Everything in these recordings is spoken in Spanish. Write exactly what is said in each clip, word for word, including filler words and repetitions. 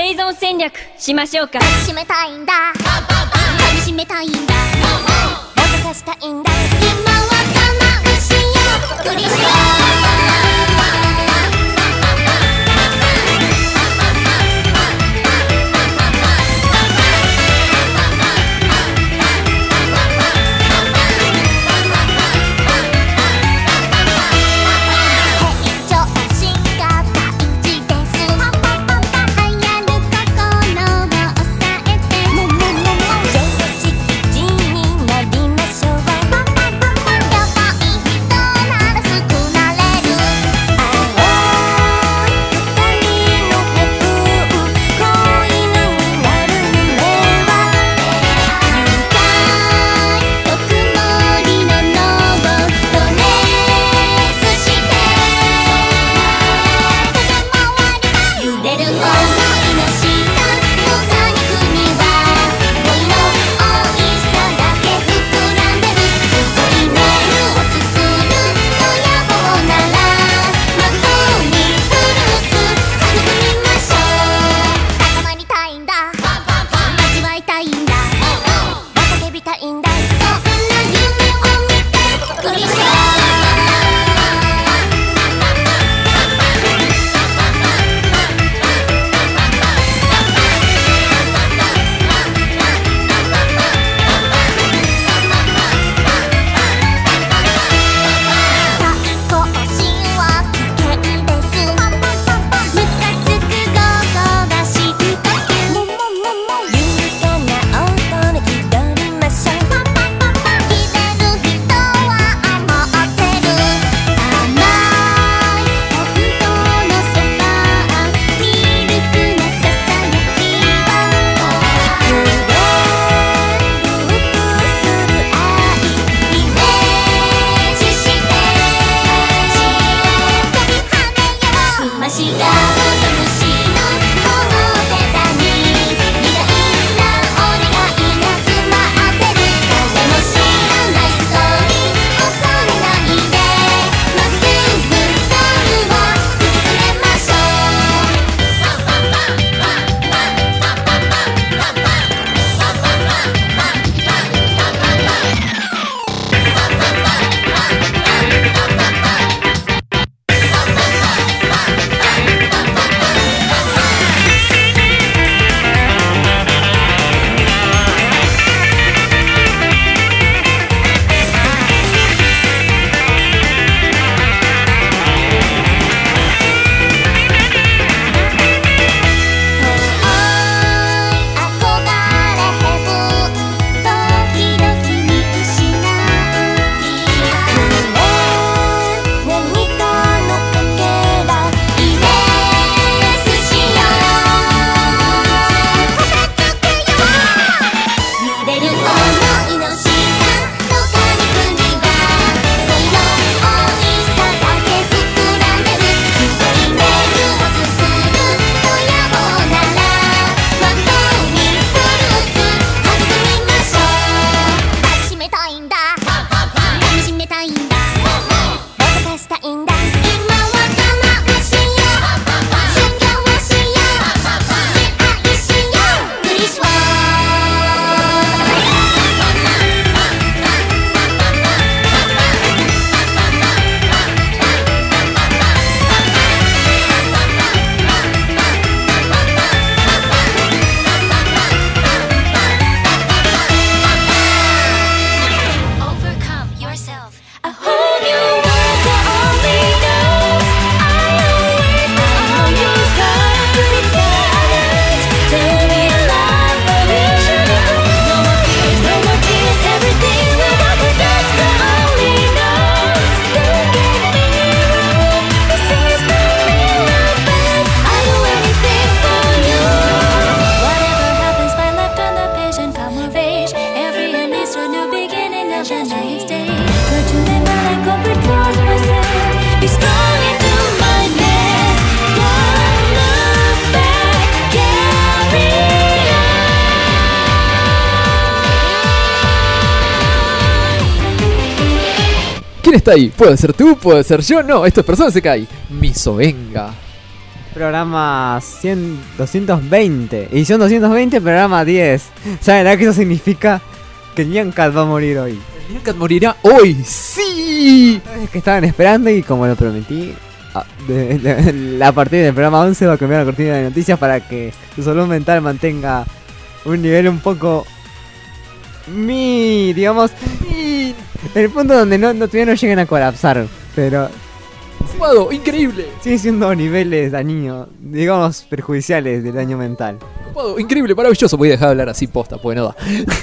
生存戦略しましょうか。 抱きしめたいんだ、抱きしめたいんだ、脅かしたいんだ、今は我慢しよう、ゆっくりしよう。 ¿Quién está ahí? Puede ser tú, puede ser yo, no, esto es Persona Sekai. Misoenga. Programa cien, doscientos veinte. Edición doscientos veinte, programa diez. ¿Saben la que eso significa? Que Nyan Cat va a morir hoy. Nyan Cat morirá hoy. ¡Sí! Es que estaban esperando y como lo prometí, a, de, de, de, a partir del programa once va a cambiar la cortina de noticias para que su salud mental mantenga un nivel un poco... Mi, digamos... Mi, el punto donde no, no, todavía no lleguen a colapsar. Pero... Copado, increíble. Sigue siendo niveles dañinos, digamos, perjudiciales del daño mental. Copado, increíble, maravilloso. Voy a dejar de hablar así posta, pues no da.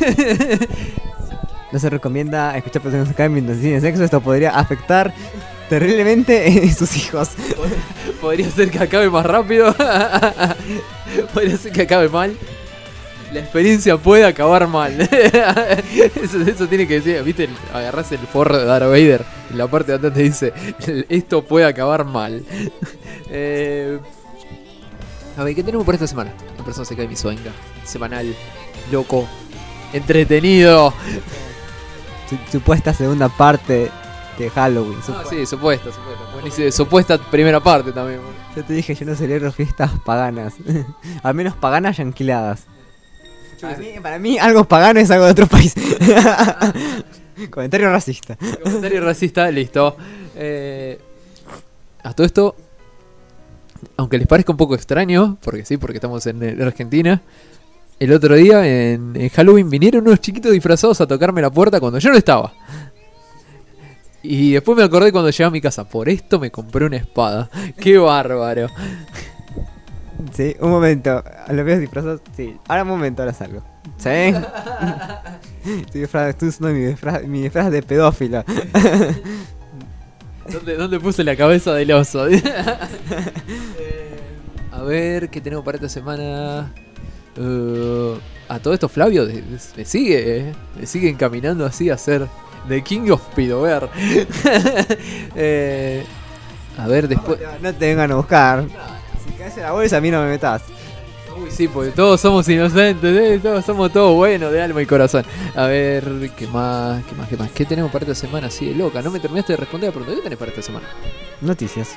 No se recomienda escuchar personas acá mientras tienen sexo. Esto podría afectar terriblemente a sus hijos. Podría ser que acabe más rápido. Podría ser que acabe mal. La experiencia puede acabar mal. eso, eso tiene que decir, viste, el, agarrás el forro de Darth Vader. En la parte de atrás te dice, esto puede acabar mal. eh, a ver, ¿qué tenemos por esta semana? En persona se cae mi sueña. Semanal, loco, entretenido. Supuesta segunda parte de Halloween. Ah, sí, supuesta, supuesta. Buenísimo. Supuesta primera parte también. Yo te dije, yo no celebro fiestas paganas. Al menos paganas y anquiladas. Para mí, para mí algo pagano es algo de otro país. Comentario racista. Comentario racista, listo. Eh, a todo esto, aunque les parezca un poco extraño, porque sí, porque estamos en, en Argentina, el otro día en, en Halloween vinieron unos chiquitos disfrazados a tocarme la puerta cuando yo no estaba. Y después me acordé cuando llegué a mi casa, por esto me compré una espada. ¡Qué bárbaro! Sí, un momento. A los veo disfrazados. Sí, ahora un momento, ahora salgo. ¿Sí? Estoy disfrazado, estoy usando mi disfraz, mi disfraz de pedófilo. ¿Dónde, ¿Dónde puse la cabeza del oso? eh, a ver, ¿qué tenemos para esta semana? Uh, a todo esto Flavio me sigue, eh, me sigue encaminando así a ser The King of Pidover. eh, a ver, después... No, no te vengan a buscar. Si caes en la bolsa, a mí no me metas. Uy, sí, porque todos somos inocentes, ¿eh? Todos somos todos buenos de alma y corazón. A ver, ¿qué más? ¿Qué más? ¿Qué más? ¿Qué tenemos para esta semana así de loca? No me terminaste de responder a la pregunta. ¿Qué tenés para esta semana? Noticias.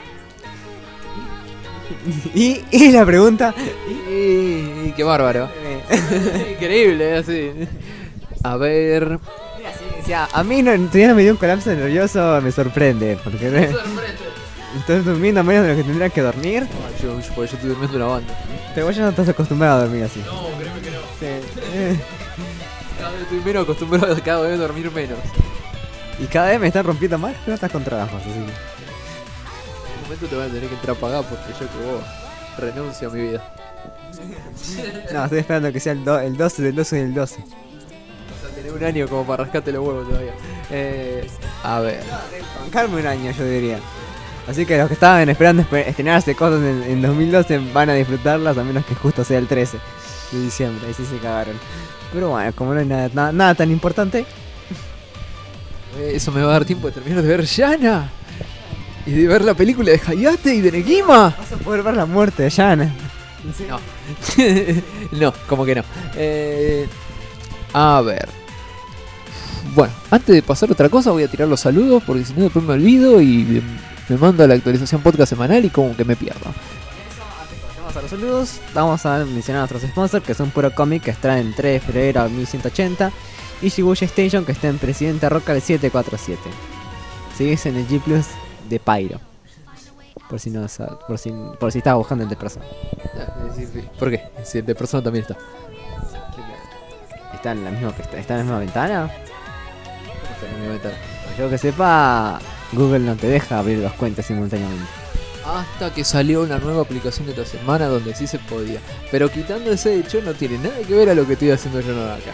y, y la pregunta... Y, y qué bárbaro. Increíble, así. A ver... Mira, sí, sí, a mí no, todavía no me dio un colapso nervioso, me sorprende. Porque me sorprende. Estoy durmiendo menos de lo que tendría que dormir. Yo, yo, yo estoy durmiendo una banda. Pero vos ya no estás acostumbrado a dormir así. No, créeme que no. Sí. Cada vez estoy menos acostumbrado a cada vez dormir menos. Y cada vez me están rompiendo más que no estás con trabajos, así que... En un momento te voy a tener que entrar a pagar porque yo que vos renuncio a mi vida. No, estoy esperando que sea el, do, el doce del doce del doce. O sea, tenés un año como para rascarte los huevos todavía. Eh, a ver. Bancarme un año, yo diría. Así que los que estaban esperando estrenarse cosas en, en dos mil doce van a disfrutarlas, a menos que justo sea el trece de diciembre. Ahí sí se cagaron. Pero bueno, como no hay nada, nada, nada tan importante. Eh, eso me va a dar tiempo de terminar de ver Yana. Y de ver la película de Hayate y de Negima. Vas a poder ver la muerte de Yana. ¿Sí? No. No, como que no. Eh, a ver. Bueno, antes de pasar a otra cosa voy a tirar los saludos porque si no después me olvido y me mando a la actualización podcast semanal y como que me pierdo. Vamos a los saludos. Vamos a mencionar a nuestros sponsors que son Puro Comic, que está en tres de febrero mil ciento ochenta, y Shibuya Station, que está en Presidente Roca el siete cuatro siete. Sigues en el G Plus de Pyro. Por si no por si, por si estaba buscando el de persona. ¿Por qué? Si el de persona también está. ¿Está en la misma, está en la misma ventana? Está en la misma ventana. Pues yo que sepa, Google no te deja abrir dos cuentas simultáneamente. Hasta que salió una nueva aplicación esta semana donde sí se podía. Pero quitando ese hecho no tiene nada que ver a lo que estoy haciendo yo no acá.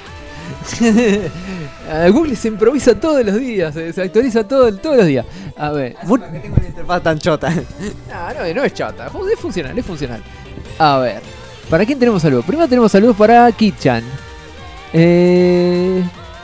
Google se improvisa todos los días, se, se actualiza todo, todos los días. A ver, muy... que tengo una interfaz tan chota. No, no, no es chata, es funcional, es funcional. A ver, ¿para quién tenemos saludos? Primero tenemos saludos para Kichan. Eh...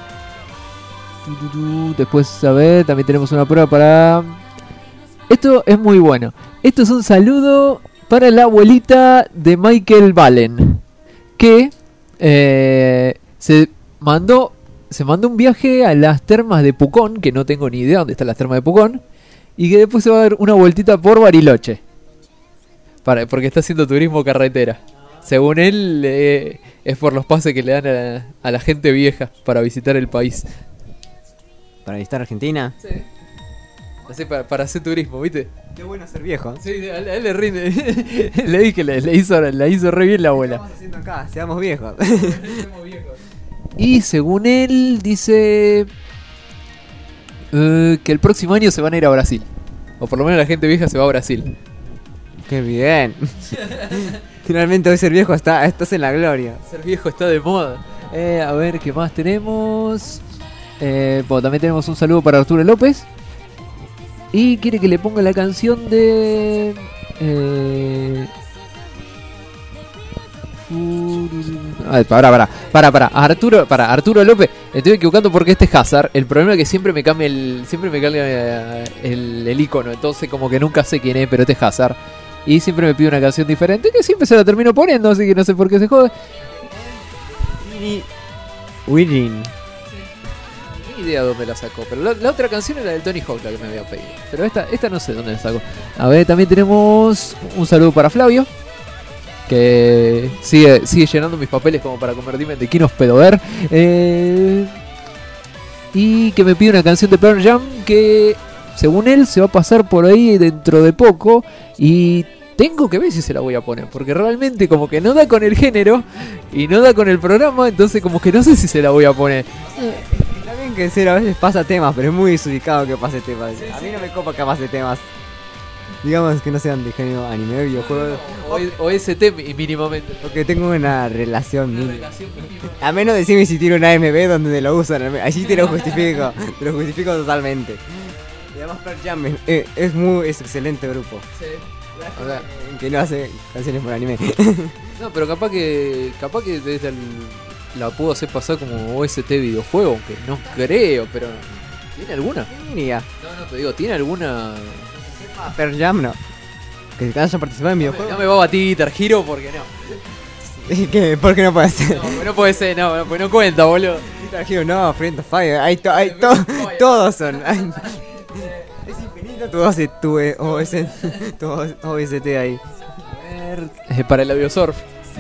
Después, a ver, también tenemos una prueba para... Esto es muy bueno. Esto es un saludo para la abuelita de Michael Valen, que eh, se mandó se mandó un viaje a las termas de Pucón, que no tengo ni idea dónde están las termas de Pucón, y que después se va a dar una vueltita por Bariloche. Para, porque está haciendo turismo carretera. Según él, eh, es por los pases que le dan a, a la gente vieja para visitar el país. ¿Para visitar Argentina? Sí. Así para, para hacer turismo, ¿viste? Qué bueno ser viejo. Sí, a él, a él le rinde. Le dije, le, le hizo, la hizo re bien la ¿Qué abuela. estamos haciendo acá? Seamos viejos. Y según él, dice eh, que el próximo año se van a ir a Brasil. O por lo menos la gente vieja se va a Brasil. Qué bien. Finalmente hoy ser viejo está, estás en la gloria. Ser viejo está de moda. Eh, a ver, ¿qué más tenemos? Eh, bueno, también tenemos un saludo para Arturo López. Y quiere que le ponga la canción de... Eh... A ver, para, para, para, para, Arturo, para, Arturo López, estoy equivocando porque este es Hazard. El problema es que siempre me cambia el, siempre me cambia el, el icono, entonces como que nunca sé quién es, pero este es Hazard. Y siempre me pide una canción diferente que siempre se la termino poniendo, así que no sé por qué se jode. Winning. Ni idea dónde la sacó, pero la, la otra canción era del Tony Hawk la que me había pedido. Pero esta, esta no sé dónde la sacó. A ver, también tenemos un saludo para Flavio, que sigue, sigue llenando mis papeles como para convertirme en de Kinos Pedover. Eh, y que me pide una canción de Pearl Jam que, según él, se va a pasar por ahí dentro de poco. Y tengo que ver si se la voy a poner, porque realmente como que no da con el género y no da con el programa, entonces como que no sé si se la voy a poner. Está bien que ser a veces pasa temas, pero es muy desubicado que pase temas. A mí no me copa que pase temas. Digamos que no sean de género anime, videojuegos. O, o S T mínimamente. Porque tengo una relación mínima. A menos decirme si tiene una A M B donde lo usan. Allí te lo justifico. Te lo justifico totalmente. Y además Pearl Jam es, es, es muy es excelente grupo. Sí. O sea, que no hace canciones por anime. No, pero capaz que capaz que desde el, la puedo hacer pasar como O S T videojuego, aunque no creo, pero ¿tiene alguna? Ni No, no te digo, ¿tiene alguna? Pearl Jam no. Que haya participado en videojuegos. No me va a batir Guitar Hero porque no. ¿Qué? ¿Por qué no puede ser? No, porque no puede ser, no, no, porque no cuenta, boludo. Guitar Hero no, Friend of Fire. Hay, to, hay to, todos son. Hay, es infinito tu O S T, tu O S, tu O S T ahí. A ver, eh, para el Aviosurf.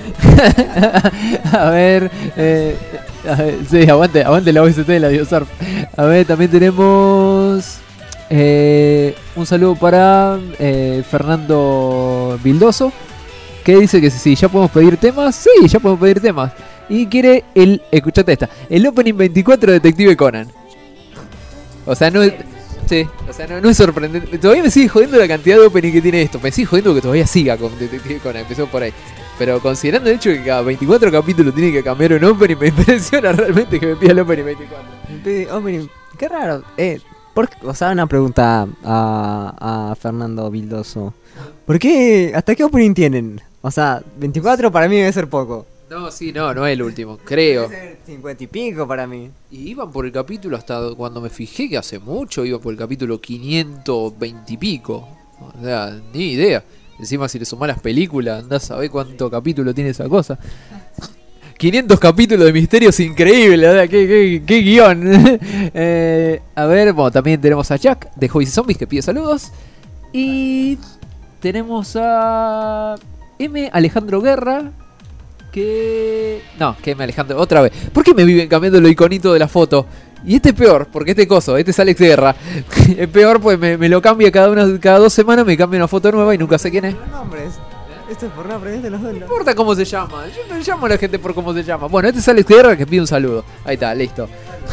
A ver, eh, a ver, sí, aguante, aguante la O S T del Aviosurf. A ver, también tenemos eh, un saludo para eh, Fernando Vildoso, que dice que sí, ya podemos pedir temas. Sí, ya podemos pedir temas. Y quiere el, escuchate esta, el Opening veinticuatro de Detective Conan. O sea, no es, sí, o sea, no, no es sorprendente. Todavía me sigue jodiendo la cantidad de opening que tiene esto. Me sigue jodiendo que todavía siga con Detective Conan, empezó por ahí. Pero considerando el hecho de que cada veinticuatro capítulos tiene que cambiar un opening, me impresiona realmente que me pida el opening veinticuatro. Opening, qué raro. Eh, por, o sea, una pregunta a, a Fernando Vildoso. ¿Por qué? ¿Hasta qué opening tienen? O sea, veinticuatro para mí debe ser poco. No, sí, no, no es el último, creo. Debe ser cincuenta y pico para mí. Y iban por el capítulo hasta cuando me fijé que hace mucho, iba por el capítulo quinientos veinte y pico. O sea, ni idea. Encima si le sumás las películas, andás a ver cuánto capítulo tiene esa cosa. quinientos capítulos de misterios increíbles, ¿verdad? ¿Qué, qué, qué guión? eh, a ver, bueno, también tenemos a Jack de Hobbies y Zombies que pide saludos. Y tenemos a M. Alejandro Guerra, que... No, que M. Alejandro, otra vez. ¿Por qué me viven cambiando los iconitos de la foto? Y este es peor, porque este coso, este es Alex Guerra. Es peor, pues me, me lo cambia cada una, cada dos semanas, me cambia una foto nueva y nunca sé quién es. Los nombres. Esto es por no aprender los dos. No importa cómo se llama, yo me llamo a la gente por cómo se llama. Bueno, este es Alex Guerra que pide un saludo. Ahí está, listo.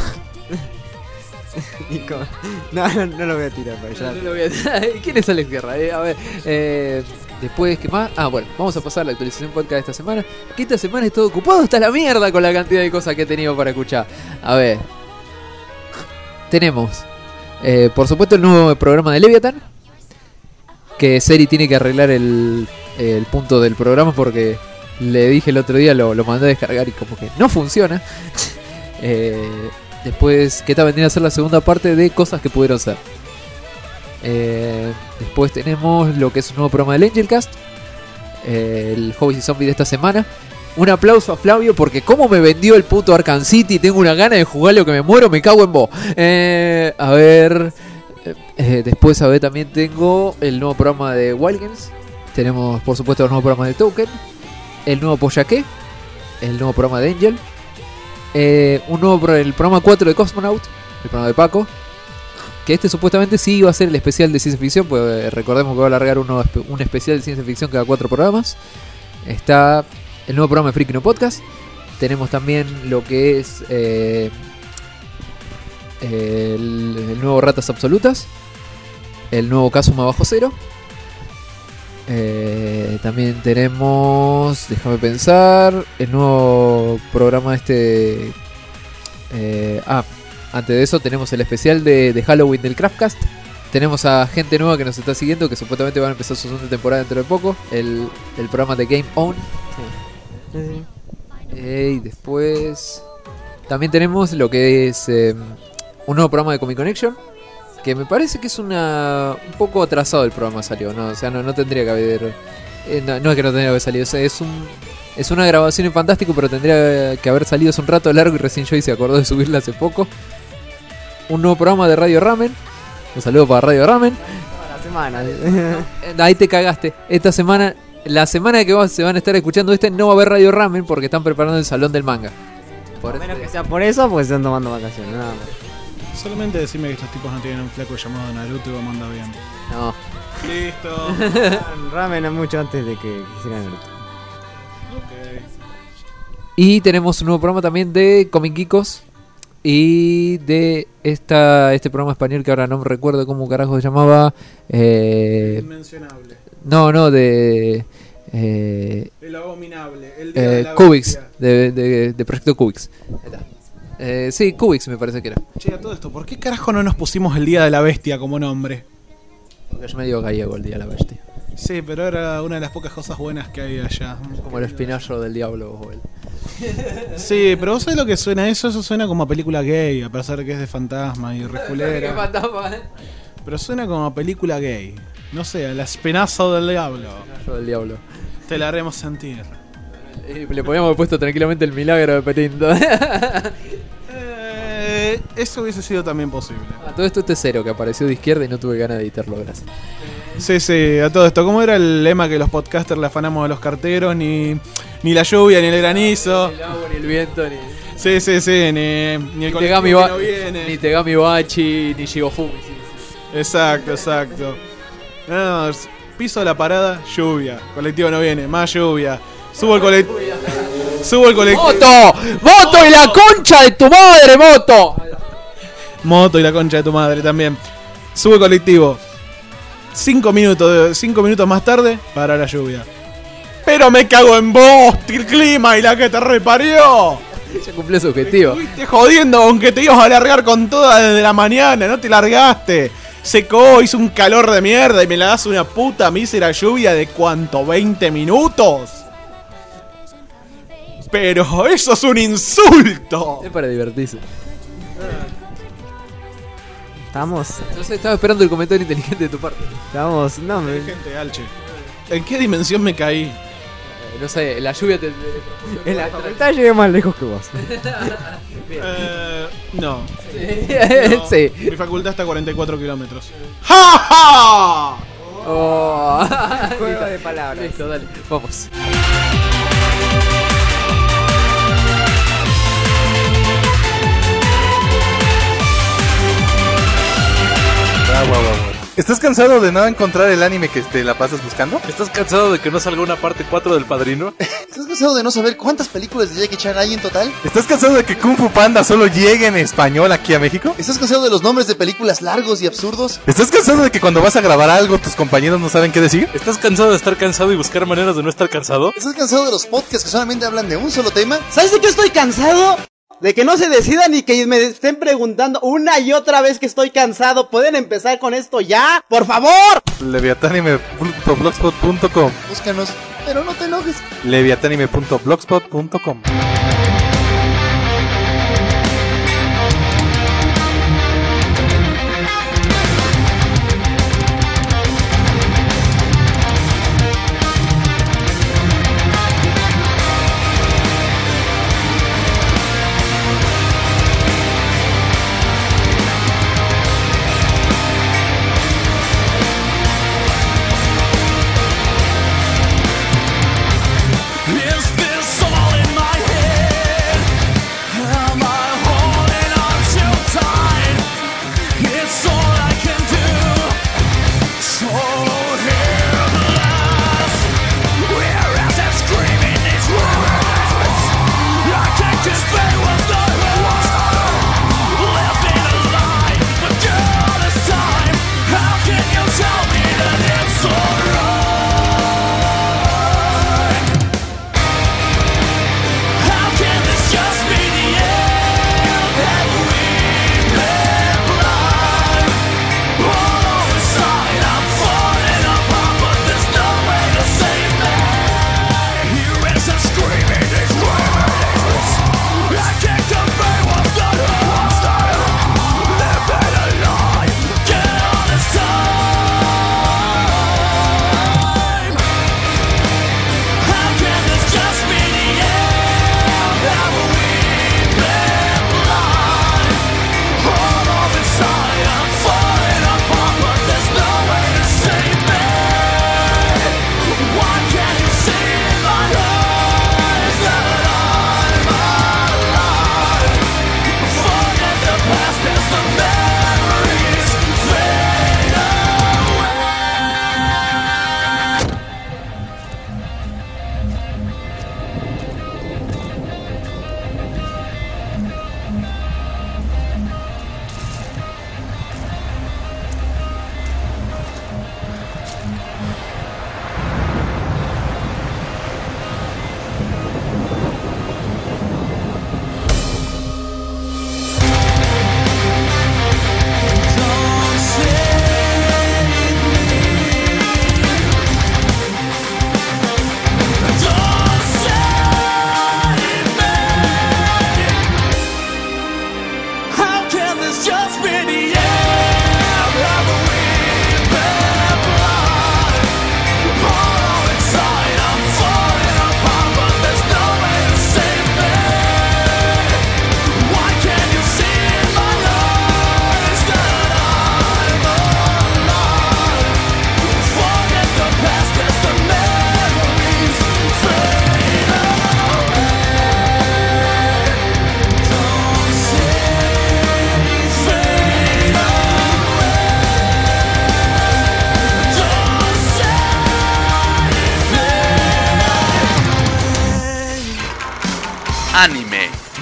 Nico. No, no, no lo voy a tirar para allá. No, no lo voy a... ¿Quién es Alex Guerra? Eh, a ver, eh, después, ¿qué más? Ah, bueno, vamos a pasar la actualización podcast de esta semana. Que esta semana he estado ocupado hasta la mierda con la cantidad de cosas que he tenido para escuchar. A ver, tenemos, eh, por supuesto, el nuevo programa de Leviathan. Que Seri tiene que arreglar el, el punto del programa porque le dije el otro día, lo, lo mandé a descargar y como que no funciona. eh... Después, que esta vendría a ser la segunda parte de cosas que pudieron ser. Eh, después tenemos lo que es un nuevo programa del Angelcast, eh, el Hobbies y Zombies de esta semana. Un aplauso a Flavio porque como me vendió el puto Arkham City, tengo una gana de jugarlo que me muero, me cago en vos. Eh, a ver, eh, después a ver también tengo el nuevo programa de Wild Games. tenemos por supuesto los nuevos programas de Token, el nuevo Poyaqué, el nuevo programa de Angel, eh, un nuevo pro- el programa cuatro de Cosmonaut, el programa de Paco, que este supuestamente sí iba a ser el especial de ciencia ficción, pues eh, recordemos que va a alargar uno, espe- un especial de ciencia ficción cada cuatro programas. Está el nuevo programa de Freaky No Podcast, tenemos también lo que es eh, el, el nuevo Ratas Absolutas, el nuevo Kazuma Bajo Cero. Eh, también tenemos, déjame pensar, el nuevo programa este. Eh, ah, antes de eso tenemos el especial de, de Halloween del Craftcast. Tenemos a gente nueva que nos está siguiendo, que supuestamente van a empezar su segunda temporada dentro de poco. El, el programa de Game On. Eh, y después también tenemos lo que es eh, un nuevo programa de Comic Connection, que me parece que es una un poco atrasado el programa salió, ¿no? O sea, no, no tendría que haber... Eh, no, no es que no tendría que haber salido, o sea, es un es una grabación en Fantástico, pero tendría que haber salido hace un rato largo y recién Joey se acordó de subirla hace poco. Un nuevo programa de Radio Ramen. Un saludo para Radio Ramen. Toda la semana. Eh, Ahí te cagaste. Esta semana, la semana que va- se van a estar escuchando este, no va a haber Radio Ramen porque están preparando el Salón del Manga. Por A menos este- que sea por eso, pues están tomando vacaciones, nada más. Solamente decime que estos tipos no tienen un flaco llamado Naruto y vamos a andar bien. No, Listo. Ramen es mucho antes de que quisieran Naruto. Ok. Y tenemos un nuevo programa también de Comic Geekos y de esta este programa español que ahora no me recuerdo cómo carajo se llamaba. Eh, Inmencionable. no, no, de eh, El abominable. El día de eh, la Cubix, bestia. de, de, de Proyecto Cubix. Ahí está. Eh, sí, Cubix me parece que era. Che, a todo esto, ¿por qué carajo no nos pusimos el día de la bestia como nombre? Porque yo me digo gallego el día de la bestia. Sí, pero era una de las pocas cosas buenas que hay allá. Como el espinazo del diablo o el... Sí, pero ¿vos sabés lo que suena eso? Eso suena como a película gay, a pesar de que es de fantasma y refulera. fantasma, eh. Pero suena como a película gay. No sé, el espinazo del diablo. Espinazo del diablo. Te la haremos sentir. Eh, le podíamos haber puesto tranquilamente el milagro de Perindo. Eh, eso hubiese sido también posible. A todo esto este cero que apareció de izquierda y no tuve ganas de editarlo, gracias. Sí, sí, a todo esto. ¿Cómo era el lema que los podcasters le afanamos a los carteros? Ni, ni la lluvia, ni el granizo. Ni el agua, ni el viento, ni, Sí, sí, sí, ni, ni el ni Tegami, colectivo Ba- que no viene. ni Tegami Bachi, ni Shigofumi. Sí, sí. Exacto, exacto. No, no, piso la parada, lluvia. Colectivo no viene, más lluvia. Subo el colectivo. Subo el colectivo. ¡Moto! ¡Moto y la concha de tu madre, Moto! Moto y la concha de tu madre también. Subo el colectivo. Cinco minutos, cinco minutos más tarde, para la lluvia. Pero me cago en vos, el clima y la que te reparió. Ya cumplió su objetivo. Estuviste jodiendo aunque te ibas a largar con toda desde la mañana, no te largaste. Secó, hizo un calor de mierda y me la das una puta mísera lluvia de cuánto, veinte minutos. Pero eso es un insulto. Es para divertirse. Estamos, No sé, estaba esperando el comentario inteligente de tu parte. estamos, no, me, Gente, Alche. ¿En qué dimensión me caí? Eh, no sé, la lluvia te... en la facultad llegué más lejos que vos. Eh, no. te- No, sí. Mi facultad está a cuarenta y cuatro kilómetros. ¡Ja, ja! Oh. Juego de palabras. Listo, dale, vamos. ¿Estás cansado de no encontrar el anime que te la pasas buscando? ¿Estás cansado de que no salga una parte cuatro del Padrino? ¿Estás cansado de no saber cuántas películas de Jackie Chan hay en total? ¿Estás cansado de que Kung Fu Panda solo llegue en español aquí a México? ¿Estás cansado de los nombres de películas largos y absurdos? ¿Estás cansado de que cuando vas a grabar algo tus compañeros no saben qué decir? ¿Estás cansado de estar cansado y buscar maneras de no estar cansado? ¿Estás cansado de los podcasts que solamente hablan de un solo tema? ¿Sabes de qué estoy cansado? De que no se decidan y que me estén preguntando una y otra vez que estoy cansado. ¿Pueden empezar con esto ya? ¡Por favor! leviatanime punto blogspot punto com Búscanos, pero no te enojes. leviatanime punto blogspot punto com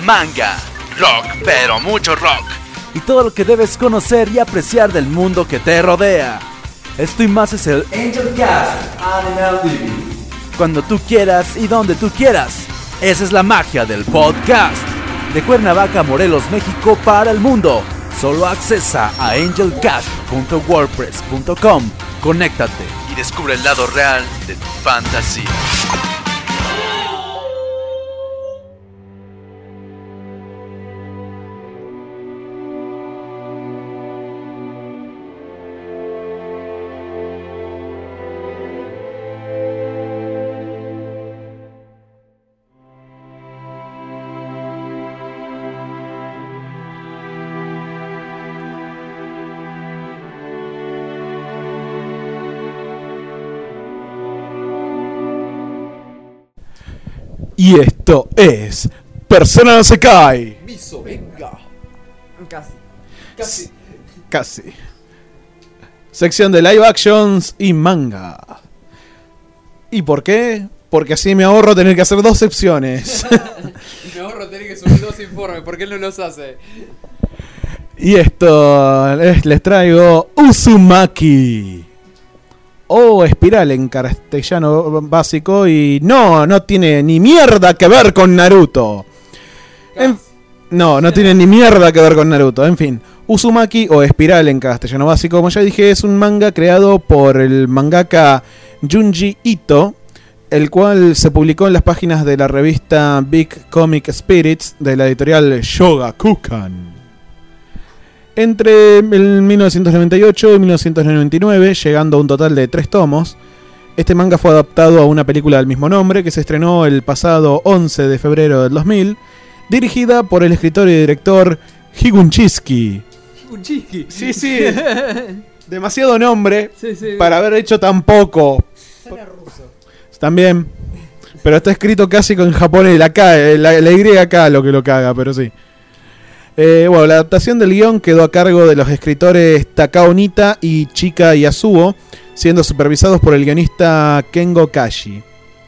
Manga. Rock, pero mucho rock. Y todo lo que debes conocer y apreciar del mundo que te rodea. Esto y más es el Angel Cast Anime T V. Cuando tú quieras y donde tú quieras. Esa es la magia del podcast. De Cuernavaca, Morelos, México para el mundo. Solo accesa a angelcast punto wordpress punto com. Conéctate y descubre el lado real de tu fantasía. Y esto es Persona no Sekai. Miso, venga. Casi. Casi. Casi. Sección de live actions y manga. ¿Y por qué? Porque así me ahorro tener que hacer dos secciones. Y me ahorro tener que subir dos informes. ¿Por qué él no los hace? Y esto les, les traigo Uzumaki. O Espiral en castellano básico. Y no, no tiene ni mierda que ver con Naruto. En, no, no tiene ni mierda que ver con Naruto. En fin, Uzumaki o Espiral en castellano básico, como ya dije, es un manga creado por el mangaka Junji Ito, el cual se publicó en las páginas de la revista Big Comic Spirits de la editorial Shogakukan. Entre el mil novecientos noventa y ocho y mil novecientos noventa y nueve, llegando a un total de tres tomos, este manga fue adaptado a una película del mismo nombre que se estrenó el pasado once de febrero del dos mil, dirigida por el escritor y director Higunchiski. Higunchiski. Sí, sí. Demasiado nombre sí, sí. para haber hecho tan poco. Suena ruso. También. Pero está escrito casi con japonés. La, K, la, la Y acá lo que lo caga, pero sí. Eh, bueno, la adaptación del guión quedó a cargo de los escritores Takao Nita y Chika Yasuo, siendo supervisados por el guionista Kengo Kashi.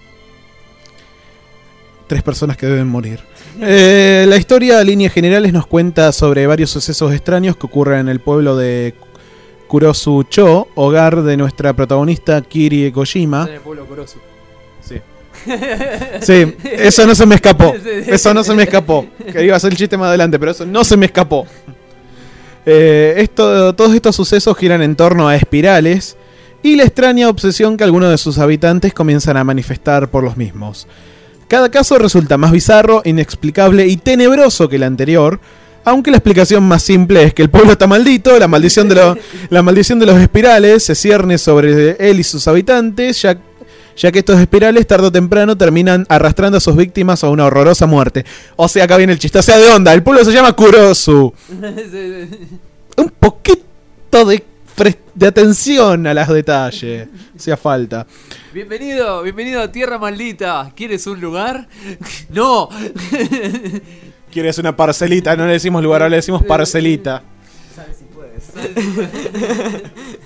Tres personas que deben morir. Eh, la historia, a líneas generales, nos cuenta sobre varios sucesos extraños que ocurren en el pueblo de Kurosu-cho, hogar de nuestra protagonista Kiri Kojima. En el pueblo Kurosu. Sí. Sí, eso no se me escapó. Eso no se me escapó. Que iba a hacer el chiste más adelante, pero eso no se me escapó. Eh, esto, todos estos sucesos giran en torno a espirales y la extraña obsesión que algunos de sus habitantes comienzan a manifestar por los mismos. Cada caso resulta más bizarro, inexplicable y tenebroso que el anterior, aunque la explicación más simple es que el pueblo está maldito, la maldición de, lo, la maldición de los espirales se cierne sobre él y sus habitantes, ya, ya que estos espirales tarde o temprano terminan arrastrando a sus víctimas a una horrorosa muerte. O sea, acá viene el chiste, o sea, de onda, el pueblo se llama Kurosu. Un poquito de, de atención a los detalles, hacía falta. Bienvenido, bienvenido a Tierra Maldita. ¿Quieres un lugar? No. ¿Quieres una parcelita? No le decimos lugar, ahora le decimos parcelita. ¿Sabes si puedes?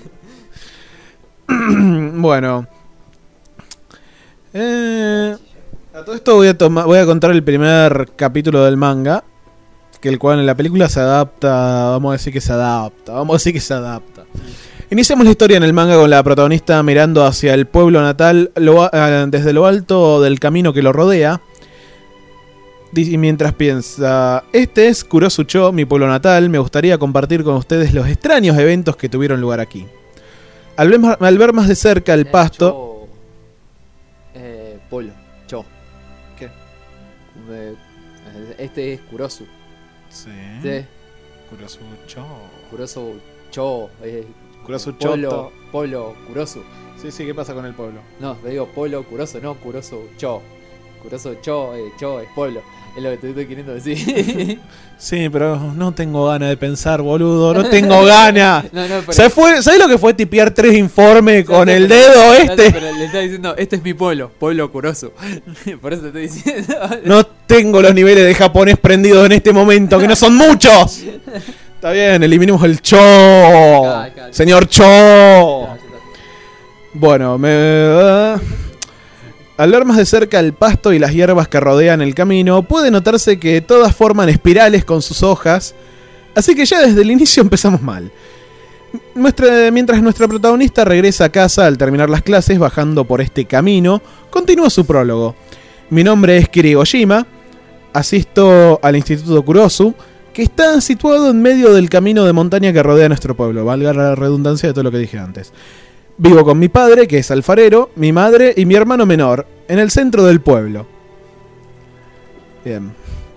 Bueno. Eh, a todo esto voy a, tomar, voy a contar el primer capítulo del manga, que el cual en la película se adapta, vamos a decir que se adapta, vamos a decir que se adapta. Iniciamos la historia en el manga con la protagonista mirando hacia el pueblo natal lo, uh, desde lo alto del camino que lo rodea. Y mientras piensa, este es Kurosu-cho, mi pueblo natal, me gustaría compartir con ustedes los extraños eventos que tuvieron lugar aquí. Al ver, al ver más de cerca el Eh, pasto... Cho. Eh, Polo. Cho. ¿Qué? Eh, este es Kurosu. Sí. Sí. Kurosu-cho. Kurosu Cho. Eh, Kurosu-cho. Polo, Polo Kurosu. Sí, sí, ¿qué pasa con el pueblo? No, te digo Polo Kurosu, no Kurosu Cho. Kurosu Cho, eh, Cho es Polo. Es lo que te estoy queriendo decir. Sí, pero no tengo ganas de pensar, boludo. No tengo ganas. No, no, pero... ¿Se fue, ¿sabes lo que fue tipear tres informes con el pero, dedo no, este? Pero le está diciendo, este es mi pueblo, pueblo Kurosu. Por eso te estoy diciendo. No tengo los niveles de japonés prendidos en este momento, que no son muchos. Está bien, eliminemos el Cho. Claro, claro. Señor Cho. Claro, claro. Bueno, me... Al ver más de cerca el pasto y las hierbas que rodean el camino, puede notarse que todas forman espirales con sus hojas, así que ya desde el inicio empezamos mal. Nuestra, mientras nuestra protagonista regresa a casa al terminar las clases bajando por este camino, continúa su prólogo. Mi nombre es Kirigojima, asisto al Instituto Kurosu, que está situado en medio del camino de montaña que rodea nuestro pueblo, valga la redundancia de todo lo que dije antes. Vivo con mi padre, que es alfarero, mi madre y mi hermano menor, en el centro del pueblo. Bien.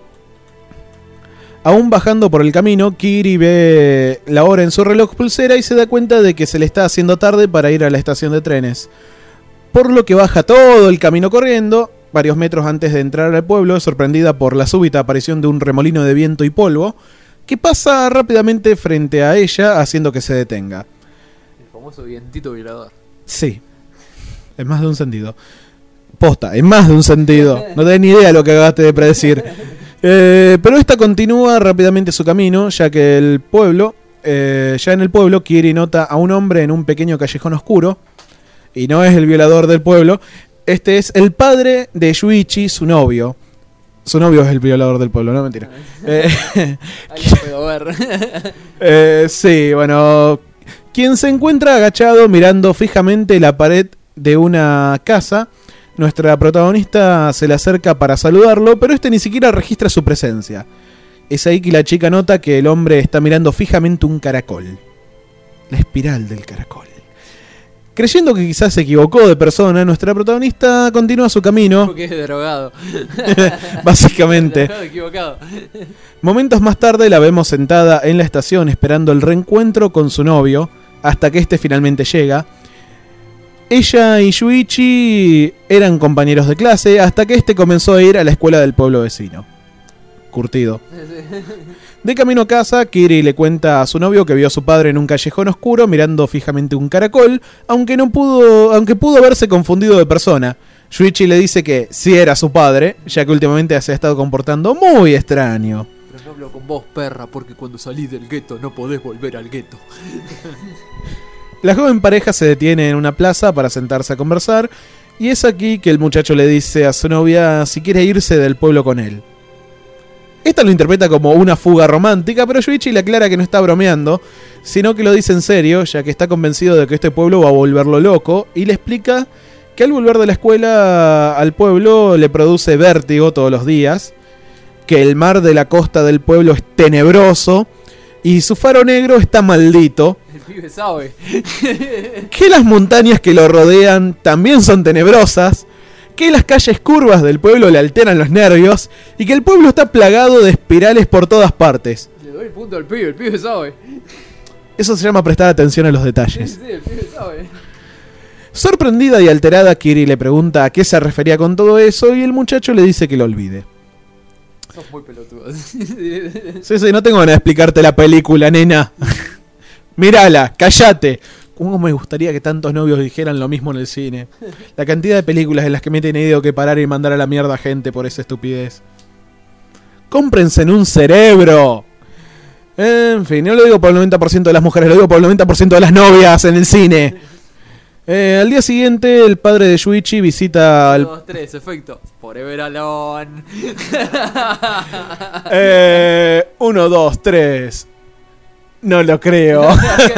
Aún bajando por el camino, Kiri ve la hora en su reloj pulsera y se da cuenta de que se le está haciendo tarde para ir a la estación de trenes. Por lo que baja todo el camino corriendo, varios metros antes de entrar al pueblo, sorprendida por la súbita aparición de un remolino de viento y polvo, que pasa rápidamente frente a ella, haciendo que se detenga. El famoso vientito violador. Sí, en más de un sentido. Posta, en más de un sentido. No tenés ni idea de lo que acabaste de predecir. Eh, pero esta continúa rápidamente su camino, ya que el pueblo, eh, ya en el pueblo, Kiri nota a un hombre en un pequeño callejón oscuro, y no es el violador del pueblo. Este es el padre de Yuichi, su novio. Su novio es el violador del pueblo, no mentira. Eh, Ahí lo puedo ver. eh, sí, bueno, quien se encuentra agachado mirando fijamente la pared de una casa. Nuestra protagonista se le acerca para saludarlo, pero este ni siquiera registra su presencia. Es ahí que la chica nota que el hombre está mirando fijamente un caracol. La espiral del caracol. Creyendo que quizás se equivocó de persona, nuestra protagonista continúa su camino. Porque es drogado. Básicamente. Drogado, equivocado. Momentos más tarde la vemos sentada en la estación esperando el reencuentro con su novio, hasta que este finalmente llega. Ella y Yuichi eran compañeros de clase hasta que este comenzó a ir a la escuela del pueblo vecino. Curtido. De camino a casa, Kiri le cuenta a su novio que vio a su padre en un callejón oscuro mirando fijamente un caracol, aunque no pudo, aunque pudo haberse confundido de persona. Yuichi le dice que sí era su padre, ya que últimamente se ha estado comportando muy extraño. Pero no hablo con vos, perra, porque cuando salís del gueto no podés volver al gueto. La joven pareja se detiene en una plaza para sentarse a conversar, y es aquí que el muchacho le dice a su novia si quiere irse del pueblo con él. Esta lo interpreta como una fuga romántica, pero Yuichi le aclara que no está bromeando, sino que lo dice en serio, ya que está convencido de que este pueblo va a volverlo loco, y le explica que al volver de la escuela al pueblo le produce vértigo todos los días, que el mar de la costa del pueblo es tenebroso, y su faro negro está maldito. El pibe sabe. Que las montañas que lo rodean también son tenebrosas, que las calles curvas del pueblo le alteran los nervios y que el pueblo está plagado de espirales por todas partes. Le doy el punto al pibe, el pibe sabe. Eso se llama prestar atención a los detalles. Sí, sí, el pibe sabe. Sorprendida y alterada, Kiri le pregunta a qué se refería con todo eso y el muchacho le dice que lo olvide. Sos muy pelotudo. Sí, sí, no tengo ganas de explicarte la película, nena. Mírala, cállate. ¿Cómo me gustaría que tantos novios dijeran lo mismo en el cine? La cantidad de películas en las que me he tenido que parar y mandar a la mierda a gente por esa estupidez. ¡Cómprense en un cerebro! En fin, no lo digo por el noventa por ciento de las mujeres, lo digo por el noventa por ciento de las novias en el cine. Eh, al día siguiente, el padre de Yuichi visita al... uno, dos, tres, efecto. Forever Alone. eh, uno, dos, tres. No lo creo.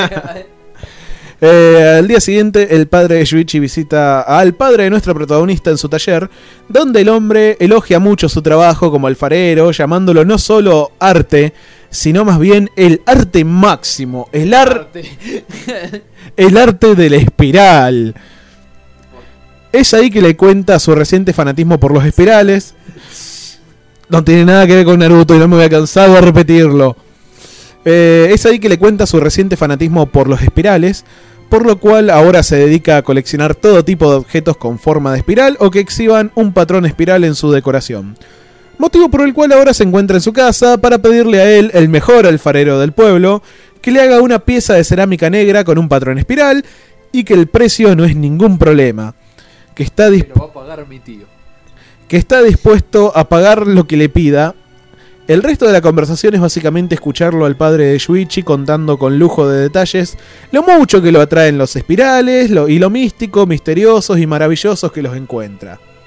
Eh, al día siguiente, el padre de Yuichi visita al padre de nuestra protagonista en su taller, donde el hombre elogia mucho su trabajo como alfarero, llamándolo no solo arte, sino más bien el arte máximo, el arte, el arte de la espiral. Es ahí que le cuenta su reciente fanatismo por los espirales. No tiene nada que ver con Naruto y no me voy a cansar de repetirlo. Eh, es ahí que le cuenta su reciente fanatismo por los espirales, por lo cual ahora se dedica a coleccionar todo tipo de objetos con forma de espiral o que exhiban un patrón espiral en su decoración. Motivo por el cual ahora se encuentra en su casa para pedirle a él, el mejor alfarero del pueblo, que le haga una pieza de cerámica negra con un patrón espiral y que el precio no es ningún problema. Que está, disp- Lo va a pagar mi tío. que está dispuesto a pagar lo que le pida. El resto de la conversación es básicamente escucharlo al padre de Yuichi contando con lujo de detalles lo mucho que lo atraen los espirales lo, y lo místico, misteriosos y maravillosos que los encuentra.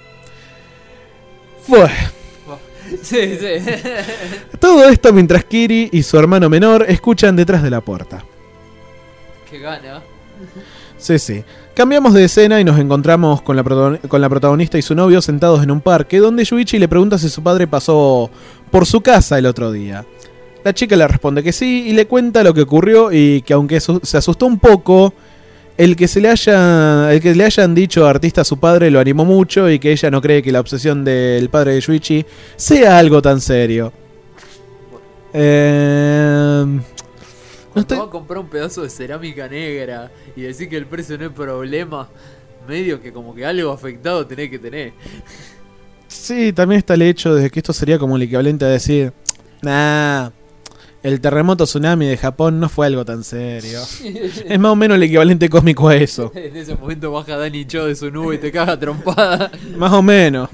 Bueno. Sí, sí. Todo esto mientras Kiri y su hermano menor escuchan detrás de la puerta. Qué gana. Sí, sí. Cambiamos de escena y nos encontramos con la, protagon- con la protagonista y su novio sentados en un parque, donde Yuichi le pregunta si su padre pasó por su casa el otro día. La chica le responde que sí y le cuenta lo que ocurrió y que aunque su- se asustó un poco, el que se le haya, el que le hayan dicho artista a su padre lo animó mucho y que ella no cree que la obsesión del padre de Yuichi sea algo tan serio. Eh... Cuando estoy- vas a comprar un pedazo de cerámica negra y decir que el precio no es problema, medio que como que algo afectado tenés que tener. Sí, también está el hecho de que esto sería como el equivalente a decir, nah, el terremoto tsunami de Japón no fue algo tan serio. Es más o menos el equivalente cósmico a eso. En ese momento baja Danny Cho de su nube y te caga trompada. Más o menos.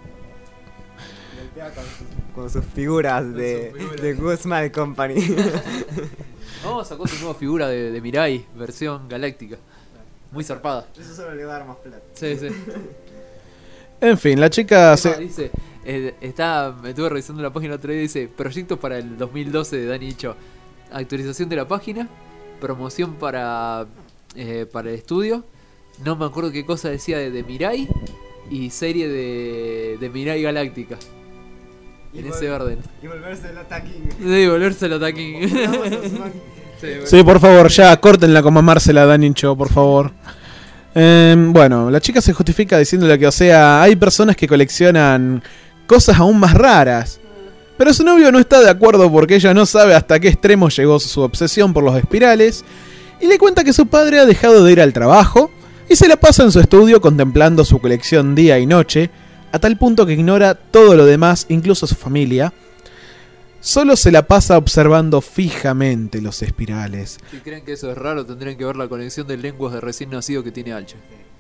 Con sus figuras de, de Guzman Company. No, sacó su nueva figura de, de Mirai, versión galáctica. Muy zarpada. Eso solo le va a dar más plata. Sí, sí. En fin, la chica Es más, se... dice, eh, está, me estuve revisando la página otra vez, dice, proyectos para el dos mil doce de Danny Cho. Actualización de la página, promoción para, eh, para el estudio, no me acuerdo qué cosa decía de, de Mirai y serie de, de Mirai Galáctica. Y En vol- ese orden. Y volverse el attacking. Sí, volverse el attacking. Sí, Sí, por favor, ya, córtenla con mamársela a Danny Cho, por favor. Eh, bueno, la chica se justifica diciéndole que, o sea, hay personas que coleccionan cosas aún más raras. Pero su novio no está de acuerdo porque ella no sabe hasta qué extremo llegó su obsesión por los espirales. Y le cuenta que su padre ha dejado de ir al trabajo y se la pasa en su estudio contemplando su colección día y noche, a tal punto que ignora todo lo demás, incluso su familia. Solo se la pasa observando fijamente los espirales. Si creen que eso es raro, tendrían que ver la conexión de lenguas de recién nacido que tiene Alcha.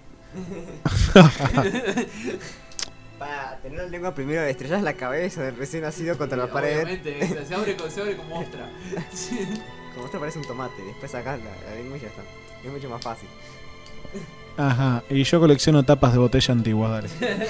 Para tener la lengua primero le estrellas la cabeza del recién nacido contra la pared. Obviamente, se abre, se abre como ostra. Como esto parece un tomate, después sacás la, la lengua y ya está. Es mucho más fácil. Ajá, y yo colecciono tapas de botella antiguas, dale.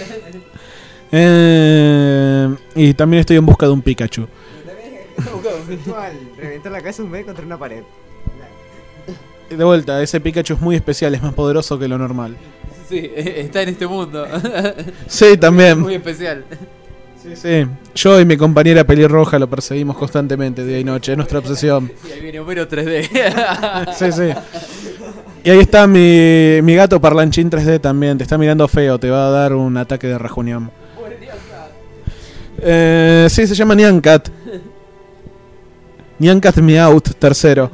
Eh, y también estoy en busca de un Pikachu. Virtual, reventar la cabeza de un bebé contra una pared. De vuelta, ese Pikachu es muy especial, es más poderoso que lo normal. Sí, está en este mundo. Sí, también. Muy especial. Sí, sí. Yo y mi compañera pelirroja lo perseguimos constantemente día y noche, es nuestra obsesión. Y ahí viene Homero tres D. Sí, sí. Y ahí está mi, mi gato parlanchín tres D también, te está mirando feo, te va a dar un ataque de rajunión. Eh, sí, se llama Nyancat. Nyancat Meowth tercero.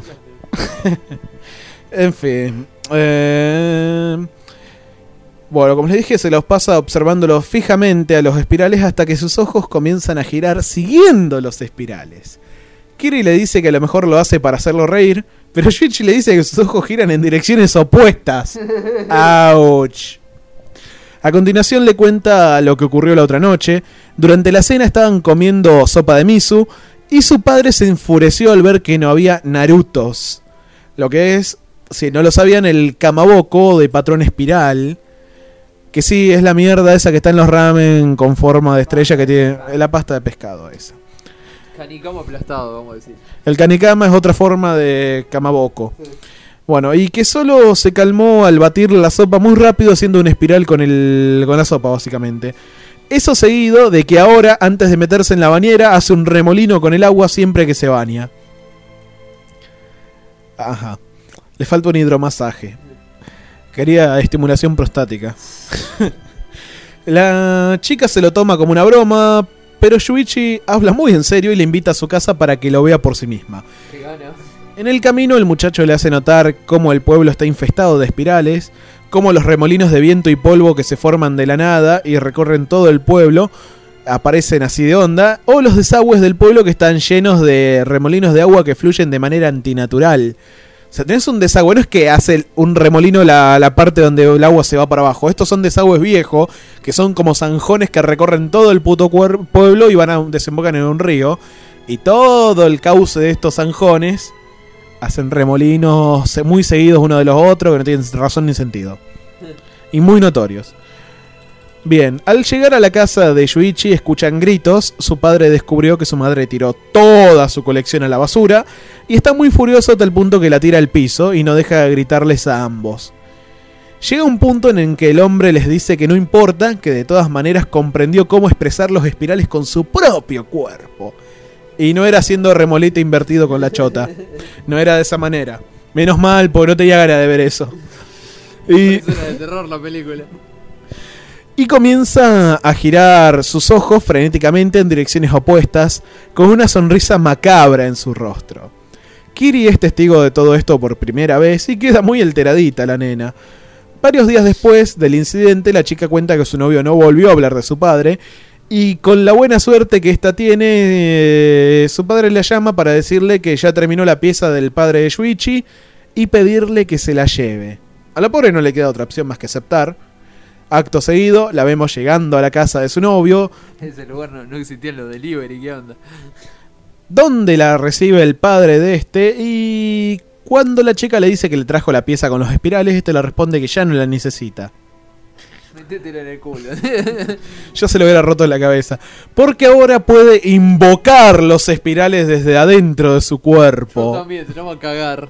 En fin. Eh, bueno, como les dije, se los pasa observándolos fijamente a los espirales hasta que sus ojos comienzan a girar siguiendo los espirales. Kiri le dice que a lo mejor lo hace para hacerlo reír, pero Yuichi le dice que sus ojos giran en direcciones opuestas. ¡Auch! A continuación le cuenta lo que ocurrió la otra noche. Durante la cena estaban comiendo sopa de miso y su padre se enfureció al ver que no había narutos. Lo que es, si no lo sabían, el kamaboko de patrón espiral. Que sí, es la mierda esa que está en los ramen con forma de estrella que tiene la pasta de pescado esa. Canicamo aplastado, vamos a decir. El kanikama es otra forma de kamaboko. Bueno, y que solo se calmó al batir la sopa muy rápido haciendo una espiral con, el, con la sopa, básicamente. Eso seguido de que ahora, antes de meterse en la bañera, hace un remolino con el agua siempre que se baña. Ajá. Le falta un hidromasaje. Quería estimulación prostática. La chica se lo toma como una broma, pero Yuichi habla muy en serio y le invita a su casa para que lo vea por sí misma. Qué gana. En el camino el muchacho le hace notar cómo el pueblo está infestado de espirales, cómo los remolinos de viento y polvo que se forman de la nada y recorren todo el pueblo aparecen así de onda, o los desagües del pueblo que están llenos de remolinos de agua que fluyen de manera antinatural. O sea, tenés un desagüe, no es que hace un remolino la, la parte donde el agua se va para abajo. Estos son desagües viejos, que son como zanjones que recorren todo el puto cuer- pueblo y van a desembocar en un río. Y todo el cauce de estos zanjones hacen remolinos muy seguidos uno de los otros, que no tienen razón ni sentido. Y muy notorios. Bien, al llegar a la casa de Yuichi escuchan gritos. Su padre descubrió que su madre tiró toda su colección a la basura y está muy furioso a tal punto que la tira al piso y no deja de gritarles a ambos. Llega un punto en el que el hombre les dice que no importa, que de todas maneras comprendió cómo expresar los espirales con su propio cuerpo. Y no era haciendo remolete invertido con la chota. No era de esa manera. Menos mal, porque no tenía ganas de ver eso. Y... Es una de terror la película. Y comienza a girar sus ojos frenéticamente en direcciones opuestas, con una sonrisa macabra en su rostro. Kiri es testigo de todo esto por primera vez y queda muy alteradita la nena. Varios días después del incidente, la chica cuenta que su novio no volvió a hablar de su padre, y con la buena suerte que ésta tiene, eh, su padre la llama para decirle que ya terminó la pieza del padre de Yuichi y pedirle que se la lleve. A la pobre no le queda otra opción más que aceptar. Acto seguido, la vemos llegando a la casa de su novio. Ese lugar no, no existían los delivery, ¿qué onda? Donde la recibe el padre de este, y cuando la chica le dice que le trajo la pieza con los espirales, este le responde que ya no la necesita. Métetela en el culo. Yo se lo hubiera roto en la cabeza. Porque ahora puede invocar los espirales desde adentro de su cuerpo. Yo también, se llama cagar.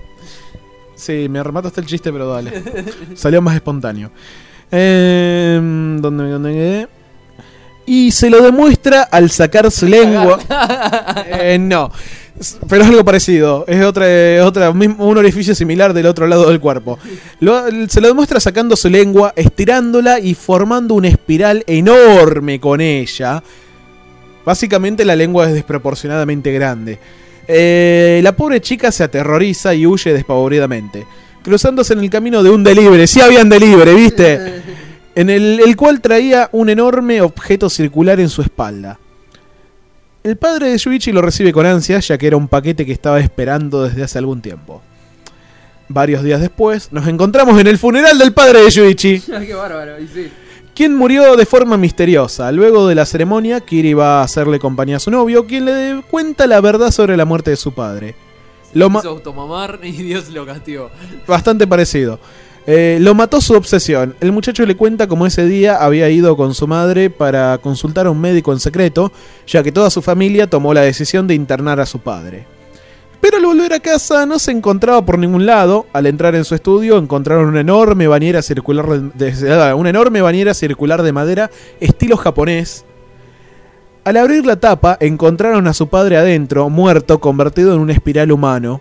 Sí, me remataste el chiste, pero dale. Salió más espontáneo. Eh, ¿Dónde, dónde quedé? Y se lo demuestra al sacar su lengua. Eh, no, pero es algo parecido. Es otra, otra, un orificio similar del otro lado del cuerpo. Lo, se lo demuestra sacando su lengua, estirándola y formando una espiral enorme con ella. Básicamente la lengua es desproporcionadamente grande. Eh, la pobre chica se aterroriza y huye despavoridamente, cruzándose en el camino de un delivery. Sí habían delivery, ¿viste? En el, el cual traía un enorme objeto circular en su espalda. El padre de Yuichi lo recibe con ansias, ya que era un paquete que estaba esperando desde hace algún tiempo. Varios días después, nos encontramos en el funeral del padre de Yuichi, Qué bárbaro, y sí. quien murió de forma misteriosa. Luego de la ceremonia, Kiri va a hacerle compañía a su novio, quien le cuenta la verdad sobre la muerte de su padre. Lo Lo hizo automamar y Dios lo castigó. Bastante parecido. Eh, lo mató su obsesión. El muchacho le cuenta cómo ese día había ido con su madre para consultar a un médico en secreto, ya que toda su familia tomó la decisión de internar a su padre. Pero al volver a casa no se encontraba por ningún lado. Al entrar en su estudio encontraron una enorme bañera circular de, de, una enorme bañera circular de madera estilo japonés. Al abrir la tapa encontraron a su padre adentro, muerto, convertido en un espiral humano.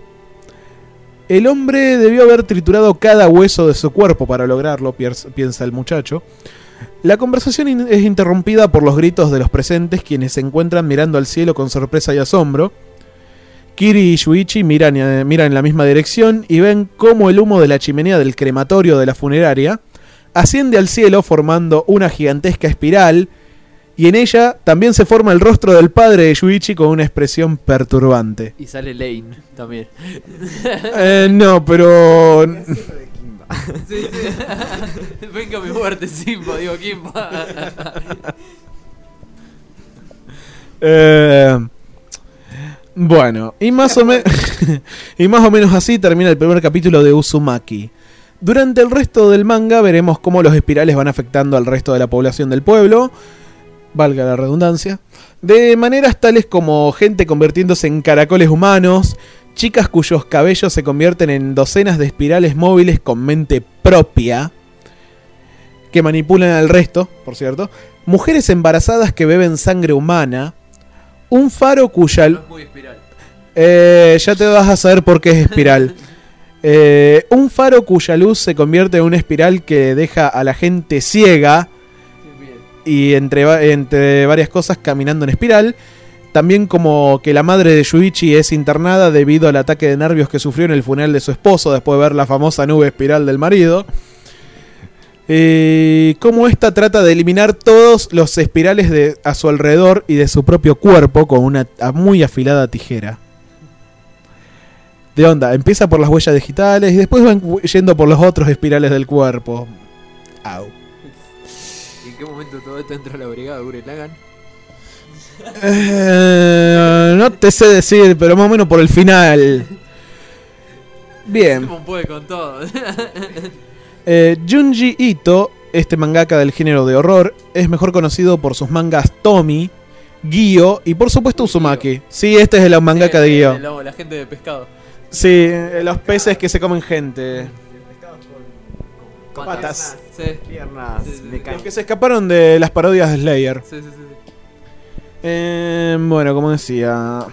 El hombre debió haber triturado cada hueso de su cuerpo para lograrlo, piensa el muchacho. La conversación in- es interrumpida por los gritos de los presentes, quienes se encuentran mirando al cielo con sorpresa y asombro. Kiri y Yuichi miran, eh, miran en la misma dirección y ven cómo el humo de la chimenea del crematorio de la funeraria asciende al cielo formando una gigantesca espiral, y en ella también se forma el rostro del padre de Yuichi con una expresión perturbante. Y sale Lane también. Eh, no, pero... Sí, sí. Venga mi muerte, Simba, digo Kimba. eh, bueno, y más o menos y más o menos así termina el primer capítulo de Uzumaki. Durante el resto del manga veremos cómo los espirales van afectando al resto de la población del pueblo, valga la redundancia, de maneras tales como gente convirtiéndose en caracoles humanos, chicas cuyos cabellos se convierten en docenas de espirales móviles con mente propia, que manipulan al resto, por cierto, mujeres embarazadas que beben sangre humana, un faro cuya... No es muy espiral. Eh, ya te vas a saber por qué es espiral. eh, un faro cuya luz se convierte en una espiral que deja a la gente ciega, y entre, entre varias cosas caminando en espiral. También como que la madre de Yuichi es internada debido al ataque de nervios que sufrió en el funeral de su esposo después de ver la famosa nube espiral del marido. Eh, como esta trata de eliminar todos los espirales de, a su alrededor y de su propio cuerpo con una muy afilada tijera. De onda, empieza por las huellas digitales y después van yendo por los otros espirales del cuerpo. Au. ¿En qué momento todo esto entra a la brigada Gurren Lagann? Eh, no te sé decir, pero más o menos por el final. Bien. ¿Cómo puede con todo? eh, Junji Ito este mangaka del género de horror, es mejor conocido por sus mangas Tommy, Gyo y por supuesto Uzumaki. Sí, este es el mangaka de Gyo. La, la gente de pescado. Sí, los peces que se comen gente. Con patas. Sí. Piernas. Sí, sí, sí. Los que se escaparon de las parodias de Slayer. Sí, sí, sí. sí. Eh, bueno, como decía,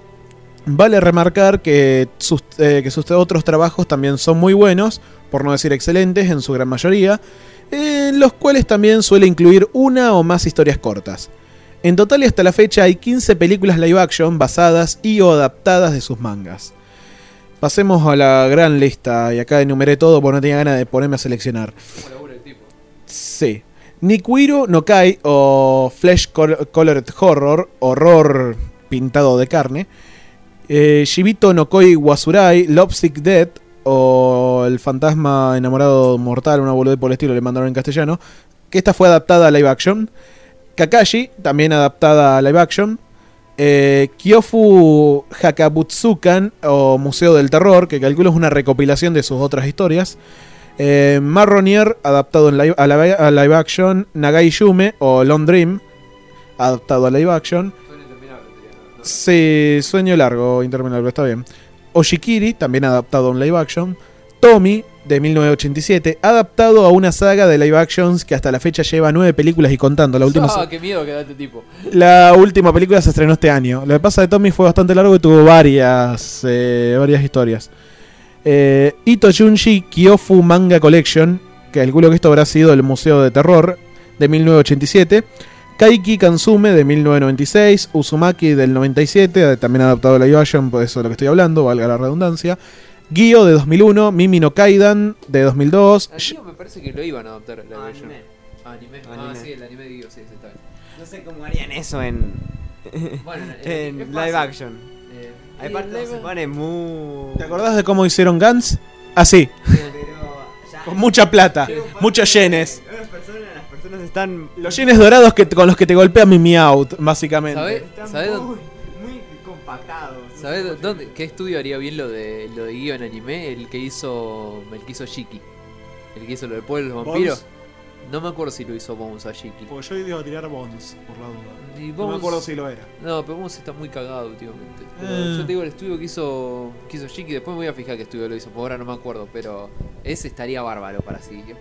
vale remarcar que sus, eh, que sus otros trabajos también son muy buenos, por no decir excelentes en su gran mayoría, en los cuales también suele incluir una o más historias cortas. En total y hasta la fecha hay quince películas live action basadas y o adaptadas de sus mangas. Pasemos a la gran lista, y acá enumeré todo porque no tenía ganas de ponerme a seleccionar. ¿Cómo labura el tipo? Sí. Nikiru no Kai o Flesh Colored Horror, horror pintado de carne. Eh, Shibito no Koi Wasurai, Lovesick Dead o El fantasma enamorado mortal, una boludez por el estilo, le mandaron en castellano. Que esta fue adaptada a live action. Kakashi, también adaptada a live action. Eh, Kyofu Hakabutsukan o Museo del Terror, que calculo es una recopilación de sus otras historias. Eh, Marronier, adaptado en live, a, live, a live action. Nagai Yume o Long Dream, adaptado a live action. Sueño interminable, ¿no? Sí, sueño largo, interminable, está bien. Oshikiri, también adaptado en live action. Tommy, de mil novecientos ochenta y siete, adaptado a una saga de live actions que hasta la fecha lleva nueve películas y contando. La última, ah, qué miedo que da este tipo. La última película se estrenó este año. Lo que pasa de Tommy fue bastante largo y tuvo varias, eh, varias historias. Eh, Ito Junji Kyofu Manga Collection, que calculo que esto habrá sido el Museo de Terror, de mil novecientos ochenta y siete. Kaiki Kansume, de mil novecientos noventa y seis. Uzumaki, del noventa y siete, también adaptado a live action, por eso de lo que estoy hablando, valga la redundancia. Gyo, de dos mil uno. Mimi no Kaidan, de dos mil dos. A Gyo me parece que lo iban a adaptar a live Ah, action. anime. Ah, anime. Ah, Anime. sí, el anime de Gyo, sí, sí, está bien. No sé cómo harían eso en, Bueno, en es live fácil. action. Eh, Hay y partes live- donde se pone muy... ¿Te acordás de cómo hicieron Guns? Así, Pero ya... con mucha plata, muchos yenes. Las personas, las personas están... Los yenes dorados que, con los que te golpea Mimi Out, básicamente. ¿Sabes? Están ¿Sabes muy, dónde? muy compactados. ¿Sabes dónde? ¿Qué estudio haría bien lo de lo de Gyo en anime? El que hizo el que hizo Shiki. El que hizo lo del pueblo de los vampiros. No me acuerdo si lo hizo Bones a Shiki. Porque yo iba a tirar Bones, por la duda. Y No me Bones- acuerdo si lo era. No, pero Bones está muy cagado últimamente. Pero Eh. yo te digo el estudio que hizo que hizo Shiki, después me voy a fijar qué estudio lo hizo, por ahora no me acuerdo, pero ese estaría bárbaro para Shiki.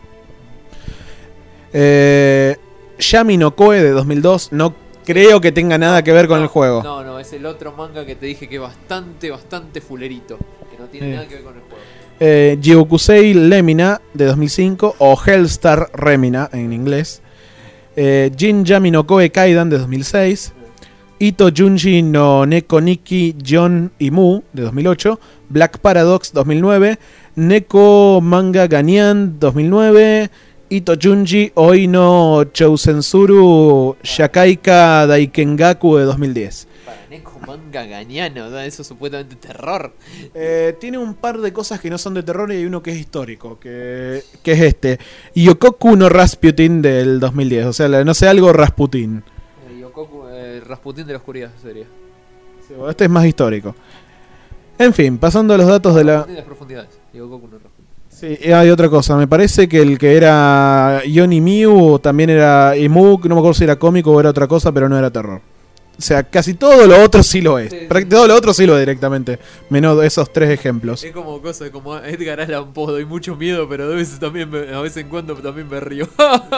Eh, Yami no Koe, de dos mil dos, no creo que tenga nada que ver con el juego. No, no, es el otro manga que te dije que es bastante, bastante fulerito. Que no tiene Eh. nada que ver con el juego. Eh, Gyoukusei Lemina, de dos mil cinco, o Hellstar Remina en inglés. Eh, Jin Yami no Koe Kaidan, de dos mil seis. Ito Junji no Neko Nikki John y Mu, de dos mil ocho. Black Paradox, dos mil nueve. Neko Manga Ganyan, dos mil nueve. Ito Junji Oi no Chousensuru Shakaika Daikengaku, de dos mil diez. Para Neko Manga Gañano, ¿no? Eso es supuestamente terror. Eh, tiene un par de cosas que no son de terror y hay uno que es histórico, que, que es este. Yokoku no Rasputin, del dos mil diez. O sea, no sé, algo Rasputin. El Yokoku, el Rasputín de la oscuridad sería. Sí, bueno, este es más histórico. En fin, pasando a los datos de la... Rasputín de las profundidades. Yokoku no Rasputín. Sí, y hay otra cosa. Me parece que el que era Yoni Miu también era Imu, no me acuerdo si era cómico o era otra cosa, pero no era terror. O sea, casi todo lo otro sí lo es. Sí, sí. Prácti- Todo lo otro sí lo es directamente. Menos esos tres ejemplos. Es como cosa como Edgar Allan Poe, doy mucho miedo, pero de veces también me- a vez en cuando también me río.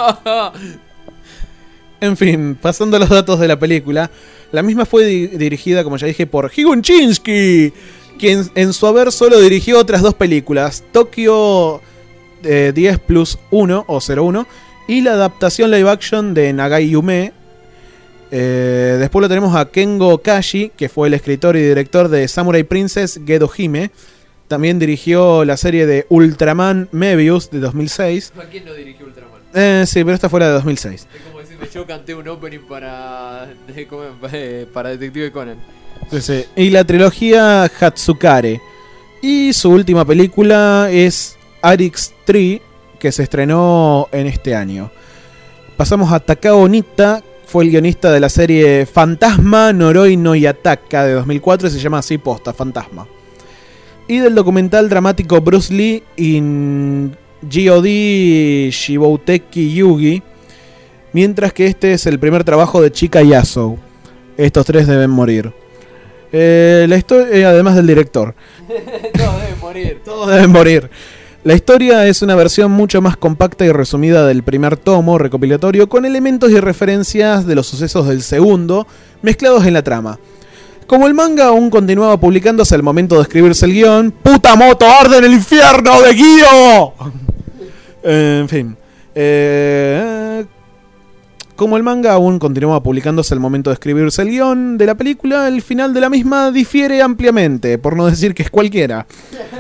En fin, pasando a los datos de la película, la misma fue di- dirigida, como ya dije, por Higun Chinsky, quien en su haber solo dirigió otras dos películas, Tokio eh, diez plus uno o cero uno y la adaptación live action de Nagai Yume. Eh, después lo tenemos a Kengo Kashi, que fue el escritor y director de Samurai Princess Gedo Hime. También dirigió la serie de Ultraman Mebius de dos mil seis. ¿A quién no dirigió Ultraman? Eh, sí, pero esta fue la de dos mil seis. Es como decirme, yo canté un opening para, de- ¿cómo es? Eh, para Detective Conan. Sí, sí. Y la trilogía Hatsukare. Y su última película es Arix tres, que se estrenó en este año. Pasamos a Takao Nitta, fue el guionista de la serie Fantasma Noroi no Yataka de dos mil cuatro, y se llama así posta, Fantasma. Y del documental dramático Bruce Lee in G O D Shibouteki Yugi, mientras que este es el primer trabajo de Chika Yasou. Estos tres deben morir. Eh, la historia, eh, además del director. Todos deben morir. Todos deben morir. La historia es una versión mucho más compacta y resumida del primer tomo recopilatorio, con elementos y referencias de los sucesos del segundo, mezclados en la trama. Como el manga aún continuaba publicándose al momento de escribirse el guión, ¡puta moto arde en el infierno de Guío! En fin. Eh, como el manga aún continuaba publicándose al momento de escribirse el guión de la película, el final de la misma difiere ampliamente, por no decir que es cualquiera.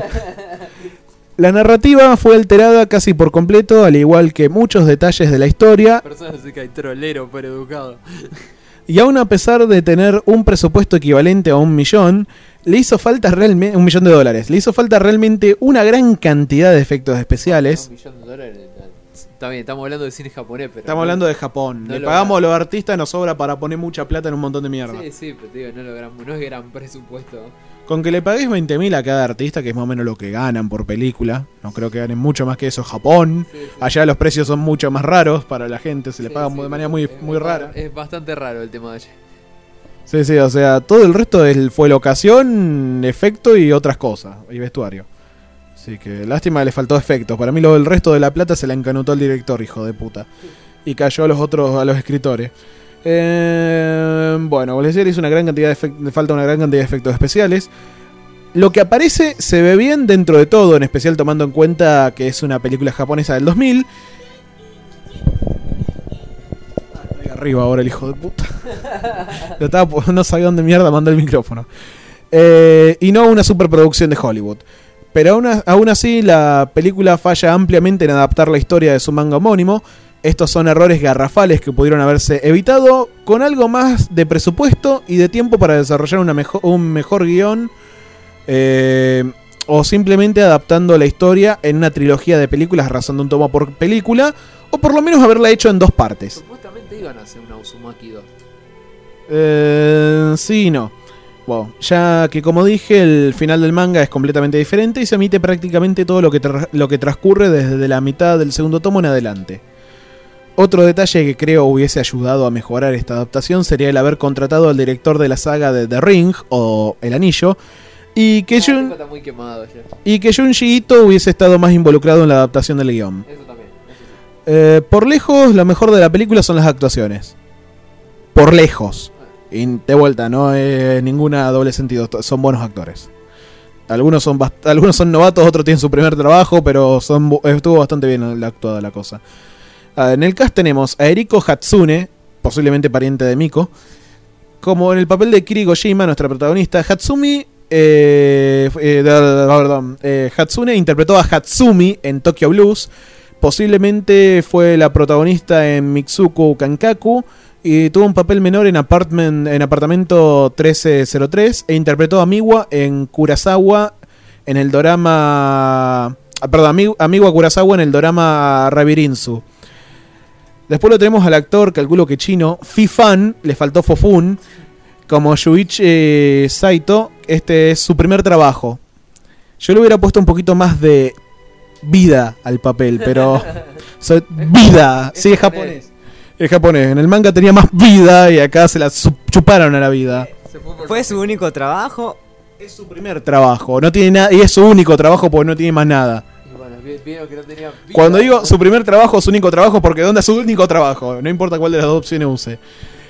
La narrativa fue alterada casi por completo, al igual que muchos detalles de la historia. Personas se cae trolero, pero educado. Y aún a pesar de tener un presupuesto equivalente a un millón, le hizo falta realmente un millón de dólares. Le hizo falta realmente una gran cantidad de efectos especiales. Un millón de dólares. Está bien, estamos hablando de cine japonés, pero. Estamos no, hablando de Japón. No le pagamos a los artistas, nos sobra para poner mucha plata en un montón de mierda. Sí, sí, pero te digo, no, logramos, no es gran presupuesto. Con que le pagues veinte mil a cada artista, que es más o menos lo que ganan por película. No creo que ganen mucho más que eso. Japón. Sí, sí. Allá los precios son mucho más raros para la gente. Se le sí, pagan sí, de manera muy, es, muy es, rara. Es bastante raro el tema de allá. Sí, sí, o sea, todo el resto es, fue locación, efecto y otras cosas. Y vestuario. Así que lástima que le faltó efectos. Para mí lo del resto de la plata se la encanutó al director, hijo de puta. Y cayó a los otros, a los escritores. Eh, bueno, como les decía, hizo una gran cantidad de efectos, le falta una gran cantidad de efectos especiales. Lo que aparece se ve bien dentro de todo, en especial tomando en cuenta que es una película japonesa del dos mil. Ah, estoy arriba ahora el hijo de puta. Lo estaba, no sabía dónde mierda mandó el micrófono. Eh, y no una superproducción de Hollywood. Pero aún, aún así la película falla ampliamente en adaptar la historia de su manga homónimo. Estos son errores garrafales que pudieron haberse evitado con algo más de presupuesto y de tiempo para desarrollar una mejo- un mejor guión, eh, o simplemente adaptando la historia en una trilogía de películas a razón de un tomo por película, o por lo menos haberla hecho en dos partes. Supuestamente iban a hacer una Uzumaki dos. Eh, sí y no. Bueno, ya que como dije, el final del manga es completamente diferente y se emite prácticamente todo lo que, tra- lo que transcurre desde la mitad del segundo tomo en adelante. Otro detalle que creo hubiese ayudado a mejorar esta adaptación sería el haber contratado al director de la saga de The Ring, o El Anillo, y que, no, Jun- está muy quemado ya. y que Junji Ito hubiese estado más involucrado en la adaptación del guión. Eso también. Eso sí. Eh, por lejos, lo mejor de la película son las actuaciones. Por lejos. Y de vuelta, no es ninguna doble sentido, son buenos actores. Algunos son bast- algunos son novatos, otros tienen su primer trabajo, pero son bu- estuvo bastante bien actuada la cosa. Ah, en el cast tenemos a Eriko Hatsune, posiblemente pariente de Miko, como en el papel de Kiri Kojima, nuestra protagonista. Hatsumi, eh, eh, perdón, eh, Hatsune interpretó a Hatsumi en Tokyo Blues. Posiblemente fue la protagonista en Mitsuko Kankaku. Y tuvo un papel menor en, apartment, en Apartamento trece cero tres. E interpretó a Miwa en Kurosawa en el dorama... Perdón, a Miwa Kurosawa en el dorama Rabirinsu. Después lo tenemos al actor, calculo que chino, Fifan, le faltó Fofun, como Yuichi Saito. Este es su primer trabajo. Yo le hubiera puesto un poquito más de vida al papel, pero... so, vida, sí, es japonés. Es japonés. En el manga tenía más vida y acá se la chuparon a la vida. ¿Fue su único trabajo? Es su primer trabajo. No tiene nada y es su único trabajo porque no tiene más nada. Y bueno, vieron que no tenía vida. Cuando digo su primer trabajo, su único trabajo, porque ¿dónde es su único trabajo? No importa cuál de las dos opciones use.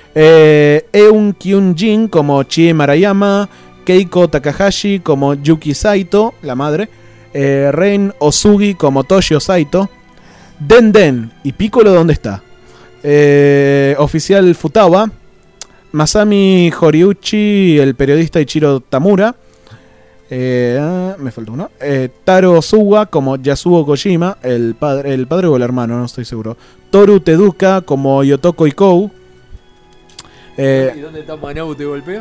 Eh, Eun Kyun-jin como Chie Marayama, Keiko Takahashi como Yuki Saito, la madre, eh, Ren Osugi como Toshio Saito, Den Den y Piccolo, ¿dónde está? Eh, oficial Futaba, Masami Horiuchi, el periodista Ichiro Tamura, eh, me falta uno, eh, Taro Suga como Yasuo Kojima, el padre, el padre o el hermano, no estoy seguro, Toru Tezuka como Yotoko Ikou, eh, ¿y dónde está Manabu? ¿Te golpea?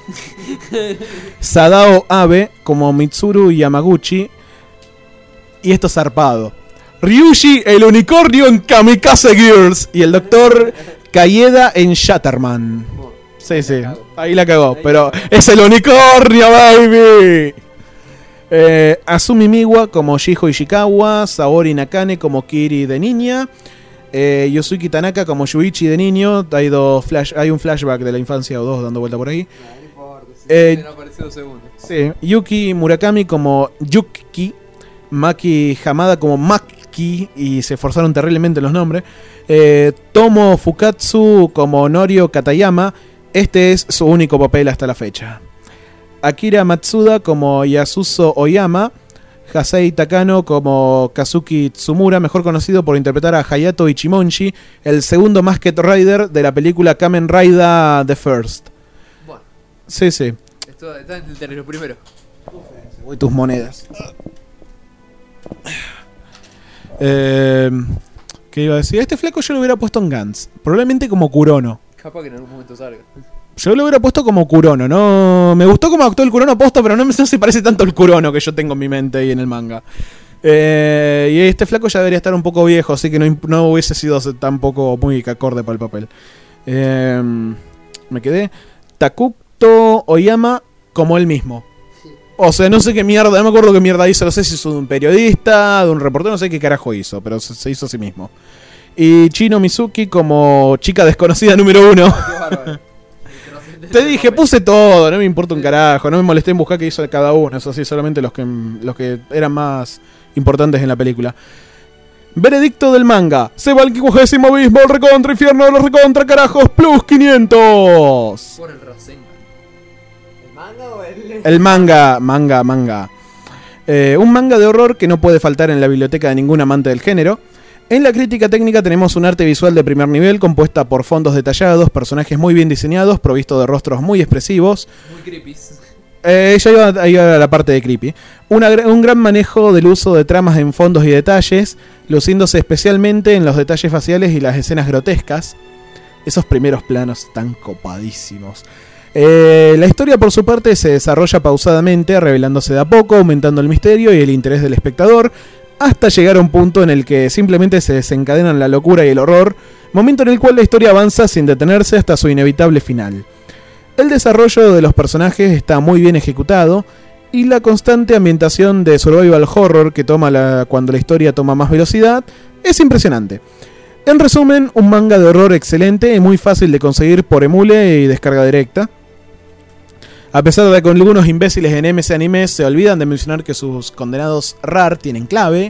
Sadao Abe como Mitsuru Yamaguchi, y esto zarpado, Ryushi el unicornio en Kamikaze Girls y el doctor Kayeda en Shatterman. Sí, sí, ahí la cagó, pero es el unicornio, baby. Eh, Azumi Miwa como Shiho Ishikawa, Saori Nakane como Kiri de niña, eh, Yosuke Tanaka como Shuichi de niño. Hay dos flash, hay un flashback de la infancia o dos dando vuelta por ahí. Eh, sí, Yuki Murakami como Yuki, Maki Hamada como Maki, y se esforzaron terriblemente los nombres. eh, Tomo Fukatsu como Norio Katayama. Este es su único papel hasta la fecha. Akira Matsuda como Yasuzo Oyama. Hasei Takano como Kazuki Tsumura, mejor conocido por interpretar a Hayato Ichimonji, el segundo Masked Rider de la película Kamen Rider The First. Bueno. Sí, sí. Esto está entre los primeros. Voy tus monedas. Eh, ¿Qué iba a decir? Este flaco yo lo hubiera puesto en Gantz. Probablemente como Kurono. Capaz que en algún momento salga. Yo lo hubiera puesto como Kurono, ¿no? Me gustó como actuó el Kurono posta, pero no, me, no se parece tanto al Kurono que yo tengo en mi mente y en el manga. Eh, y este flaco ya debería estar un poco viejo, así que no, no hubiese sido tampoco muy acorde para el papel. Eh, me quedé. Takuto Oyama como él mismo. O sea, no sé qué mierda, no me acuerdo qué mierda hizo, no sé si hizo de un periodista, de un reportero, no sé qué carajo hizo, pero se, se hizo a sí mismo. Y Chino Mizuki como chica desconocida número uno. Te dije, puse todo, no me importa un carajo, no me molesté en buscar qué hizo cada uno, eso sí, solamente los que, los que eran más importantes en la película. Veredicto del manga: se va al quincuagésimo abismo, el recontra infierno de los recontra carajos, plus quinientos. Por el Rasengan. ¿El manga o el...? El manga, manga, manga. Eh, un manga de horror que no puede faltar en la biblioteca de ningún amante del género. En la crítica técnica tenemos un arte visual de primer nivel compuesta por fondos detallados, personajes muy bien diseñados, provisto de rostros muy expresivos. Muy creepy. Eh, ya iba, ahí iba la parte de creepy. Una, un gran manejo del uso de tramas en fondos y detalles, luciéndose especialmente en los detalles faciales y las escenas grotescas. Esos primeros planos tan copadísimos. Eh, la historia por su parte se desarrolla pausadamente, revelándose de a poco, aumentando el misterio y el interés del espectador, hasta llegar a un punto en el que simplemente se desencadenan la locura y el horror, momento en el cual la historia avanza sin detenerse hasta su inevitable final. El desarrollo de los personajes está muy bien ejecutado, y la constante ambientación de survival horror que toma la, cuando la historia toma más velocidad es impresionante. En resumen, un manga de horror excelente y muy fácil de conseguir por emule y descarga directa. A pesar de que algunos imbéciles en M C Anime se olvidan de mencionar que sus condenados R A R tienen clave,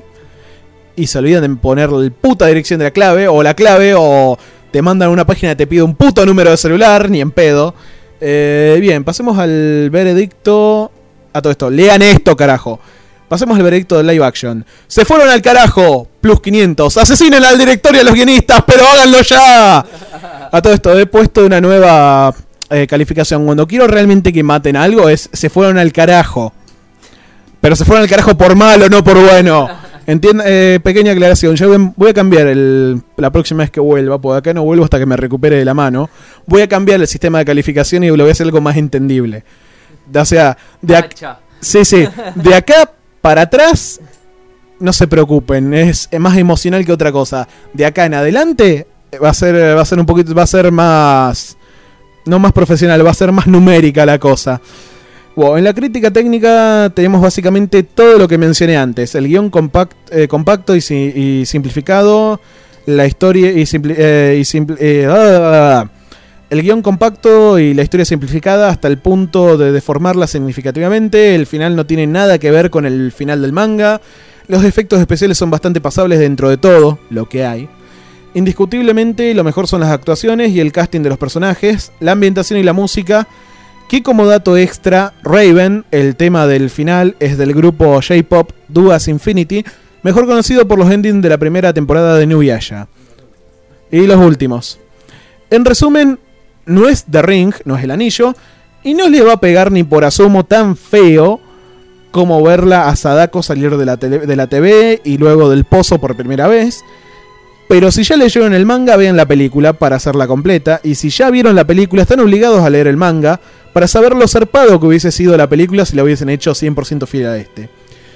y se olvidan de poner la puta dirección de la clave, o la clave, o te mandan a una página que te pide un puto número de celular, ni en pedo. Eh, bien, pasemos al veredicto. A todo esto, lean esto, carajo. Pasemos al veredicto del live action. Se fueron al carajo, plus quinientos. Asesinen al director y a los guionistas, pero háganlo ya. A todo esto, he puesto una nueva eh, calificación. Cuando quiero realmente que maten algo es se fueron al carajo. Pero se fueron al carajo por malo, no por bueno. Entienda, eh, pequeña aclaración. Yo voy a cambiar el, la próxima vez que vuelva, porque acá no vuelvo hasta que me recupere de la mano. Voy a cambiar el sistema de calificación y lo voy a hacer algo más entendible. O sea, de acá, sí, sí, de acá para atrás, no se preocupen, es más emocional que otra cosa. De acá en adelante va a ser, va a ser un poquito, va a ser más, no más profesional, va a ser más numérica la cosa. Bueno, en la crítica técnica tenemos básicamente todo lo que mencioné antes: el guión compact, eh, compacto y, si, y simplificado, la historia y simpli, eh, y simpli, eh, ah, el guión compacto y la historia simplificada hasta el punto de deformarla significativamente. El final no tiene nada que ver con el final del manga. Los efectos especiales son bastante pasables dentro de todo lo que hay. Indiscutiblemente lo mejor son las actuaciones y el casting de los personajes, la ambientación y la música, que como dato extra, Raven, el tema del final, es del grupo J-Pop Duas Infinity, mejor conocido por los endings de la primera temporada de Nuyasha. Y los últimos. En resumen, no es The Ring, no es el anillo, y no le va a pegar ni por asomo tan feo como verla a Sadako salir de la, tele, de la T V y luego del pozo por primera vez. Pero si ya leyeron el manga, vean la película para hacerla completa, y si ya vieron la película, están obligados a leer el manga para saber lo zarpado que hubiese sido la película si la hubiesen hecho cien por ciento fiel a este.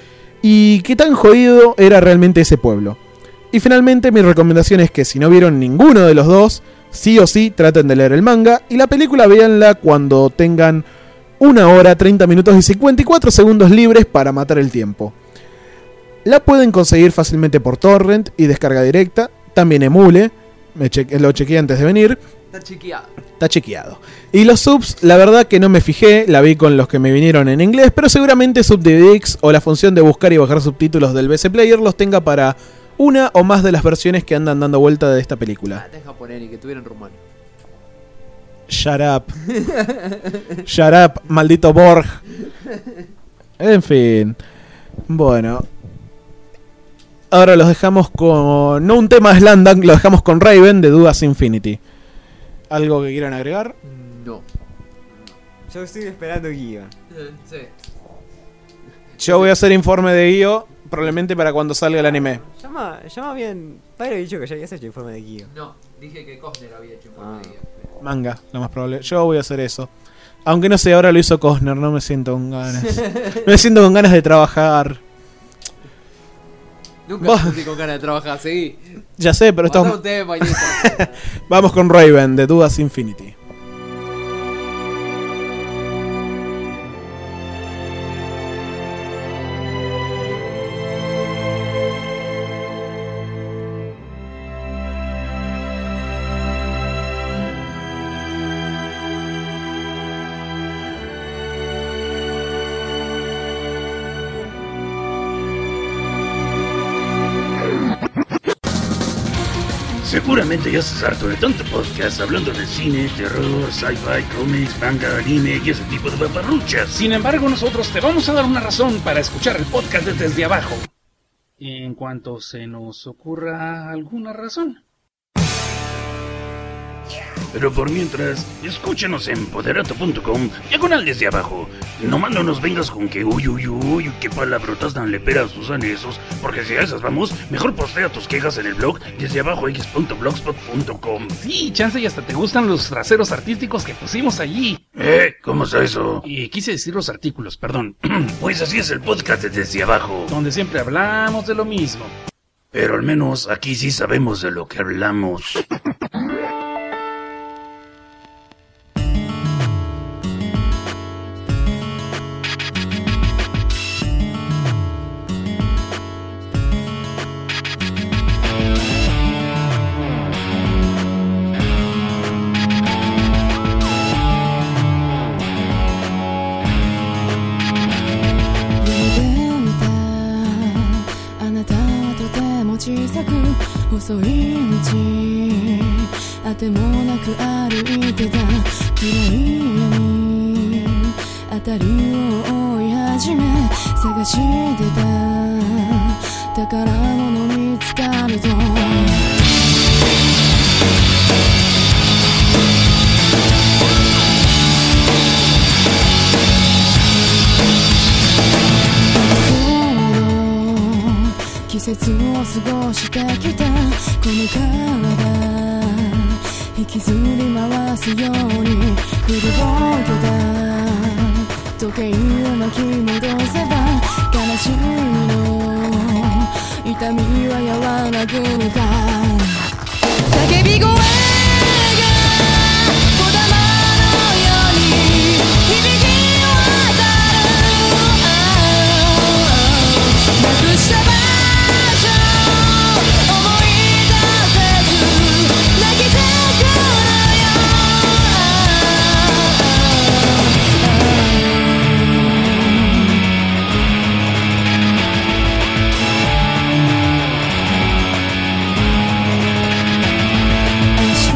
Y qué tan jodido era realmente ese pueblo. Y finalmente mi recomendación es que si no vieron ninguno de los dos, sí o sí traten de leer el manga, y la película véanla cuando tengan una hora, treinta minutos y cincuenta y cuatro segundos libres para matar el tiempo. La pueden conseguir fácilmente por torrent y descarga directa. También emule. Me cheque- lo chequeé antes de venir. Está chequeado. Está chequeado. Y los subs, la verdad que no me fijé. La vi con los que me vinieron en inglés. Pero seguramente SubDivX o la función de buscar y bajar subtítulos del B C Player los tenga para una o más de las versiones que andan dando vuelta de esta película. Ah, deja poner y que tuvieran rumano. Shut up. Shut up, maldito Borg. En fin. Bueno. Ahora los dejamos con... No un tema de Slandang, lo dejamos con Raven de Dudas Infinity. ¿Algo que quieran agregar? No. Yo estoy esperando guía. Sí. Yo voy a hacer informe de Guío, probablemente para cuando salga el anime. Llama, llama bien. Padre, he dicho que ya habías hecho informe de guía. No, dije que Costner había hecho informe de guía. Manga, lo más probable. Yo voy a hacer eso. Aunque no sé, ahora lo hizo Costner, no me siento con ganas. No me siento con ganas de trabajar. Nunca Vos- me sentí con ganas de trabajar, seguí. Ya sé, pero Mandá esto... un tema y listo. Vamos con Raven de Dudas Infinity. Seguramente ya estás harto de tanto podcast hablando de cine, terror, sci-fi, cómics, manga, anime y ese tipo de paparruchas. Sin embargo, nosotros te vamos a dar una razón para escuchar el podcast de Desde Abajo. En cuanto se nos ocurra alguna razón. Pero por mientras, escúchanos en poderato punto com, diagonal desde abajo. Nomás no nos vengas con que uy uy uy, qué palabrotas tan leperas usan esos, porque si a esas vamos, mejor postea tus quejas en el blog desde abajo x punto blogspot punto com. Sí, chance y hasta te gustan los traseros artísticos que pusimos allí. ¿Eh? ¿Cómo está eso? Y quise decir los artículos, perdón. Pues así es el podcast de Desde Abajo, Donde siempre hablamos de lo mismo. pero al menos aquí sí sabemos de lo que hablamos. 「細い道あてもなく歩いてた」「暗い闇あたりを追い始め」「探してた宝物見つかると」季節を過ごしてきたこの体引きずり回すように振りぼけた時計を巻き戻せば悲しみの痛みは和らぐのか叫び声が子供のように響き渡るなくした場所明日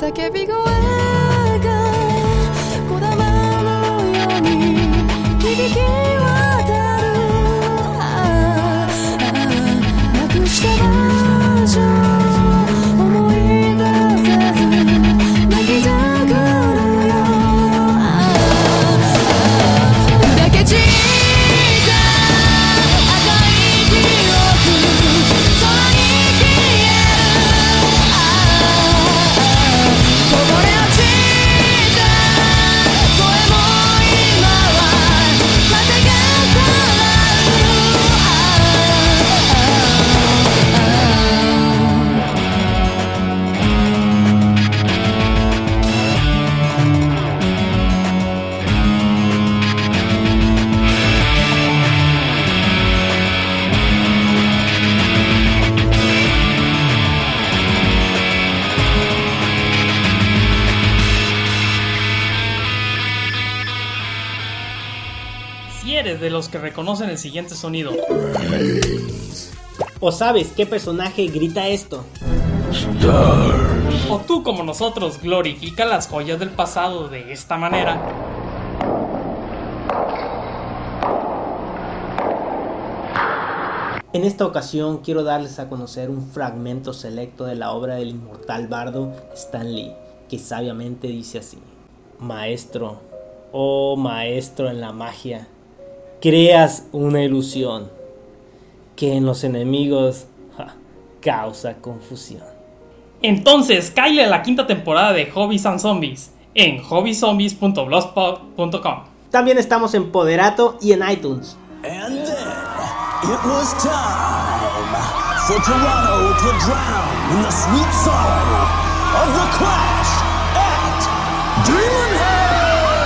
叫び声がこだまのように響き渡る。ああなくした場所思い出せず泣きじゃくるよ。ああ砕け散った赤い記憶空に消える。ああこぼれ落ちた声も今は風がさらう。 Si eres de los que reconocen el siguiente sonido, ¿O sabes qué personaje grita esto? o tú como nosotros glorifica las joyas del pasado de esta manera, En esta ocasión quiero darles a conocer un fragmento selecto de la obra del inmortal bardo Stan Lee, que sabiamente dice así: Maestro, oh maestro en la magia, creas una ilusión que en los enemigos ja, causa confusión. entonces cáele a la quinta temporada de Hobbies and Zombies en hobbies zombies punto blogspot punto com. También estamos en Poderato y en iTunes. And then it was time for Toronto to drown in the sweet sorrow of the clash at Demon Head!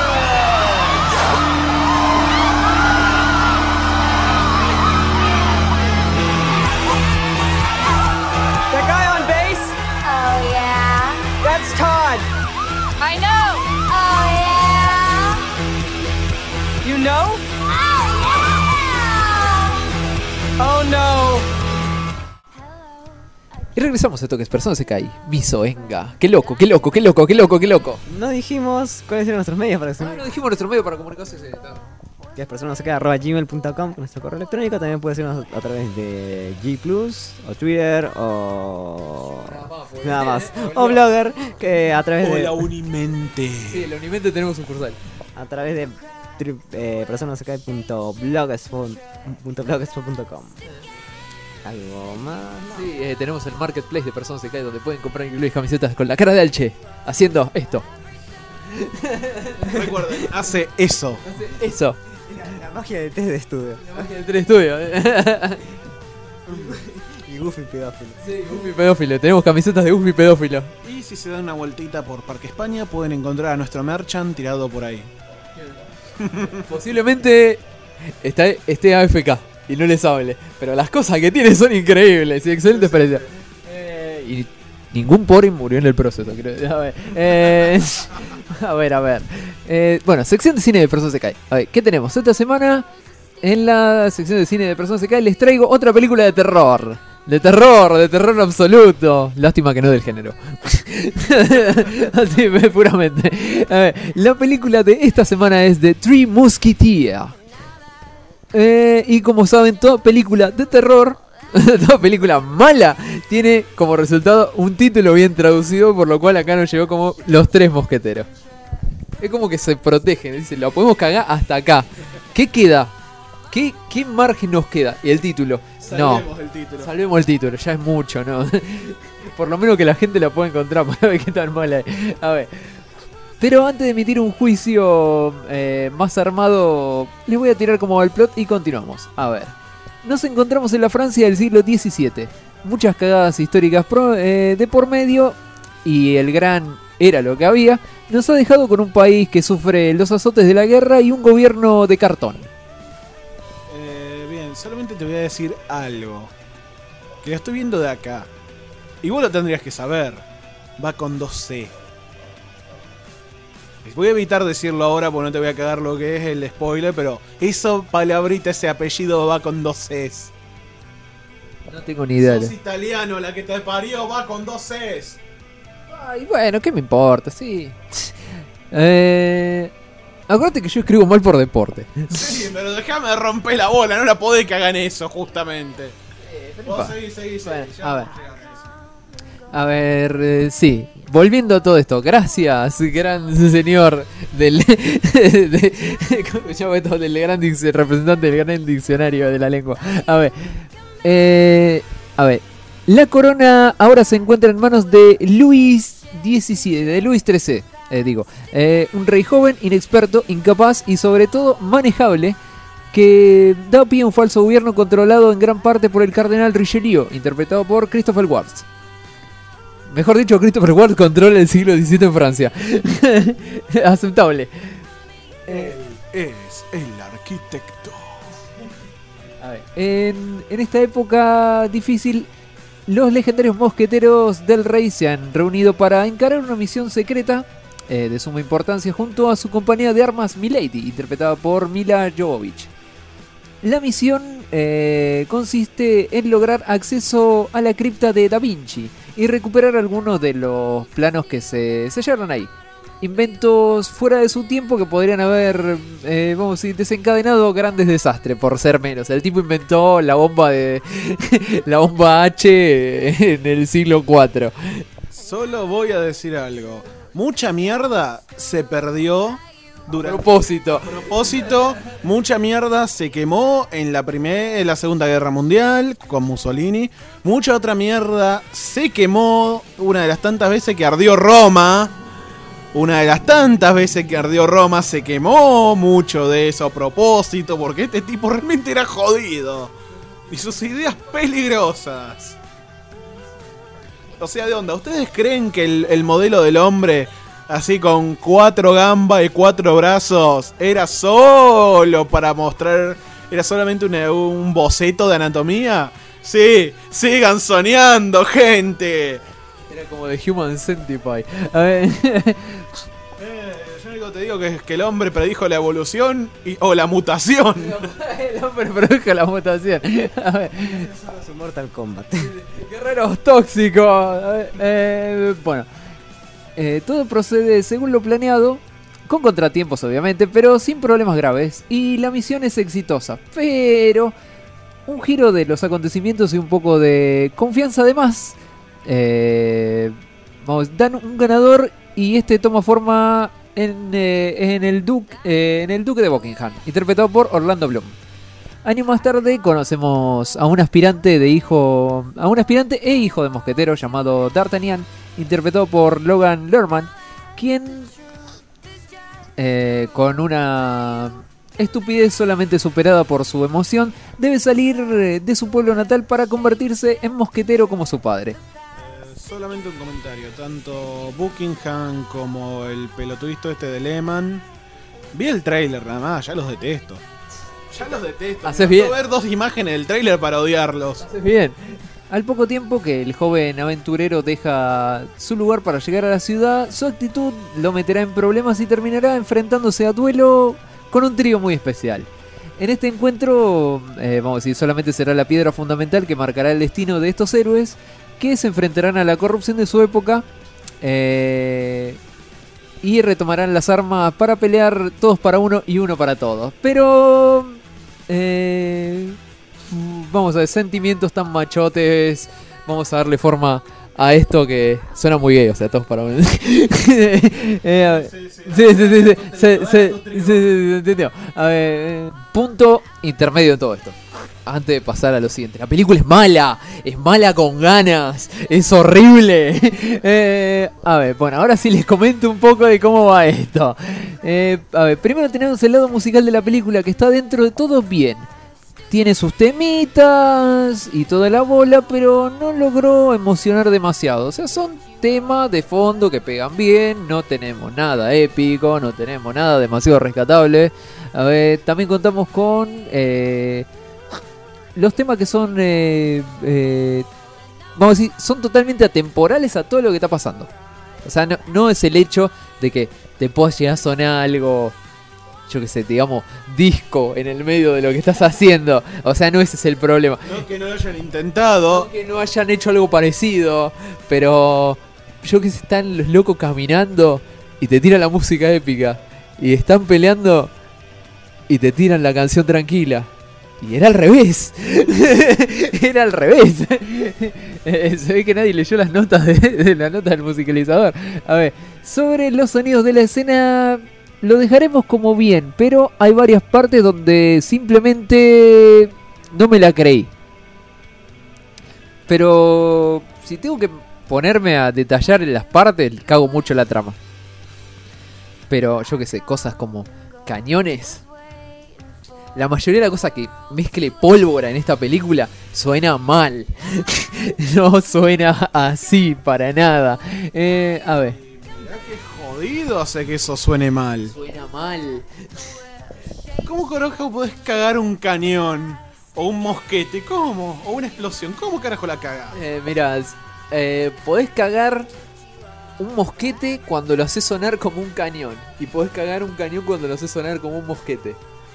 That guy on bass? Oh yeah? That's Todd. I know! Oh yeah! You know? Oh Oh no. Y regresamos a Toques Persona se cae. Misoenga. Qué loco, qué loco, qué loco, qué loco, qué loco. No dijimos cuáles eran nuestros medios para que se... Ah, no dijimos nuestro medio para comunicarse. Que es persona se cae arroba gmail punto com, nuestro correo electrónico. También puede sernos a través de G plus, o Twitter, o... Nada más. O Blogger, que a través O de... la Unimente. Sí, la Unimente tenemos un cursal. A través de eh, persona se cae punto blogspot punto com. ¿Algo más? Sí, eh, tenemos el marketplace de Personas se cae donde pueden comprar incluidas camisetas con la cara de Alche haciendo esto. Recuerden, hace eso. Hace eso. La, la magia de test de estudio. La magia de tres estudio. Y Goofy pedófilo. Sí, Goofy pedófilo. Tenemos camisetas de Goofy pedófilo. Y si se dan una vueltita por Parque España, pueden encontrar a nuestro merchant tirado por ahí. Posiblemente está, esté A F K y no les hable, pero las cosas que tiene son increíbles y excelentes precios. Eh, y ningún pobre murió en el proceso, creo. A ver, eh, a ver. A ver. Eh, bueno, sección de cine de Personas se cae. A ver, ¿qué tenemos? Esta semana en la sección de cine de Personas se cae les traigo otra película de terror. De terror, de terror absoluto. Lástima que no del género. Así, puramente. A ver, la película de esta semana es The Three Musketeers. Eh, y como saben, toda película de terror, toda película mala, tiene como resultado un título bien traducido, por lo cual acá nos llegó como Los Tres Mosqueteros. Es como que se protegen, dicen, lo podemos cagar hasta acá. ¿Qué queda? ¿Qué, qué margen nos queda? Y el título. Salvemos no, el título. Salvemos el título, ya es mucho, ¿no? Por lo menos que la gente la pueda encontrar para ver qué tan mala es. A ver. Pero antes de emitir un juicio eh, más armado, les voy a tirar como el plot y continuamos. A ver. Nos encontramos en la Francia del siglo diecisiete. Muchas cagadas históricas pro, eh, de por medio. Y el gran era lo que había. Nos ha dejado con un país que sufre los azotes de la guerra y un gobierno de cartón. Eh, bien, solamente te voy a decir algo. Que lo estoy viendo de acá. Y vos lo tendrías que saber. Va con dos C. Voy a evitar decirlo ahora porque no te voy a cagar lo que es el spoiler, pero esa palabrita, ese apellido va con dos Cs. No tengo ni idea. Sos italiano, la que te parió va con dos Cs. Ay, bueno, ¿qué me importa? Sí. Eh, acuérdate que yo escribo mal por deporte. Sí, pero déjame romper la bola, no la podés que hagan eso, justamente. Vos seguís, seguís, Bueno, seguís, a ya ver. vamos a llegar a eso. A ver, eh, sí. Volviendo a todo esto, gracias, gran señor del, de, de- ¿cómo se llama esto? Del gran dic- representante del gran diccionario de la lengua. A ver, eh, a ver, la corona ahora se encuentra en manos de Luis diecisiete, de Luis trece, eh, digo, eh, un rey joven, inexperto, incapaz y sobre todo manejable, que da pie a un falso gobierno controlado en gran parte por el cardenal Richelieu, interpretado por Christopher Waltz. Mejor dicho, Christopher Waltz controla el siglo diecisiete en Francia. Aceptable. Él es el arquitecto. A ver, en, en esta época difícil, los legendarios mosqueteros del rey se han reunido para encarar una misión secreta eh, de suma importancia junto a su compañía de armas Milady, interpretada por Mila Jovovich. La misión eh, consiste en lograr acceso a la cripta de Da Vinci y recuperar algunos de los planos que se sellaron ahí. Inventos fuera de su tiempo que podrían haber, eh, vamos a decir, desencadenado grandes desastres, por ser menos. El tipo inventó la bomba de la bomba H en el siglo cuatro. Solo voy a decir algo. Mucha mierda se perdió durante... A propósito. A propósito, mucha mierda se quemó en la primera, en la Segunda Guerra Mundial con Mussolini. Mucha otra mierda se quemó una de las tantas veces que ardió Roma. Una de las tantas veces que ardió Roma se quemó mucho de eso a propósito, porque este tipo realmente era jodido. Y sus ideas peligrosas. O sea, de onda, ¿ustedes creen que el, el modelo del hombre, así con cuatro gambas y cuatro brazos, era solo para mostrar, era solamente una- un boceto de anatomía? Sí, sigan soñando, gente. Era como de Human Centipede. A ver. Eh, yo lo único que te digo que es que el hombre predijo la evolución y, o la mutación. El hombre produjo la mutación. A ver. Eso es Mortal Kombat. Guerreros tóxicos. A ver, eh, bueno. Eh, todo procede según lo planeado. Con contratiempos obviamente, pero sin problemas graves. Y la misión es exitosa. Pero un giro de los acontecimientos y un poco de confianza además. Eh, vamos, dan un ganador y este toma forma en, eh, en, el Duque, eh, en el Duque de Buckingham, interpretado por Orlando Bloom. Años más tarde conocemos a un aspirante de hijo, a un aspirante e hijo de mosquetero llamado D'Artagnan, interpretado por Logan Lerman, quien eh, con una estupidez solamente superada por su emoción debe salir eh, de su pueblo natal para convertirse en mosquetero como su padre. Solamente un comentario, tanto Buckingham como el pelotudito este de Lehman. Vi el trailer nada más, ya los detesto. Ya los detesto. Haces Me bien. faltó ver dos imágenes del trailer para odiarlos. Haces bien. Al poco tiempo que el joven aventurero deja su lugar para llegar a la ciudad, su actitud lo meterá en problemas y terminará enfrentándose a duelo con un trío muy especial. En este encuentro, eh, vamos a decir, solamente será la piedra fundamental que marcará el destino de estos héroes, que se enfrentarán a la corrupción de su época eh, y retomarán las armas para pelear todos para uno y uno para todos. Pero eh, vamos a ver, sentimientos tan machotes, vamos a darle forma a esto que suena muy gay, o sea, todos para uno. Eh, a ver, sí, sí, sí, sí, sí, sí, sí, sí, sí, entendió. A ver, eh, punto intermedio en todo esto. Antes de pasar a lo siguiente, la película es mala, es mala con ganas, es horrible. Eh, a ver, bueno, ahora sí les comento un poco de cómo va esto. Eh, a ver, primero tenemos el lado musical de la película, que está dentro de todo bien. Tiene sus temitas y toda la bola, pero no logró emocionar demasiado. O sea, son temas de fondo que pegan bien, no tenemos nada épico, no tenemos nada demasiado rescatable. A ver, también contamos con... Eh, los temas que son, eh, eh, vamos a decir, son totalmente atemporales a todo lo que está pasando. O sea, no, no es el hecho de que te pueda llegar a sonar algo, yo que sé, digamos, disco en el medio de lo que estás haciendo. O sea, no ese es el problema. No que no lo hayan intentado. No que no hayan hecho algo parecido, pero yo que sé, están los locos caminando y te tiran la música épica. Y están peleando y te tiran la canción tranquila. Y era al revés. Era al revés. Eh, Se ve que nadie leyó las notas de, de la nota del musicalizador. A ver, sobre los sonidos de la escena lo dejaremos como bien, pero hay varias partes donde simplemente no me la creí. Pero si tengo que ponerme a detallar en las partes, cago mucho la trama. Pero yo que sé, cosas como cañones. La mayoría de las cosas que mezcle pólvora en esta película suena mal. No suena así para nada. Eh, a ver. Mirá qué jodido hace que eso suene mal. Suena mal. ¿Cómo carajo podés cagar un cañón? O un mosquete, ¿cómo? O una explosión, ¿cómo carajo la cagas? Eh, mirá, eh, podés cagar un mosquete cuando lo haces sonar como un cañón. Y podés cagar un cañón cuando lo haces sonar como un mosquete.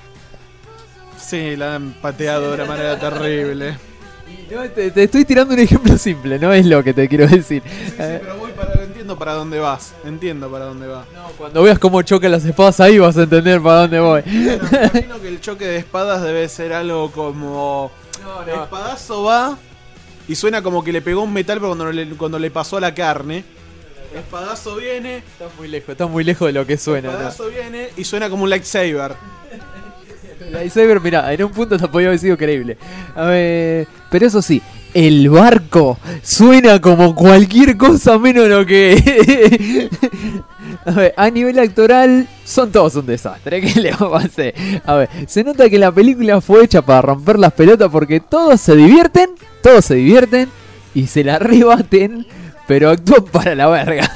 Sí, la han pateado de una manera terrible. No, te, te estoy tirando un ejemplo simple, no es lo que te quiero decir. Sí, sí, pero voy para, entiendo para dónde vas. Entiendo para dónde vas. No, cuando veas cómo chocan las espadas ahí vas a entender para dónde voy. Bueno, me imagino que el choque de espadas debe ser algo como... No, no. El espadazo va y suena como que le pegó un metal pero cuando le, cuando le pasó a la carne. El espadazo viene... Estás muy lejos, estás muy lejos de lo que suena. El espadazo ¿no? viene y suena como un lightsaber. El lightsaber, mirá, en un punto te podía haber sido creíble. A ver, pero eso sí, el barco suena como cualquier cosa menos lo que... A ver, a nivel actoral son todos un desastre. ¿Qué le vamos a hacer? A ver, se nota que la película fue hecha para romper las pelotas porque todos se divierten, todos se divierten y se la rebaten, pero actúan para la verga.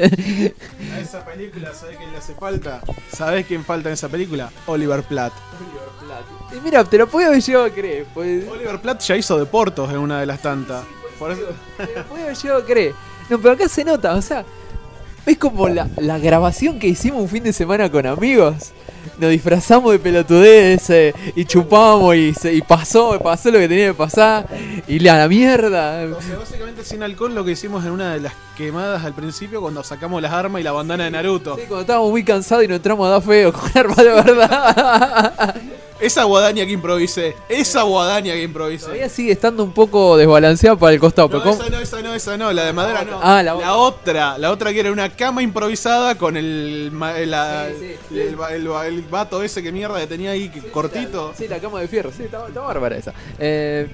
A esa película, ¿sabés quién le hace falta? ¿Sabés quién falta en esa película? Oliver Platt. Oliver Platt. Y mira, te lo podía haber llegado a creer. Pues... Oliver Platt ya hizo de Portos en una de las tantas. Por eso... Te lo podía haber llegado a creer. No, pero acá se nota, o sea, es como la, la grabación que hicimos un fin de semana con amigos. Nos disfrazamos de pelotudez eh, y chupamos y, se, y pasó, pasó lo que tenía que pasar y la, la mierda. O sea, básicamente sin alcohol lo que hicimos en una de las quemadas al principio cuando sacamos las armas y la bandana de Naruto. Sí, cuando estábamos muy cansados y nos entramos a dar feo con armas de verdad. Esa guadaña que improvisé, esa guadaña que improvisé. Todavía sigue estando un poco desbalanceada para el costado. No, pero esa no, esa no, esa no, la de madera no. Ah, la, la otra, la otra que era una cama improvisada con el la, sí, sí, el, sí. El, el, el vato ese que mierda que tenía ahí que, sí, cortito. La, sí, la cama de fierro, sí, está, está bárbara esa. Eh,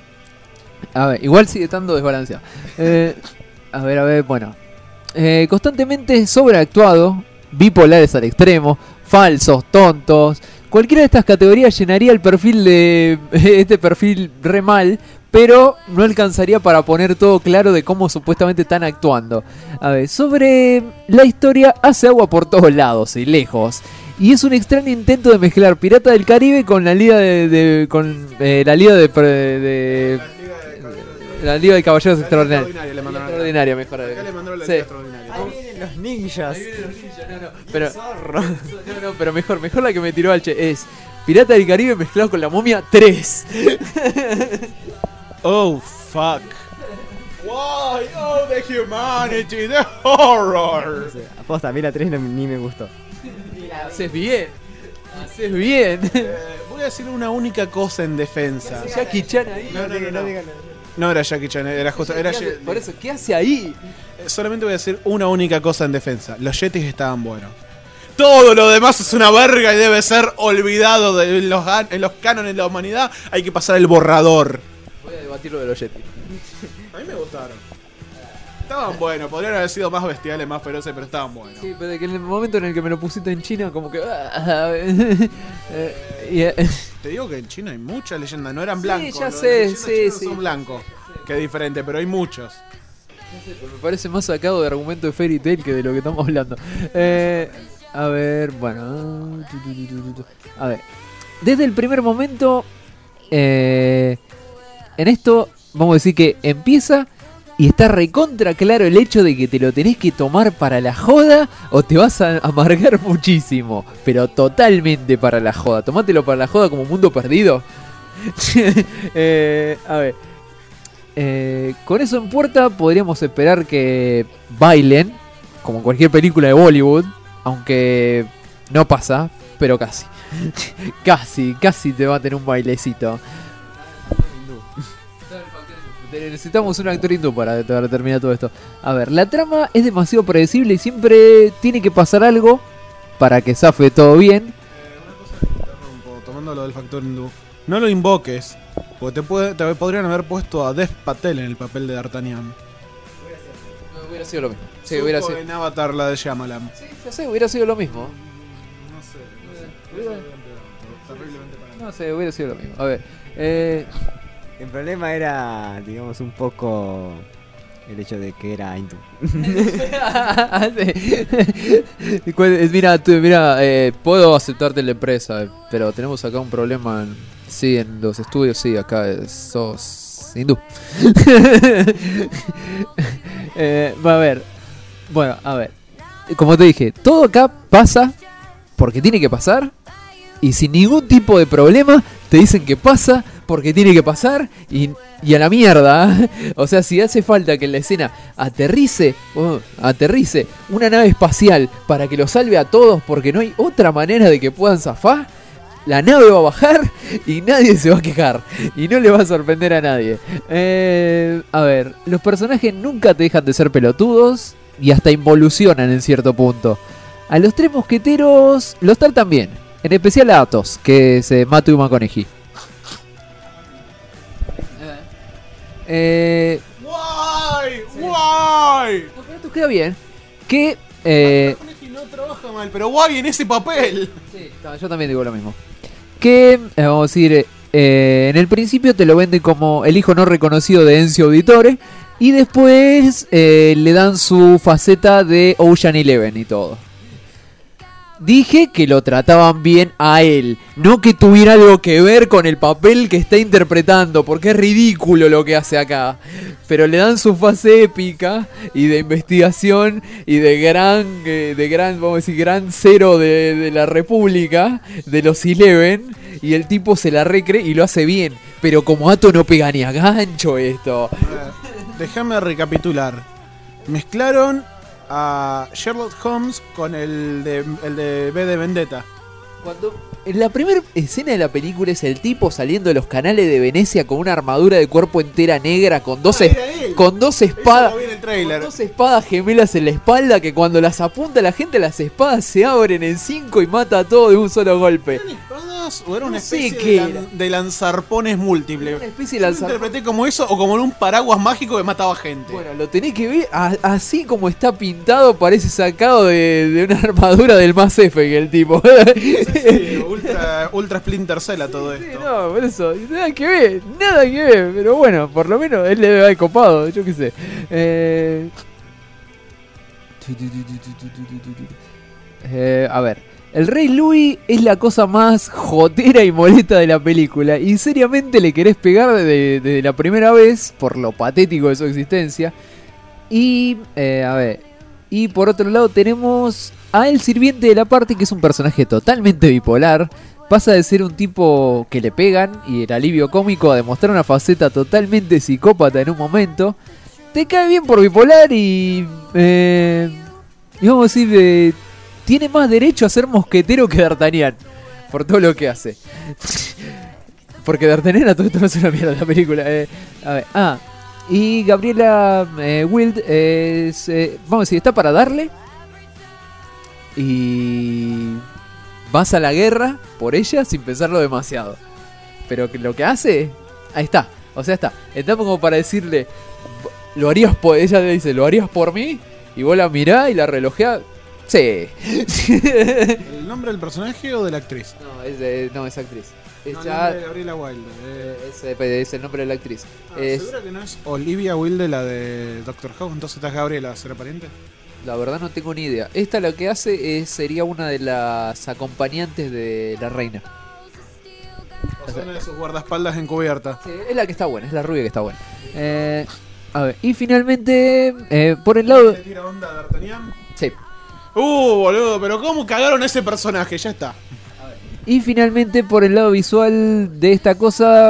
a ver, igual sigue estando desbalanceada. Eh, a ver, a ver, bueno. Eh, constantemente sobreactuado, bipolares al extremo, falsos, tontos. Cualquiera de estas categorías llenaría el perfil de este perfil re mal, pero no alcanzaría para poner todo claro de cómo supuestamente están actuando. A ver, sobre la historia, hace agua por todos lados y lejos. Y es un extraño intento de mezclar Pirata del Caribe con la Liga de, de con eh, la Liga de, de, de la Liga de Caballeros Extraordinarios. Extraordinaria, mejor. Acá le mandaron la sí. Liga Extraordinaria. Ahí vienen los ninjas. Ahí vienen los ninjas, no, no. Pero, no, no, pero mejor, mejor la que me tiró Alche es Pirata del Caribe mezclado con la Momia tres. Oh, fuck. Why? Oh, the humanity, the horror. No sé, aposta, a mí la tres no, ni me gustó. Haces bien. Haces bien. Eh, voy a decir una única cosa en defensa. Jackie Chan ahí. No, no, no, no. No era Jackie Chan, era justo. Era hace, por eso, ¿qué hace ahí? Solamente voy a decir una única cosa en defensa. Los Yetis estaban buenos. Todo lo demás es una verga y debe ser olvidado de los, en los cánones de la humanidad. Hay que pasar el borrador. Voy a debatir lo de los Yetis. A mí me gustaron. Estaban buenos, podrían haber sido más bestiales, más feroces, pero estaban buenos. Sí, pero de que en el momento en el que me lo pusiste en China, como que... eh, yeah. Te digo que en China hay muchas leyendas, no eran blancos. Sí, ya sé, sí, sí. Son blancos, sí. Que es diferente, pero hay muchos. No sé, pero me parece más sacado de argumento de Fairy Tail que de lo que estamos hablando. Eh, a ver, bueno... A ver, desde el primer momento... Eh, en esto, vamos a decir que empieza... Y está recontra claro el hecho de que te lo tenés que tomar para la joda o te vas a amargar muchísimo. Pero totalmente para la joda. Tomátelo para la joda como Mundo Perdido. eh, a ver. eh, con eso en puerta podríamos esperar que bailen, como cualquier película de Bollywood, aunque no pasa, pero casi. casi, casi te va a tener un bailecito. Necesitamos un actor hindú para, para terminar todo esto. A ver, la trama es demasiado predecible y siempre tiene que pasar algo para que zafe todo bien. Eh, una cosa que te interrumpo, tomando lo del factor hindú. No lo invoques, porque te, puede, te podrían haber puesto a Dev Patel en el papel de D'Artagnan. Hubiera sido lo mismo. Sí, Suco hubiera sido. en Avatar, la de Shyamalan. Sí, ya sé, hubiera sido lo mismo. No sé, no sé. Hubiera... Terriblemente para No sé, hubiera sido lo mismo. A ver, eh... el problema era, digamos, un poco el hecho de que era hindú. Sí. Mira, tú, mira eh, puedo aceptarte en la empresa, pero tenemos acá un problema. En, sí, en los estudios, sí, acá es, sos hindú. eh, va a ver, bueno, a ver. Como te dije, todo acá pasa porque tiene que pasar y sin ningún tipo de problema te dicen que pasa porque tiene que pasar y, y a la mierda. O sea, si hace falta que en la escena aterrice, oh, aterrice una nave espacial para que lo salve a todos porque no hay otra manera de que puedan zafar, la nave va a bajar y nadie se va a quejar y no le va a sorprender a nadie. Eh, a ver, los personajes nunca te dejan de ser pelotudos y hasta involucionan en cierto punto. A los tres mosqueteros los tratan bien, en especial a Athos, que es eh, Matthew McConaughey. Eh, ¡Guay! ¡Guay! No, pero esto queda bien. Que. Eh, no trabaja mal, pero guay en ese papel. Sí, yo también digo lo mismo. Que, eh, vamos a decir, eh, en el principio te lo venden como el hijo no reconocido de Ezio Auditore. Y después eh, le dan su faceta de Ocean Eleven y todo. Dije que lo trataban bien a él, no que tuviera algo que ver con el papel que está interpretando, porque es ridículo lo que hace acá. Pero le dan su fase épica y de investigación y de gran, eh, de gran, vamos a decir, gran cero de, de la República, de los Eleven, y el tipo se la recree y lo hace bien. Pero como Ato no pega ni a gancho esto. Déjame recapitular. Mezclaron a Sherlock Holmes con el de, el de V de Vendetta. Cuando en la primera escena de la película es el tipo saliendo de los canales de Venecia con una armadura de cuerpo entera negra con dos, Ah, es- era él. con dos espadas, Eso lo vi en el tráiler. con dos espadas gemelas en la espalda que cuando las apunta la gente las espadas se abren en cinco y mata a todo de un solo golpe. ¿Espadas o era una No sé especie qué de, lan- de lanzarpones múltiples? Una especie de Yo lo lanzar- interpreté como eso o como en un paraguas mágico que mataba gente. Bueno, lo tenés que ver a- así como está pintado, parece sacado de, de una armadura del Mass Effect el tipo. Sí, ultra, ultra Splinter Cell a todo Sí, esto. no, por eso, nada que ver, nada que ver, pero bueno, por lo menos él le debe haber copado, yo qué sé. Eh... Eh, a ver, el Rey Louis es la cosa más jotera y molesta de la película y seriamente le querés pegar desde, desde la primera vez por lo patético de su existencia. Y, eh, a ver, y por otro lado tenemos a el sirviente de la parte, que es un personaje totalmente bipolar. Pasa de ser un tipo que le pegan y el alivio cómico a demostrar una faceta totalmente psicópata en un momento. Te cae bien por bipolar y... Eh, y vamos a decir, eh, tiene más derecho a ser mosquetero que D'Artagnan por todo lo que hace. Porque D'Artagnan a todo esto no es una mierda la película. Eh, a ver, ah, y Gabriela eh, Wild es... Eh, vamos a decir, está para darle. Y... vas a la guerra por ella sin pensarlo demasiado. Pero que lo que hace, ahí está. O sea, está. Está como para decirle, lo harías por... Ella le dice, ¿lo harías por mí? Y vos la mirás y la relojeás. Sí. ¿El nombre del personaje o de la actriz? No, es, eh, no, es actriz. Es, No, el ya- nombre de Gabriela Wilde. eh. es, eh, es el nombre de la actriz. Ah, Es- ¿Seguro que no es Olivia Wilde la de Doctor House? Entonces estás Gabriela, ¿será pariente? La verdad no tengo ni idea. Esta lo que hace es, sería una de las acompañantes de la reina. O sea, una de sus guardaespaldas encubierta. Sí, es la que está buena, es la rubia que está buena. Eh, a ver, y finalmente, eh, por el lado... ¿Le tira onda a D'Artagnan? Sí. Uh, boludo, pero ¿cómo cagaron a ese personaje? Ya está. Y finalmente, por el lado visual de esta cosa,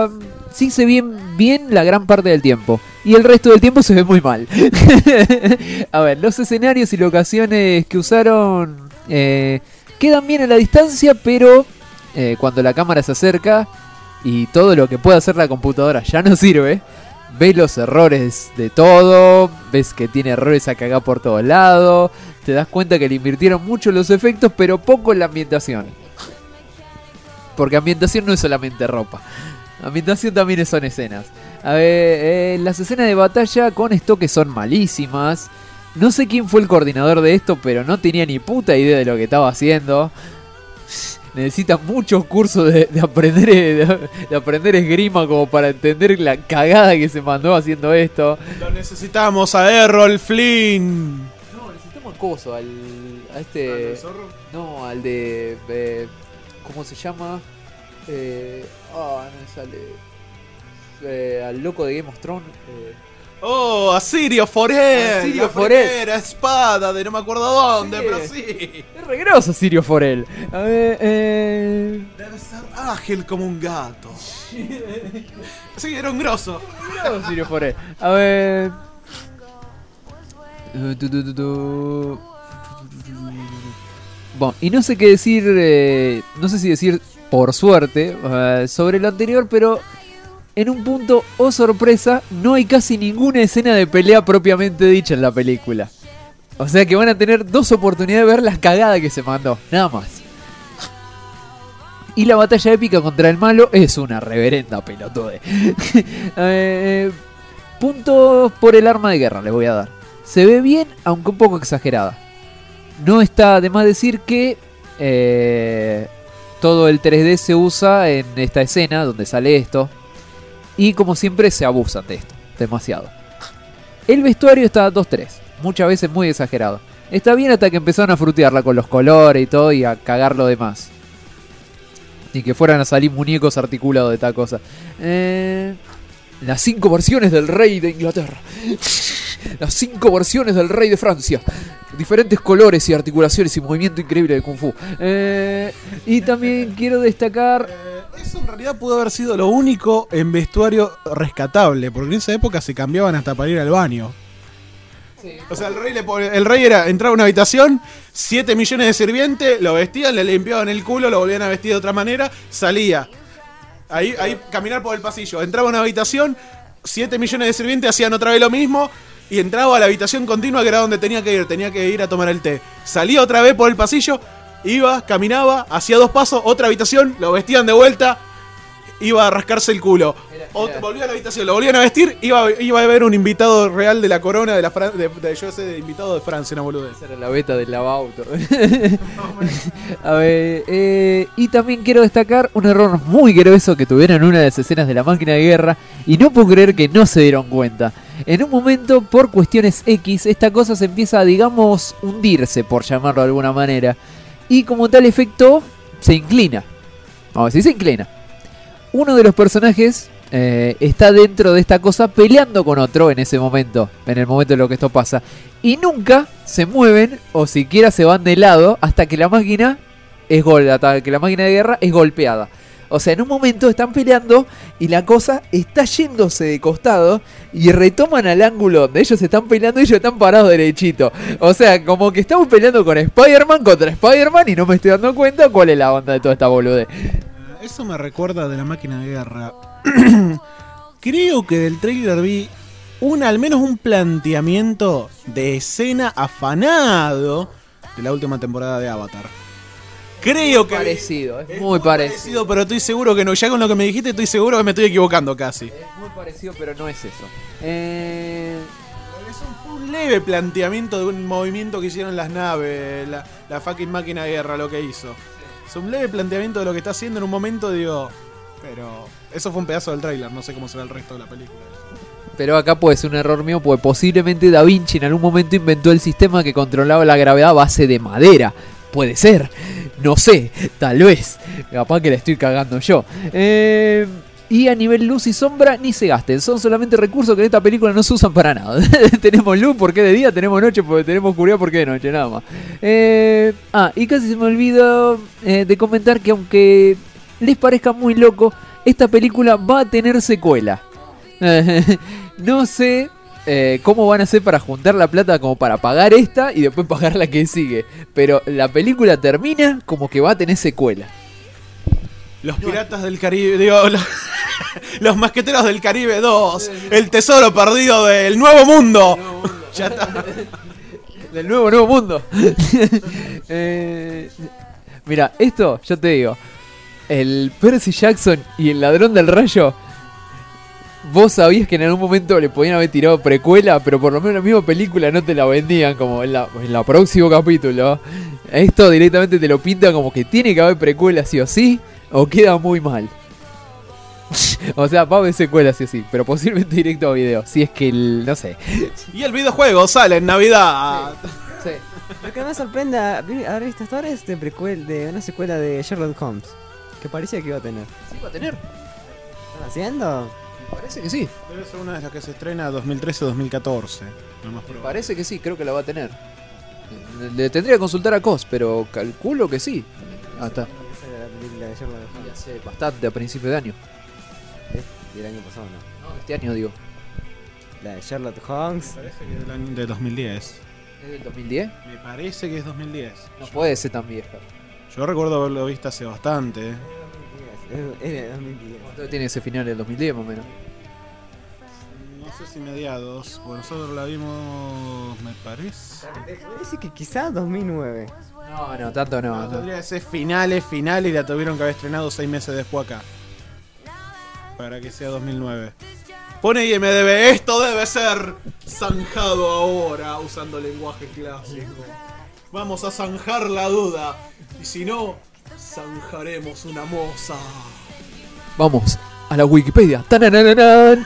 sí se ve bien la gran parte del tiempo. Y el resto del tiempo se ve muy mal. A ver, los escenarios y locaciones que usaron eh, quedan bien a la distancia, pero eh, cuando la cámara se acerca y todo lo que puede hacer la computadora ya no sirve, ves los errores de todo, ves que tiene errores a cagar por todos lados, te das cuenta que le invirtieron mucho en los efectos, pero poco en la ambientación. Porque ambientación no es solamente ropa. Ambientación también son escenas. A ver, eh, las escenas de batalla con estoques son malísimas. No sé quién fue el coordinador de esto, pero no tenía ni puta idea de lo que estaba haciendo. Necesita muchos cursos de, de aprender de, de aprender esgrima como para entender la cagada que se mandó haciendo esto. Lo necesitamos a Errol Flynn. No, necesitamos coso, al a este, no, al de, eh, ¿cómo se llama? Eh, ah, no me sale. Eh, al loco de Game of Thrones. Eh. Oh, Asirio Forel. Asirio la Forel. primera espada de no me acuerdo dónde, Sí. pero sí. Es re grosso Sirio Forel. A ver, eh... Debe ser ágil como un gato. Sí, era un grosso. Grosso Sirio Forel. A ver. Eh, tu, tu, tu, tu. Bueno, y no sé qué decir. Eh, no sé si decir por suerte eh, sobre lo anterior, pero. En un punto, oh sorpresa, no hay casi ninguna escena de pelea propiamente dicha en la película. O sea que van a tener dos oportunidades de ver las cagadas que se mandó, nada más. Y la batalla épica contra el malo es una reverenda pelotude. eh, puntos por el arma de guerra les voy a dar. Se ve bien, aunque un poco exagerada. No está de más decir que eh, todo el tres D se usa en esta escena donde sale esto. Y como siempre se abusan de esto, demasiado. El vestuario está a dos tres, muchas veces muy exagerado. Está bien hasta que empezaron a frutearla con los colores y todo y a cagar lo demás. Y que fueran a salir muñecos articulados de tal cosa. Eh, las cinco versiones del rey de Inglaterra. Las cinco versiones del rey de Francia. Diferentes colores y articulaciones y movimiento increíble de Kung Fu. Eh, y también quiero destacar... Eso en realidad pudo haber sido lo único en vestuario rescatable, porque en esa época se cambiaban hasta para ir al baño. Sí. O sea, el rey, le pone, el rey era entraba a una habitación, siete millones de sirvientes, lo vestían, le limpiaban el culo, lo volvían a vestir de otra manera, salía. Ahí, ahí caminar por el pasillo. Entraba a una habitación, siete millones de sirvientes hacían otra vez lo mismo, y entraba a la habitación continua que era donde tenía que ir, tenía que ir a tomar el té. Salía otra vez por el pasillo. Iba, caminaba, hacía dos pasos, otra habitación, lo vestían de vuelta, iba a rascarse el culo. Ot- volvía a la habitación, lo volvían a vestir, iba, iba a ver un invitado real de la corona, de la Fran- de, de, yo sé, de invitado de Francia, no boludez. Esa era la beta del lavauto. A ver, eh, y también quiero destacar un error muy grueso que tuvieron en una de las escenas de la máquina de guerra, y no puedo creer que no se dieron cuenta. En un momento, por cuestiones X, esta cosa se empieza a, digamos, hundirse, por llamarlo de alguna manera. Y como tal efecto, se inclina. Vamos a decir, se inclina. Uno de los personajes eh, está dentro de esta cosa peleando con otro en ese momento. En el momento en lo que esto pasa. Y nunca se mueven o siquiera se van de lado hasta que la máquina es gol- hasta que la máquina de guerra es golpeada. O sea, en un momento están peleando y la cosa está yéndose de costado y retoman al ángulo donde ellos están peleando y ellos están parados derechito. O sea, como que estamos peleando con Spider-Man contra Spider-Man y no me estoy dando cuenta cuál es la onda de toda esta boludez. Eso me recuerda de la máquina de guerra. Creo que del trailer vi un, al menos un planteamiento de escena afanado de la última temporada de Avatar. Creo que parecido, es, es muy, muy parecido. parecido, pero estoy seguro que no. Ya con lo que me dijiste, estoy seguro que me estoy equivocando casi. Es muy parecido, pero no es eso. Eh... Es un, un leve planteamiento de un movimiento que hicieron las naves, la, la fucking máquina de guerra, lo que hizo. Sí. Es un leve planteamiento de lo que está haciendo en un momento, digo. Pero eso fue un pedazo del tráiler, no sé cómo será el resto de la película. Pero acá puede ser un error mío, porque posiblemente Da Vinci en algún momento inventó el sistema que controlaba la gravedad a base de madera. Puede ser, no sé, tal vez. Capaz que la estoy cagando yo. Eh, y a nivel luz y sombra, ni se gasten. Son solamente recursos que en esta película no se usan para nada. Tenemos luz porque de día, tenemos noche porque tenemos oscuridad porque de noche, nada más. Eh, ah, y casi se me olvidó eh, de comentar que aunque les parezca muy loco, esta película va a tener secuela. No sé eh, cómo van a hacer para juntar la plata como para pagar esta y después pagar la que sigue. Pero la película termina como que va a tener secuela. Los Piratas del Caribe, digo, los, los Masqueteros del Caribe dos, el tesoro perdido del Nuevo Mundo. Nuevo mundo. Ya está. Del nuevo, nuevo mundo. eh, mira, esto, yo te digo, el Percy Jackson y el Ladrón del Rayo, vos sabías que en algún momento le podían haber tirado precuela, pero por lo menos la misma película no te la vendían como en la, en la próximo capítulo. Esto directamente te lo pinta como que tiene que haber precuela sí o sí, o queda muy mal. O sea, va a haber secuela sí o sí, pero posiblemente directo a video, si es que el, no sé. Y el videojuego sale en Navidad. Sí. Sí. Lo que me sorprende haber visto hasta ahora es de, precuel, de una secuela de Sherlock Holmes, que parecía que iba a tener. Sí, va a tener. ¿Están haciendo? Parece que sí. Debe ser una de las que se estrena dos mil trece dos mil catorce. Lo más probable. Parece que sí, creo que la va a tener. Le tendría que consultar a Cos, pero calculo que sí. Ah, está. Ya hace bastante, a principio de año. Del año pasado, ¿no? No, este año digo. La de Sherlock Holmes. Parece que es del año de dos mil diez. ¿Es del dos mil diez? Me parece que es dos mil diez. No puede ser tan vieja. Yo recuerdo haberlo visto hace bastante. Es de dos mil diez. Entonces tiene ese final del dos mil diez más o menos. No sé si mediados, porque nosotros la vimos, me parece. Parece que quizás dos mil nueve. No, no, tanto no. No, no. tendría que ser finales, finales y la tuvieron que haber estrenado seis meses después acá. Para que sea dos mil nueve. Pone I M D B, esto debe ser zanjado ahora, usando lenguaje clásico. Vamos a zanjar la duda. Y si no, zanjaremos una moza. Vamos a la Wikipedia. ¡Tananananan!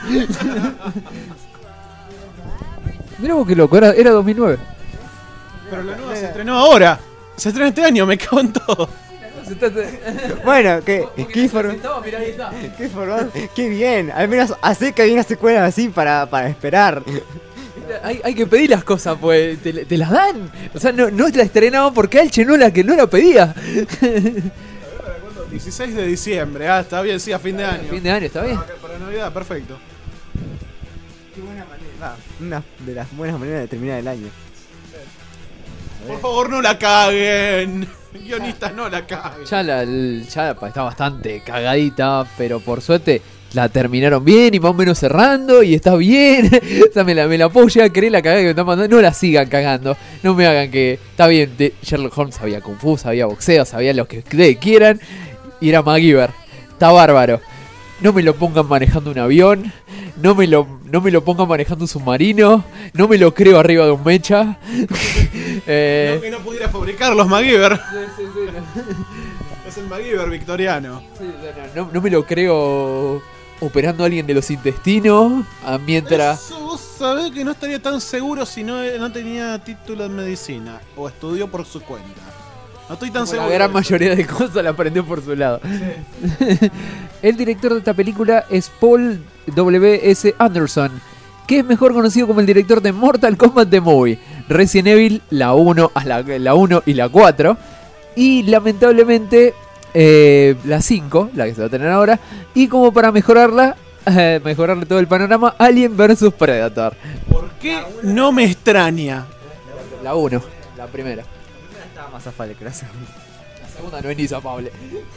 Mirá vos qué loco, era, era dos mil nueve. Pero la nueva se estrenó ahora. Se estrena este año, me cago en todo. Bueno, que qué forma, qué forma, qué bien. Al menos hace que hay una secuela así para, para esperar. Hay, hay que pedir las cosas, pues te, te las dan. O sea, no, no te la estrenaban porque Alche no la que no la pedía. dieciséis de diciembre, ah, está bien, sí, a fin de año. Fin de año, está bien. Para, para Navidad, perfecto. Qué buena manera. Una de las buenas maneras de terminar el año. Por favor, no la caguen. Guionistas, no la caguen. Ya, la, ya está bastante cagadita, pero por suerte la terminaron bien y más o menos cerrando y está bien. O sea, me la, me la puedo llegar a creer la cagada que me están mandando. No la sigan cagando. No me hagan que... Está bien, de Sherlock Holmes sabía Kung Fu, sabía boxeo, sabía lo que ustedes quieran. Y era MacGyver. Está bárbaro. No me lo pongan manejando un avión. No me lo, no me lo pongan manejando un submarino. No me lo creo arriba de un mecha. eh, No que no pudiera fabricar los MacGyver. Sí, sí, sí, no. Es el MacGyver victoriano. Sí, no, no, no me lo creo operando a alguien de los intestinos. ah, Mientras... Eso, vos sabés que no estaría tan seguro si no, no tenía título en medicina. O estudió por su cuenta. No estoy tan Como seguro. la gran mayoría de cosas la aprendió por su lado. Sí. El director de esta película es Paul W S Anderson, que es mejor conocido como el director de Mortal Kombat The Movie, Resident Evil, la uno, la, la uno y la cuatro. Y lamentablemente eh, la cinco, la que se va a tener ahora. Y como para mejorarla, eh, mejorarle todo el panorama, Alien versus Predator. ¿Por qué no me extraña? La uno, la primera. Estaba más afable que la segunda. La segunda no es ni zapable.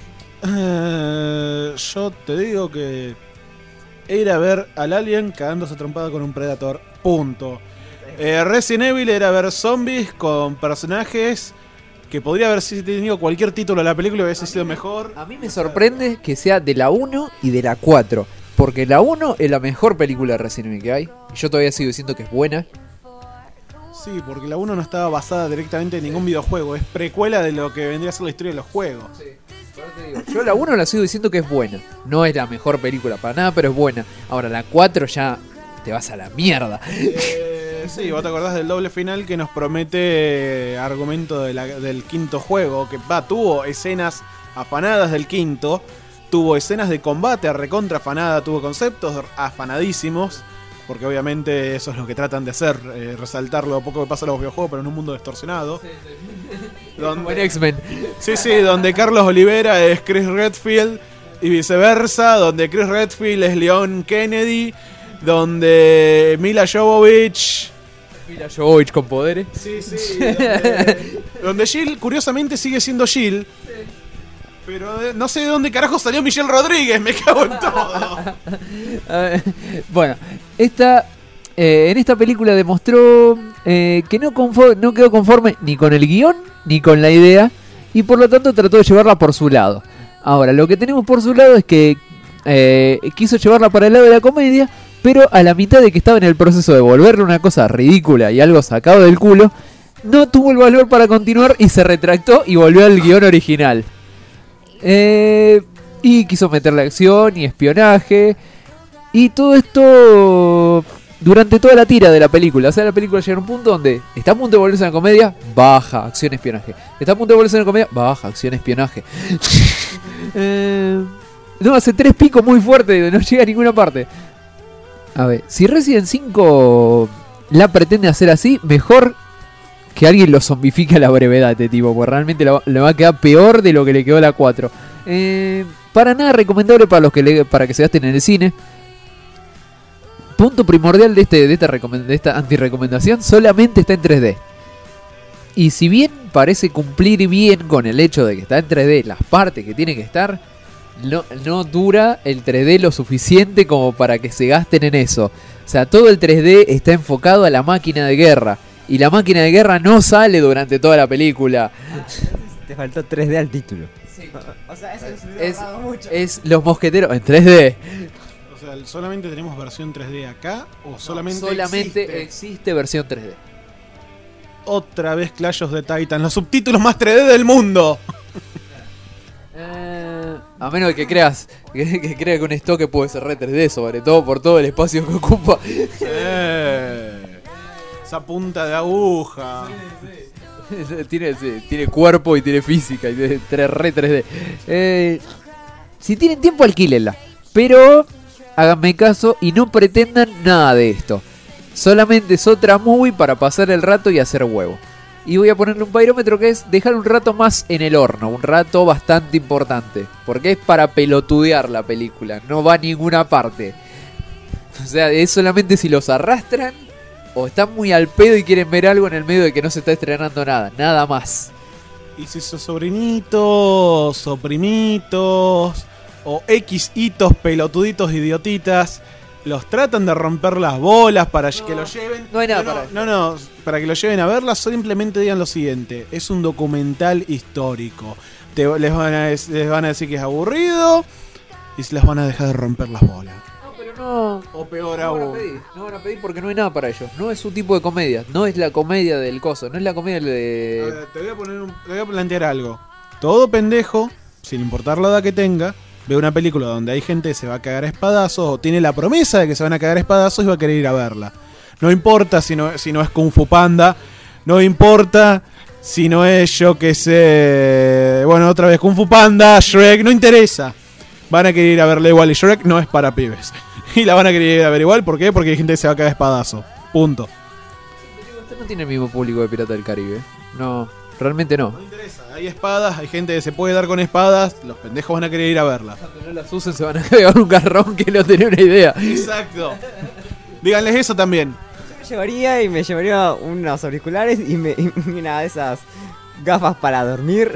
Uh, yo te digo que era a ver al alien cagándose trompada con un Predator. Punto. Eh, Resident Evil era ver zombies con personajes que podría haber tenido cualquier título de la película y hubiese sido mejor. A mí me sorprende que sea de la uno y de la cuatro. Porque la uno es la mejor película de Resident Evil que hay. Y yo todavía sigo diciendo que es buena. Sí, porque la uno no estaba basada directamente en ningún videojuego. Es precuela de lo que vendría a ser la historia de los juegos. Sí. Te digo, yo la uno la sigo diciendo que es buena. No es la mejor película para nada, pero es buena. Ahora la cuatro ya te vas a la mierda. Eh, sí, vos te acordás del doble final que nos promete eh, argumento de la, del quinto juego. Que va, tuvo escenas afanadas del quinto. Tuvo escenas de combate a recontra afanada. Tuvo conceptos afanadísimos. Porque obviamente eso es lo que tratan de hacer, eh, resaltar lo poco que pasa en los videojuegos, pero en un mundo distorsionado. Sí, sí. Donde, Como en X-Men. Sí, sí, donde Carlos Olivera es Chris Redfield y viceversa, donde Chris Redfield es Leon Kennedy, donde Mila Jovovich... Mila Jovovich con poderes. Sí, sí. Donde, donde Jill, curiosamente, sigue siendo Jill. Pero de, no sé de dónde carajo salió Michelle Rodríguez, me cago en todo. Bueno, esta, eh, en esta película demostró eh, que no, conforme, no quedó conforme ni con el guión ni con la idea, y por lo tanto trató de llevarla por su lado. Ahora, lo que tenemos por su lado es que eh, quiso llevarla para el lado de la comedia, pero a la mitad de que estaba en el proceso de volverle una cosa ridícula y algo sacado del culo, no tuvo el valor para continuar y se retractó y volvió al guión original. Eh, y quiso meterle acción y espionaje y todo esto durante toda la tira de la película. O sea, la película llega a un punto donde está a punto de volverse una comedia, baja, acción, espionaje. Está a punto de volverse una comedia, baja, acción, espionaje. eh, no, hace tres picos muy fuertes, no llega a ninguna parte. A ver, si Resident cinco la pretende hacer así, mejor que alguien lo zombifique a la brevedad, este tipo, porque realmente le va, le va a quedar peor de lo que le quedó a la cuatro. Eh, para nada recomendable para los que le, para que se gasten en el cine. Punto primordial de este de esta, recomend, de esta anti-recomendación, solamente está en tres D. Y si bien parece cumplir bien con el hecho de que está en tres D las partes que tiene que estar, no, no dura el tres D lo suficiente como para que se gasten en eso. O sea, todo el tres D está enfocado a la máquina de guerra. Y la máquina de guerra no sale durante toda la película. Te faltó tres D al título. Sí. O sea, eso es, mucho. Es Los Mosqueteros en tres D. O sea, ¿solamente tenemos versión tres D acá? ¿O solamente, no, solamente existe? existe versión tres D? Otra vez Clash of the Titan, los subtítulos más tres D del mundo. Eh, a menos de que creas que, que creas que un estoque puede ser re tres D, sobre todo por todo el espacio que ocupa. Eh, esa punta de aguja. Sí, sí. Tiene, sí, tiene cuerpo y tiene física y tiene tres, re tres D. Eh, si tienen tiempo, alquílenla. Pero háganme caso y no pretendan nada de esto. Solamente es otra movie para pasar el rato y hacer huevo. Y voy a ponerle un pairómetro que es dejar un rato más en el horno. Un rato bastante importante. Porque es para pelotudear la película. No va a ninguna parte. O sea, es solamente si los arrastran o están muy al pedo y quieren ver algo en el medio de que no se está estrenando nada. Nada más. Y si sus sobrinitos o primitos o X hitos pelotuditos idiotitas los tratan de romper las bolas para no, que lo lleven. No hay nada no, para no, no, no, para que lo lleven a verla, simplemente digan lo siguiente: es un documental histórico. Te, les, van a, les van a decir que es aburrido y se las van a dejar de romper las bolas. No, pero no. O peor no aún. Van a pedir, no van a pedir porque no hay nada para ellos. No es su tipo de comedia. No es la comedia del coso. No es la comedia de. A ver, te voy a poner un, te voy a plantear algo. Todo pendejo, sin importar la edad que tenga, ve una película donde hay gente que se va a cagar a espadazos o tiene la promesa de que se van a cagar a espadazos y va a querer ir a verla. No importa si no, si no es Kung Fu Panda, no importa si no es, yo que sé, bueno, otra vez Kung Fu Panda, Shrek, no interesa. Van a querer ir a verla igual y Shrek no es para pibes. Y la van a querer ir a ver igual, ¿por qué? Porque hay gente que se va a cagar a espadazos. Punto. Usted no tiene el mismo público de Pirata del Caribe. No, realmente no. No interesa, hay espadas, hay gente que se puede dar con espadas, los pendejos van a querer ir a verla. Cuando no las usen se van a cagar un garrón que no tenía una idea. Exacto. Díganles eso también. Yo me llevaría y me llevaría unos auriculares y, me, y una de esas gafas para dormir.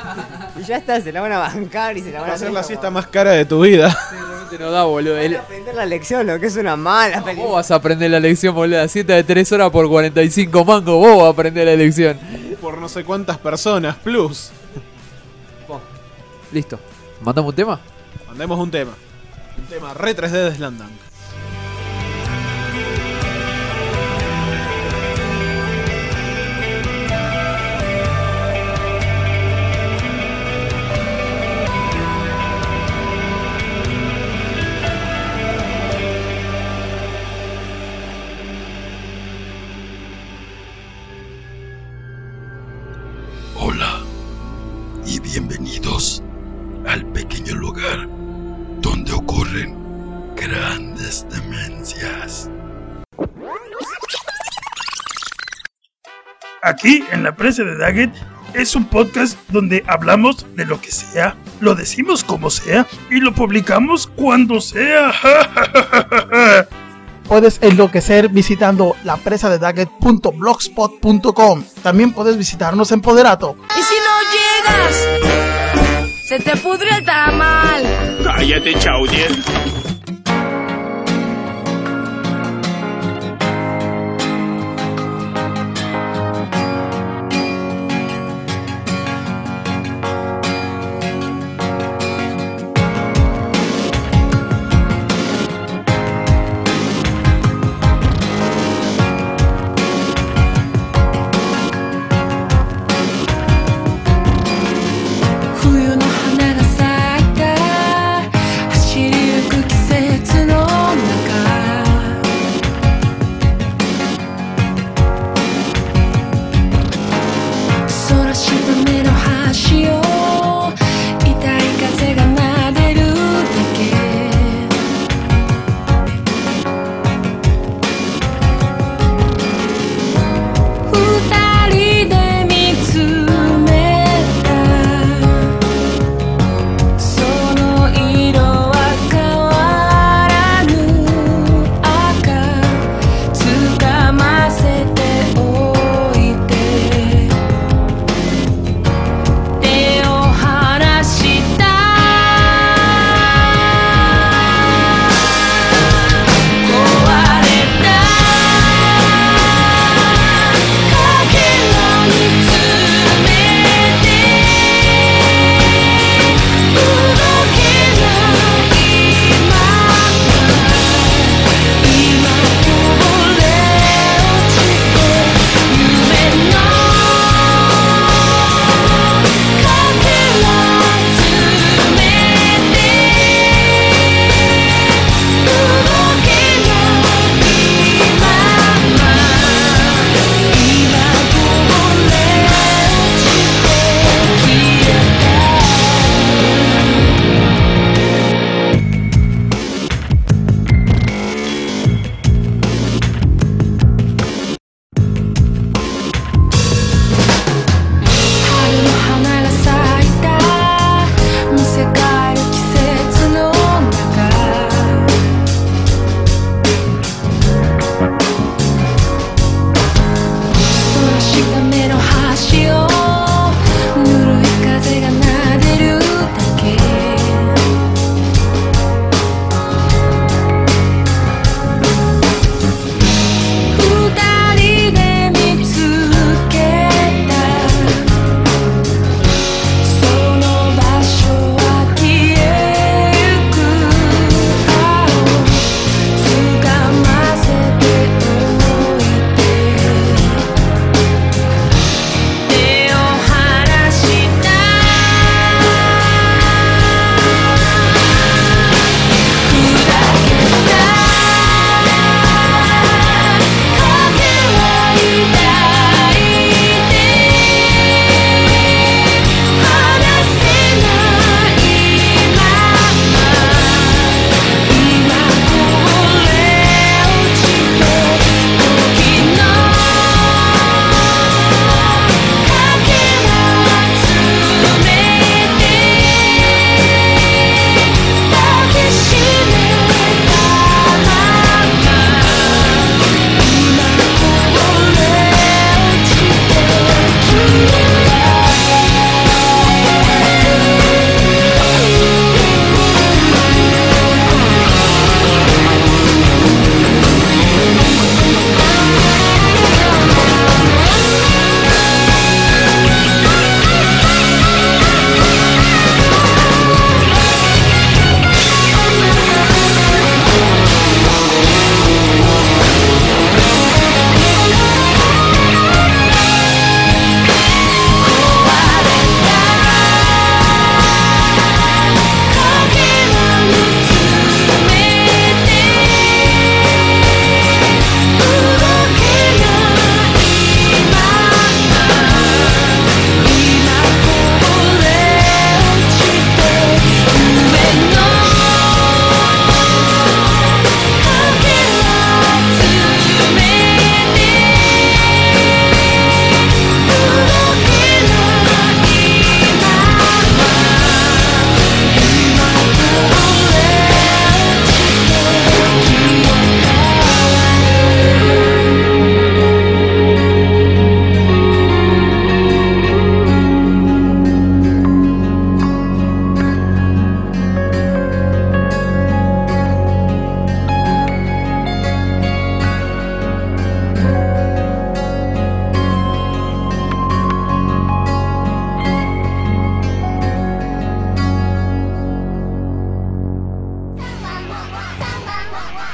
Y ya está, se la van a bancar y se la van Va a a ser hacer la como... siesta más cara de tu vida. Sí, realmente no da, boludo. Van a aprender la lección, lo que es una mala película. Vos vas a aprender la lección, boludo. siete de tres horas por cuarenta y cinco mangos. Vos vas a aprender la lección. Por no sé cuántas personas, plus. Bon. Listo. ¿Mandamos un tema? Mandemos un tema. Un tema re tres D de Slandang. Hola y bienvenidos al pequeño lugar donde ocurren grandes demencias. Aquí, en la presa de Daggett, es un podcast donde hablamos de lo que sea, lo decimos como sea y lo publicamos cuando sea. Puedes enloquecer visitando la presa de Daggett punto blogspot punto com. También puedes visitarnos en Poderato. ¿Y si no llegas? Se te pudre el tamal. Cállate, Chaudier. 冬の花が咲いた走りゆく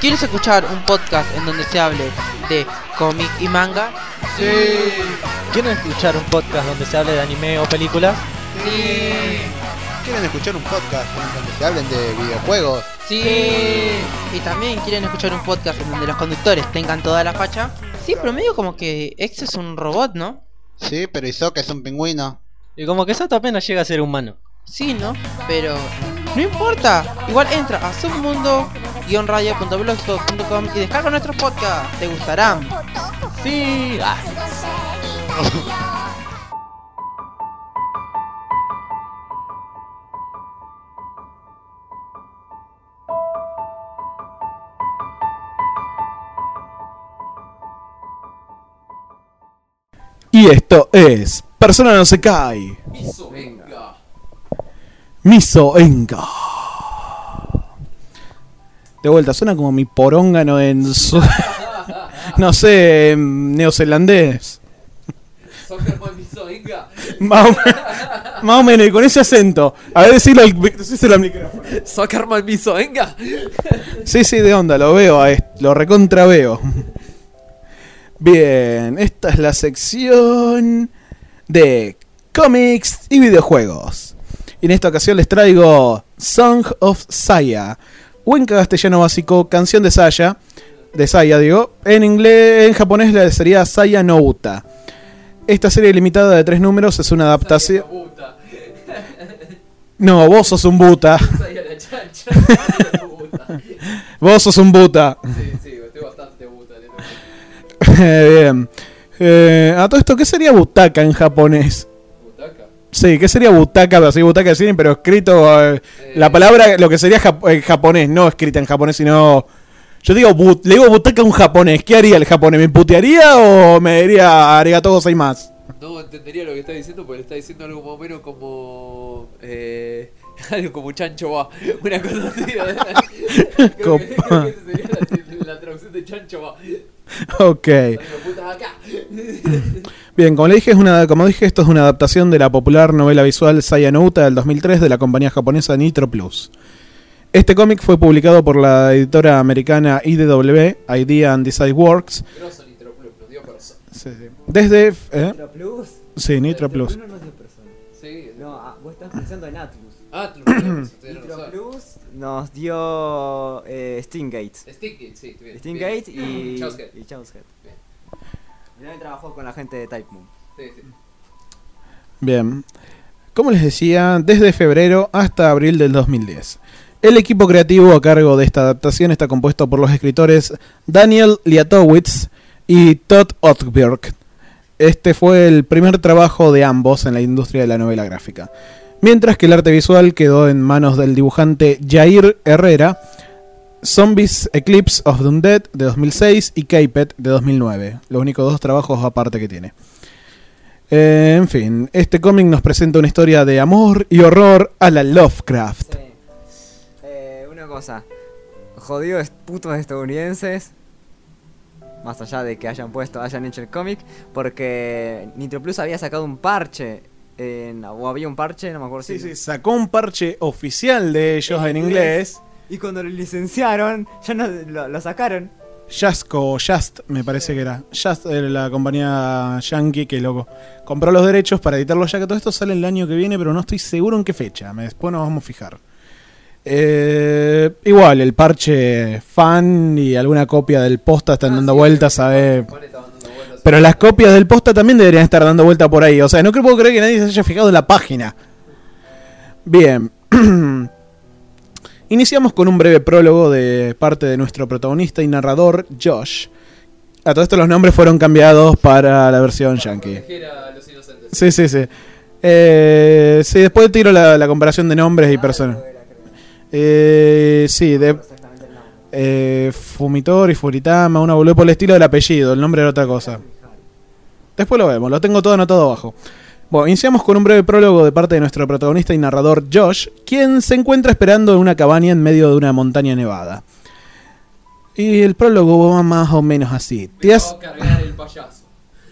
¿Quieres escuchar un podcast en donde se hable de cómic y manga? Sí. ¿Quieren escuchar un podcast donde se hable de anime o películas? Sí. ¿Quieren escuchar un podcast en donde se hablen de videojuegos? Sí. ¿Y también quieren escuchar un podcast en donde los conductores tengan toda la facha? Sí, pero medio como que X es un robot, ¿no? Sí, pero Hisoka es un pingüino. Y como que Sato apenas llega a ser humano. Sí, ¿no? Pero no importa. Igual entra a submundo guion radio punto blogspot punto com y descarga nuestros podcasts. Te gustarán. Sí. Ah. Y esto es Persona no se cae. Miso Enga. Miso Enga. De vuelta, suena como mi poróngano en su... no sé, neozelandés. Soccerman Miso Enga. Más o, más o menos, y con ese acento. A ver, decirlo al, decíselo al micrófono. Soccerman Miso Enga. Sí, sí, de onda, lo veo, a esto, lo recontra veo. Bien, esta es la sección de cómics y videojuegos. Y en esta ocasión les traigo Song of Saya, o en castellano básico, canción de Saya, de Saya digo, en inglés, en japonés le sería Saya no Uta. Esta serie limitada de tres números es una adaptación... No, vos sos un buta. Vos sos un buta. Sí, sí, estoy bastante buta. Bien. Eh, a todo esto, ¿qué sería butaca en japonés? ¿Butaca? Sí, ¿qué sería butaca? Pero sí, butaca de cine, pero escrito... Eh, eh. La palabra, lo que sería jap- en japonés, no escrita en japonés, sino... Yo digo, but, le digo butaca a un japonés. ¿Qué haría el japonés? ¿Me putearía o me diría arigato gozaimasu? No entendería lo que está diciendo, porque está diciendo algo más o menos como... Eh, algo como chancho va. Una cosa así. creo, que, creo que esa sería la, la traducción de chancho va. Ok. Bien, como le dije, es una, como dije, esto es una adaptación de la popular novela visual Saya no Uta del dos mil tres de la compañía japonesa Nitro Plus. Este cómic fue publicado por la editora americana I D W, Idea and Design Works. Nitro Plus, nos dio persona. Sí, sí. Desde... ¿eh? ¿Nitro Plus? Sí, Nitro Plus. No nos dio persona. Sí. No, ah, vos estás pensando en Atlus. Atlus, Nitro Plus nos dio eh, Stingate. Stingate, sí. Bien, Stingate bien. y Chaoshead. y Chaoshead. Y también trabajó con la gente de Type Moon. Sí, sí. Bien. Como les decía, desde febrero hasta abril del dos mil diez. El equipo creativo a cargo de esta adaptación está compuesto por los escritores Daniel Liatowitz y Todd Ottberg. Este fue el primer trabajo de ambos en la industria de la novela gráfica. Mientras que el arte visual quedó en manos del dibujante Jair Herrera, Zombies Eclipse of the Undead de dos mil seis y Caped de dos mil nueve. Los únicos dos trabajos aparte que tiene. Eh, en fin, este cómic nos presenta una historia de amor y horror a la Lovecraft. Sí. Eh, una cosa, jodidos putos estadounidenses, más allá de que hayan puesto, hayan hecho el cómic, porque Nitro Plus había sacado un parche, en, o había un parche, no me acuerdo Sí, si... sí, sacó un parche oficial de ellos en, en inglés. Y cuando lo licenciaron, ya no lo, lo sacaron. Jasco, Just, me parece que era. Just era la compañía yankee que loco compró los derechos para editarlo ya, que todo esto sale el año que viene, pero no estoy seguro en qué fecha. Después nos vamos a fijar. Eh, igual, el parche fan y alguna copia del posta están ah, dando sí, vueltas a ver. Pero las copias del posta también deberían estar dando vuelta por ahí. O sea, no creo puedo creer que nadie se haya fijado en la página. Bien. Iniciamos con un breve prólogo de parte de nuestro protagonista y narrador, Josh. A todo esto los nombres fueron cambiados para la versión yankee. Sí, sí, sí. Eh, sí, después tiro la, la comparación de nombres y personas. Eh, sí, de eh, Fumitor y Furitama, una volvió por el estilo del apellido, el nombre era otra cosa. Después lo vemos, lo tengo todo anotado abajo. Bueno, iniciamos con un breve prólogo de parte de nuestro protagonista y narrador Josh, quien se encuentra esperando en una cabaña en medio de una montaña nevada. Y el prólogo va más o menos así. ¿Te has... cargar el payaso?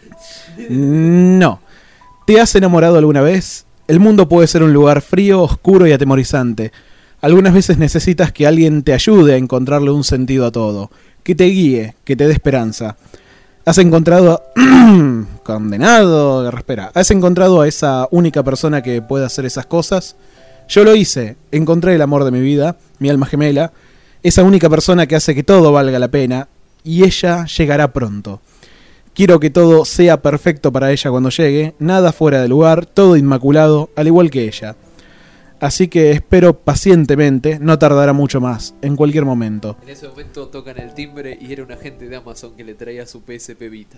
No. ¿Te has enamorado alguna vez? El mundo puede ser un lugar frío, oscuro y atemorizante. Algunas veces necesitas que alguien te ayude a encontrarle un sentido a todo, que te guíe, que te dé esperanza. Has encontrado... Condenado, espera. ¿Has encontrado a esa única persona que puede hacer esas cosas? Yo lo hice. Encontré el amor de mi vida, mi alma gemela, esa única persona que hace que todo valga la pena, y ella llegará pronto. Quiero que todo sea perfecto para ella cuando llegue, nada fuera de lugar, todo inmaculado, al igual que ella. Así que espero pacientemente, no tardará mucho más, en cualquier momento. En ese momento tocan el timbre y era un agente de Amazon que le traía su P S P Vita.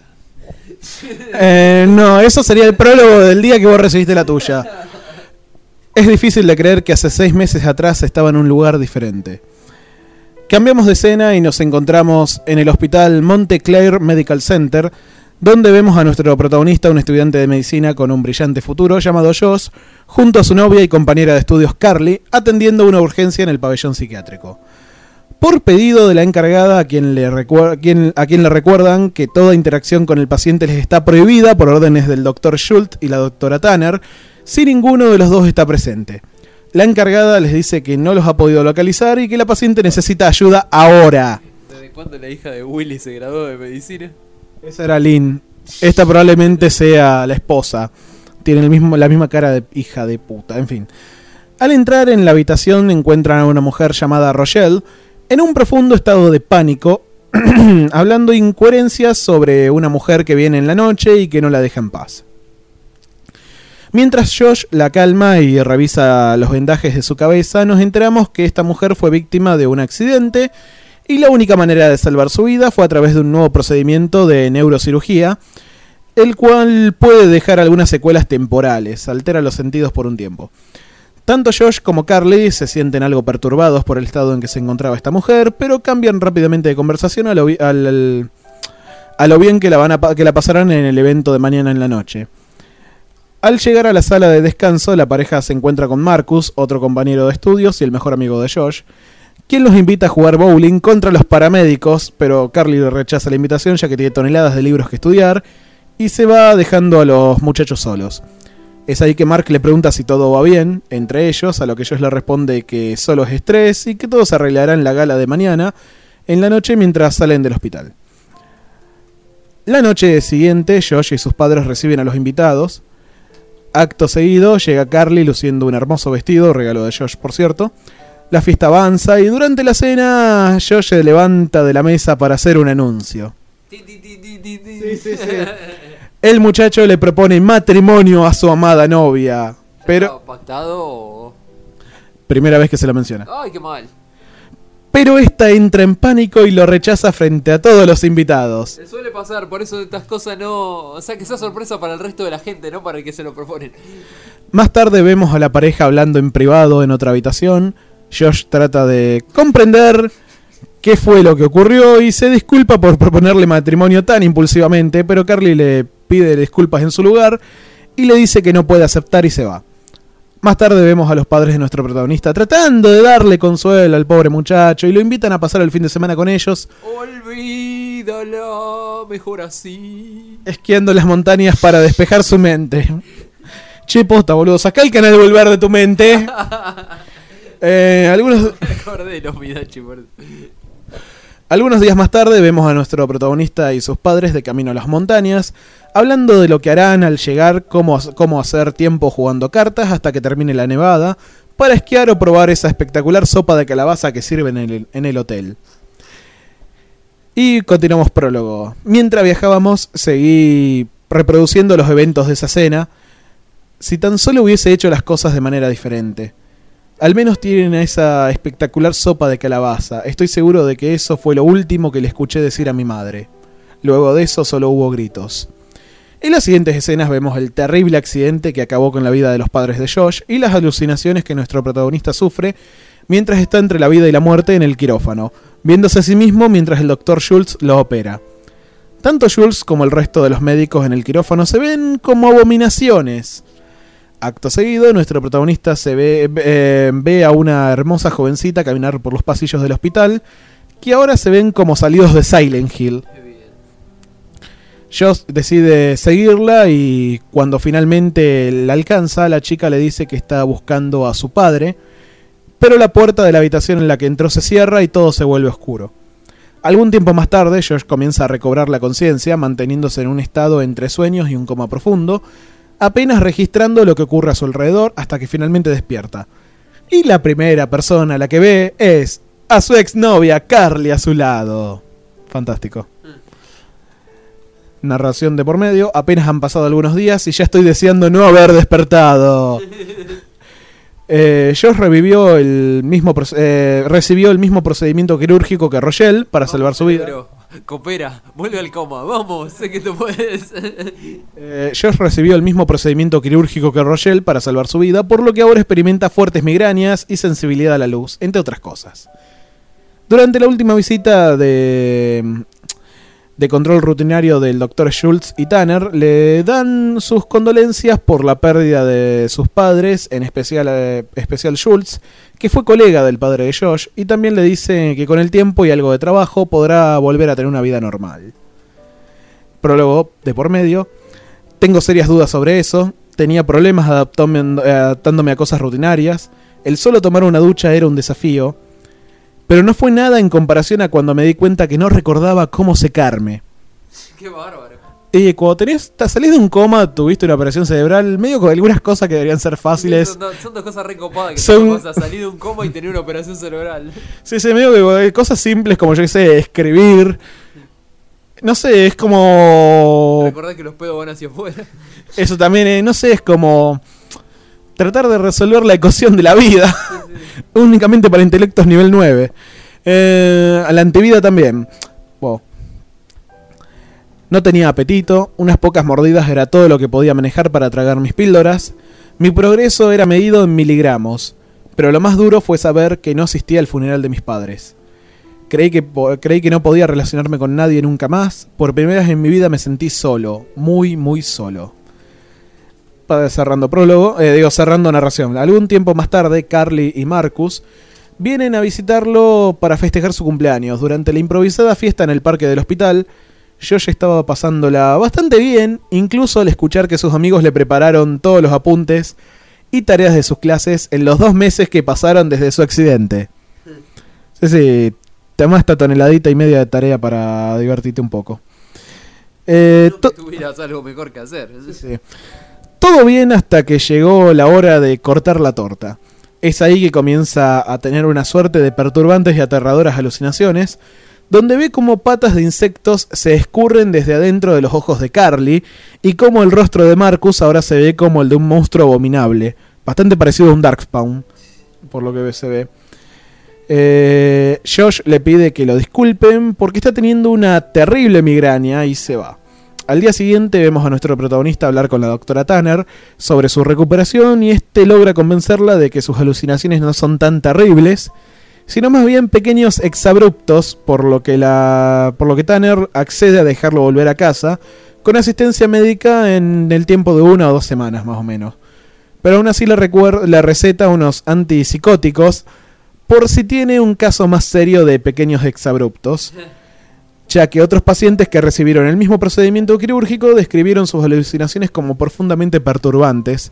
Eh, no, eso sería el prólogo del día que vos recibiste la tuya. Es difícil de creer que hace seis meses atrás estaba en un lugar diferente. Cambiamos de escena y nos encontramos en el hospital Montclair Medical Center, donde vemos a nuestro protagonista, un estudiante de medicina con un brillante futuro llamado Josh, junto a su novia y compañera de estudios Carly, atendiendo una urgencia en el pabellón psiquiátrico. Por pedido de la encargada, a quien, le recuer- quien, a quien le recuerdan que toda interacción con el paciente les está prohibida por órdenes del doctor Schultz y la doctora Tanner, si ninguno de los dos está presente. La encargada les dice que no los ha podido localizar y que la paciente necesita ayuda ahora. ¿Desde cuándo la hija de Willy se graduó de medicina? Esa era Lynn. Esta probablemente sea la esposa. Tiene el mismo, la misma cara de hija de puta, en fin. Al entrar en la habitación encuentran a una mujer llamada Rochelle en un profundo estado de pánico, hablando incoherencias sobre una mujer que viene en la noche y que no la deja en paz. Mientras Josh la calma y revisa los vendajes de su cabeza, nos enteramos que esta mujer fue víctima de un accidente y la única manera de salvar su vida fue a través de un nuevo procedimiento de neurocirugía, el cual puede dejar algunas secuelas temporales, altera los sentidos por un tiempo. Tanto Josh como Carly se sienten algo perturbados por el estado en que se encontraba esta mujer, pero cambian rápidamente de conversación a lo, bi- al, al, a lo bien que la, van a, pa- que la pasarán en el evento de mañana en la noche. Al llegar a la sala de descanso, la pareja se encuentra con Marcus, otro compañero de estudios y el mejor amigo de Josh, quien los invita a jugar bowling contra los paramédicos, pero Carly rechaza la invitación ya que tiene toneladas de libros que estudiar y se va dejando a los muchachos solos. Es ahí que Mark le pregunta si todo va bien entre ellos, a lo que Josh le responde que solo es estrés y que todo se arreglará en la gala de mañana, en la noche mientras salen del hospital. La noche siguiente, Josh y sus padres reciben a los invitados. Acto seguido, llega Carly luciendo un hermoso vestido, regalo de Josh por cierto. La fiesta avanza y durante la cena, Josh se levanta de la mesa para hacer un anuncio. Sí, sí, sí. El muchacho le propone matrimonio a su amada novia, pero... ¿Pactado o...? Primera vez que se lo menciona. Ay, qué mal. Pero esta entra en pánico y lo rechaza frente a todos los invitados. Se suele pasar, por eso estas cosas no... O sea, que sea sorpresa para el resto de la gente, no para el que se lo proponen. Más tarde vemos a la pareja hablando en privado en otra habitación. Josh trata de comprender qué fue lo que ocurrió y se disculpa por proponerle matrimonio tan impulsivamente, pero Carly le pide disculpas en su lugar y le dice que no puede aceptar y se va. Más tarde vemos a los padres de nuestro protagonista tratando de darle consuelo al pobre muchacho y lo invitan a pasar el fin de semana con ellos, Olvídala, mejor así. esquiando las montañas para despejar su mente. Che, posta, boludo, sacá el canal Volver de tu mente. Eh, algunos... Me acordé de los Midachi, por eso. Algunos días más tarde vemos a nuestro protagonista y sus padres de camino a las montañas, hablando de lo que harán al llegar, cómo, cómo hacer tiempo jugando cartas hasta que termine la nevada, para esquiar o probar esa espectacular sopa de calabaza que sirven en el, en el hotel. Y continuamos prólogo. Mientras viajábamos, seguí reproduciendo los eventos de esa cena. Si tan solo hubiese hecho las cosas de manera diferente. Al menos tienen esa espectacular sopa de calabaza. Estoy seguro de que eso fue lo último que le escuché decir a mi madre. Luego de eso solo hubo gritos. En las siguientes escenas vemos el terrible accidente que acabó con la vida de los padres de Josh y las alucinaciones que nuestro protagonista sufre mientras está entre la vida y la muerte en el quirófano, viéndose a sí mismo mientras el doctor Schultz lo opera. Tanto Schultz como el resto de los médicos en el quirófano se ven como abominaciones. Acto seguido, nuestro protagonista se ve, eh, ve a una hermosa jovencita caminar por los pasillos del hospital, que ahora se ven como salidos de Silent Hill. Josh decide seguirla y cuando finalmente la alcanza, la chica le dice que está buscando a su padre, pero la puerta de la habitación en la que entró se cierra y todo se vuelve oscuro. Algún tiempo más tarde, Josh comienza a recobrar la conciencia, manteniéndose en un estado entre sueños y un coma profundo, apenas registrando lo que ocurre a su alrededor hasta que finalmente despierta. Y la primera persona a la que ve es a su exnovia Carly a su lado. Fantástico. Narración de por medio, apenas han pasado algunos días y ya estoy deseando no haber despertado. Eh, Josh revivió el mismo eh, recibió el mismo procedimiento quirúrgico que Rochelle para vamos, salvar su vida. Pero, coopera, vuelve al coma, vamos, sé que tú puedes. eh, Josh recibió el mismo procedimiento quirúrgico que Rochelle para salvar su vida, por lo que ahora experimenta fuertes migrañas y sensibilidad a la luz, entre otras cosas. Durante la última visita de de control rutinario del doctor Schultz y Tanner, le dan sus condolencias por la pérdida de sus padres, en especial, eh, especial Schultz, que fue colega del padre de Josh, y también le dice que con el tiempo y algo de trabajo podrá volver a tener una vida normal. Prólogo de por medio. Tengo serias dudas sobre eso. Tenía problemas adaptándome, adaptándome a cosas rutinarias. El solo tomar una ducha era un desafío. Pero no fue nada en comparación a cuando me di cuenta que no recordaba cómo secarme. Qué bárbaro. Y cuando tenés, te salís de un coma, tuviste una operación cerebral, medio con algunas cosas que deberían ser fáciles. Sí, son, dos, son dos cosas re copadas que son... te salir de un coma y tener una operación cerebral. Sí, sí, medio que cosas simples como yo qué sé, escribir. No sé, es como... Recordá que los pedos van hacia afuera. Eso también, eh, no sé, es como... tratar de resolver la ecuación de la vida. Sí, sí. Únicamente para intelectos nivel nueve. Eh, a la antivida también. Wow. No tenía apetito. Unas pocas mordidas era todo lo que podía manejar para tragar mis píldoras. Mi progreso era medido en miligramos. Pero lo más duro fue saber que no asistía al funeral de mis padres. Creí que, creí que no podía relacionarme con nadie nunca más. Por primera vez en mi vida me sentí solo. Muy, muy solo. Cerrando prólogo, eh, digo cerrando narración. Algún tiempo más tarde, Carly y Marcus vienen a visitarlo para festejar su cumpleaños. Durante la improvisada fiesta en el parque del hospital, Josh estaba pasándola bastante bien, incluso al escuchar que sus amigos le prepararon todos los apuntes y tareas de sus clases en los dos meses que pasaron desde su accidente. Sí, sí, toma esta toneladita y media de tarea para divertirte un poco. Eh, no que tuvieras algo mejor que hacer. Sí. Todo bien hasta que llegó la hora de cortar la torta. Es ahí que comienza a tener una suerte de perturbantes y aterradoras alucinaciones, donde ve como patas de insectos se escurren desde adentro de los ojos de Carly, y como el rostro de Marcus ahora se ve como el de un monstruo abominable, bastante parecido a un Darkspawn, por lo que se ve. Eh, Josh le pide que lo disculpen porque está teniendo una terrible migraña y se va. Al día siguiente vemos a nuestro protagonista hablar con la doctora Tanner sobre su recuperación y este logra convencerla de que sus alucinaciones no son tan terribles, sino más bien pequeños exabruptos, por lo que la por lo que Tanner accede a dejarlo volver a casa con asistencia médica en el tiempo de una o dos semanas más o menos. Pero aún así le, recuer- le receta unos antipsicóticos por si tiene un caso más serio de pequeños exabruptos, ya que otros pacientes que recibieron el mismo procedimiento quirúrgico describieron sus alucinaciones como profundamente perturbantes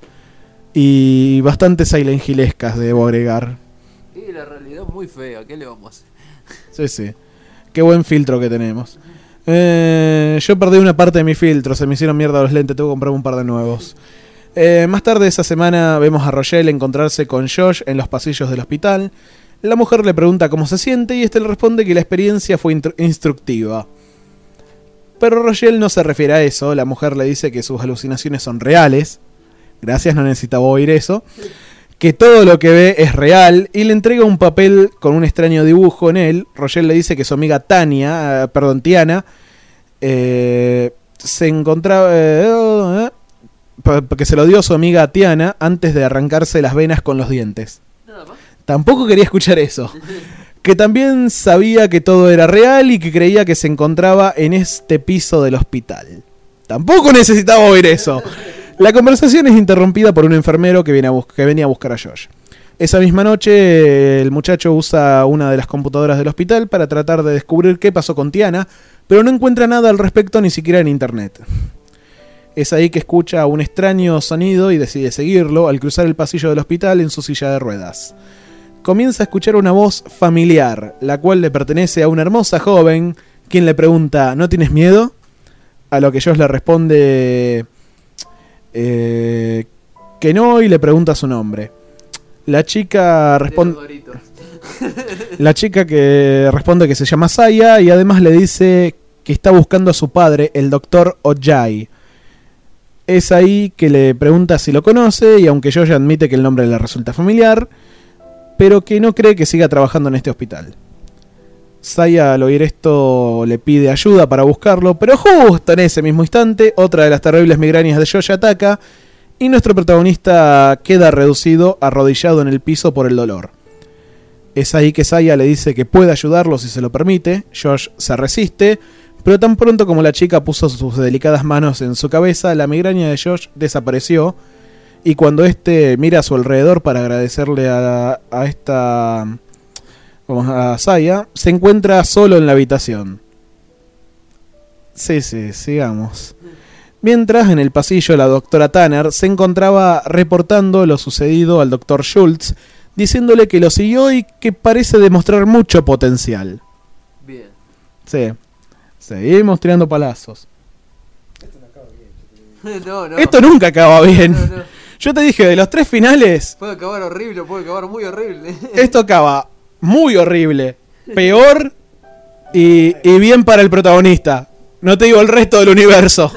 y bastante Silent Hillescas, debo agregar. Y la realidad es muy fea, ¿qué le vamos a hacer? Sí, sí. Qué buen filtro que tenemos. Eh, yo perdí una parte de mi filtro, se me hicieron mierda los lentes, tengo que comprar un par de nuevos. Eh, más tarde esa semana vemos a Rochelle encontrarse con Josh en los pasillos del hospital. La mujer le pregunta cómo se siente y este le responde que la experiencia fue instru- instructiva. Pero Rochelle no se refiere a eso, la mujer le dice que sus alucinaciones son reales. Gracias, no necesitaba oír eso. Que todo lo que ve es real y le entrega un papel con un extraño dibujo en él. Rochelle le dice que su amiga Tania, eh, perdón, Tiana, eh, se encontraba... Eh, eh, que se lo dio a su amiga Tiana antes de arrancarse las venas con los dientes. Tampoco quería escuchar eso. Que también sabía que todo era real y que creía que se encontraba en este piso del hospital. Tampoco necesitaba oír eso. La conversación es interrumpida por un enfermero que, viene a bus- que venía a buscar a Josh. Esa misma noche el muchacho usa una de las computadoras del hospital para tratar de descubrir qué pasó con Tiana, pero no encuentra nada al respecto ni siquiera en internet. Es ahí que escucha un extraño sonido y decide seguirlo al cruzar el pasillo del hospital en su silla de ruedas. comienza a escuchar una voz familiar, la cual le pertenece a una hermosa joven, quien le pregunta, ¿no tienes miedo? A lo que Josh le responde eh, que no y le pregunta su nombre. La chica responde... La chica que responde que se llama Saya y además le dice que está buscando a su padre, el doctor Ojai. Es ahí que le pregunta si lo conoce y aunque Josh admite que el nombre le resulta familiar, pero que no cree que siga trabajando en este hospital. Saya al oír esto le pide ayuda para buscarlo, pero justo en ese mismo instante otra de las terribles migrañas de Josh ataca y nuestro protagonista queda reducido, arrodillado en el piso por el dolor. Es ahí que Saya le dice que puede ayudarlo si se lo permite. Josh se resiste, pero tan pronto como la chica puso sus delicadas manos en su cabeza, la migraña de Josh desapareció y cuando este mira a su alrededor para agradecerle a, a esta... Vamos a Saya, se encuentra solo en la habitación. Sí, sí, sigamos. Mientras, en el pasillo, la doctora Tanner se encontraba reportando lo sucedido al doctor Schultz, diciéndole que lo siguió y que parece demostrar mucho potencial. Bien. Sí. Seguimos tirando palazos. No, no. Esto nunca acaba bien. No, no. Yo te dije, de los tres finales, Puede acabar horrible, puede acabar muy horrible. esto acaba muy horrible, peor y, y bien para el protagonista. No te digo el resto del universo.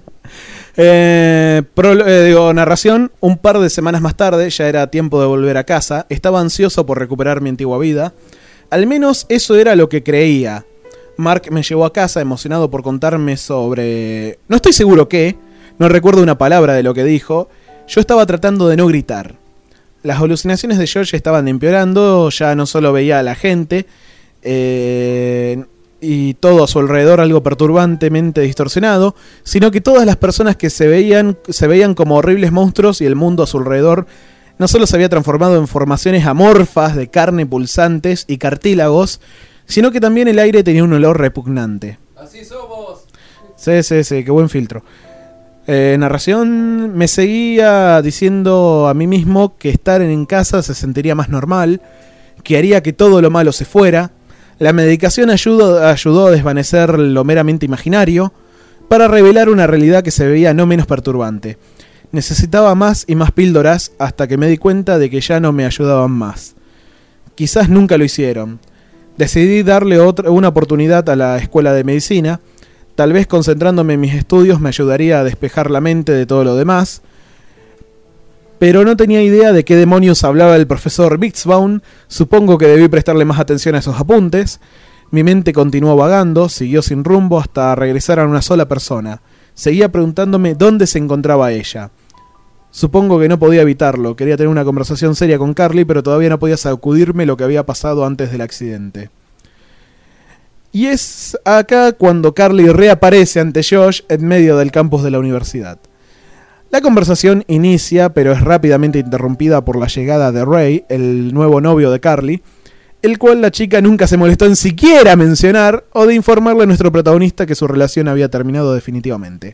eh, pro, eh, digo, narración, un par de semanas más tarde, ya era tiempo de volver a casa. Estaba ansioso por recuperar mi antigua vida. Al menos eso era lo que creía. Mark me llevó a casa emocionado por contarme sobre... No estoy seguro qué, no recuerdo una palabra de lo que dijo. Yo estaba tratando de no gritar. Las alucinaciones de George estaban empeorando, ya no solo veía a la gente eh, y todo a su alrededor algo perturbantemente distorsionado, sino que todas las personas que se veían, se veían como horribles monstruos y el mundo a su alrededor no solo se había transformado en formaciones amorfas de carne pulsantes y cartílagos, sino que también el aire tenía un olor repugnante. Así somos. Sí, sí, sí, qué buen filtro. Eh, narración, me seguía diciendo a mí mismo que estar en casa se sentiría más normal, que haría que todo lo malo se fuera. La medicación ayudó, ayudó a desvanecer lo meramente imaginario para revelar una realidad que se veía no menos perturbante. Necesitaba más y más píldoras hasta que me di cuenta de que ya no me ayudaban más. Quizás nunca lo hicieron. Decidí darle otra, una oportunidad a la escuela de medicina. Tal vez concentrándome en mis estudios me ayudaría a despejar la mente de todo lo demás. Pero no tenía idea de qué demonios hablaba el profesor Bixbaum. Supongo que debí prestarle más atención a esos apuntes. Mi mente continuó vagando, siguió sin rumbo hasta regresar a una sola persona. Seguía preguntándome dónde se encontraba ella. Supongo que no podía evitarlo. Quería tener una conversación seria con Carly, pero todavía no podía sacudirme lo que había pasado antes del accidente. Y es acá cuando Carly reaparece ante Josh en medio del campus de la universidad. La conversación inicia, pero es rápidamente interrumpida por la llegada de Ray, el nuevo novio de Carly, el cual la chica nunca se molestó en siquiera mencionar o de informarle a nuestro protagonista que su relación había terminado definitivamente.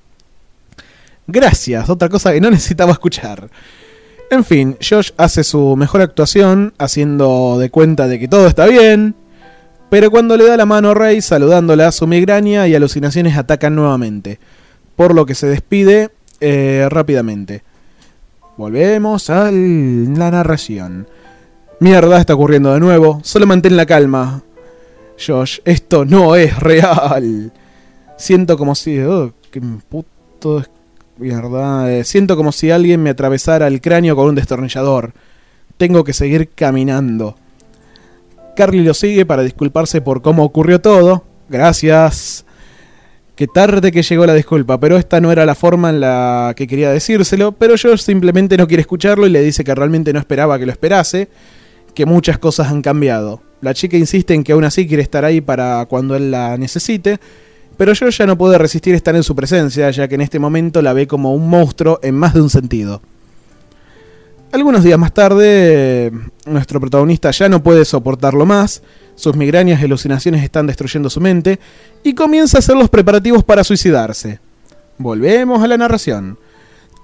Gracias, otra cosa que no necesitaba escuchar. En fin, Josh hace su mejor actuación, haciendo de cuenta de que todo está bien, pero cuando le da la mano a Ray saludándola, su migraña y alucinaciones atacan nuevamente, por lo que se despide eh, rápidamente. Volvemos a la narración. Mierda, está ocurriendo de nuevo. Solo mantén la calma, Josh, esto no es real. Siento como si... Oh, qué puto... Mierda. Eh, siento como si alguien me atravesara el cráneo con un destornillador. Tengo que seguir caminando. Carly lo sigue para disculparse por cómo ocurrió todo. Gracias. Qué tarde que llegó la disculpa, pero esta no era la forma en la que quería decírselo. Pero Josh simplemente no quiere escucharlo y le dice que realmente no esperaba que lo esperase, que muchas cosas han cambiado. La chica insiste en que aún así quiere estar ahí para cuando él la necesite, pero Josh ya no puede resistir estar en su presencia, ya que en este momento la ve como un monstruo en más de un sentido. Algunos días más tarde, nuestro protagonista ya no puede soportarlo más, sus migrañas y alucinaciones están destruyendo su mente, y comienza a hacer los preparativos para suicidarse. Volvemos a la narración.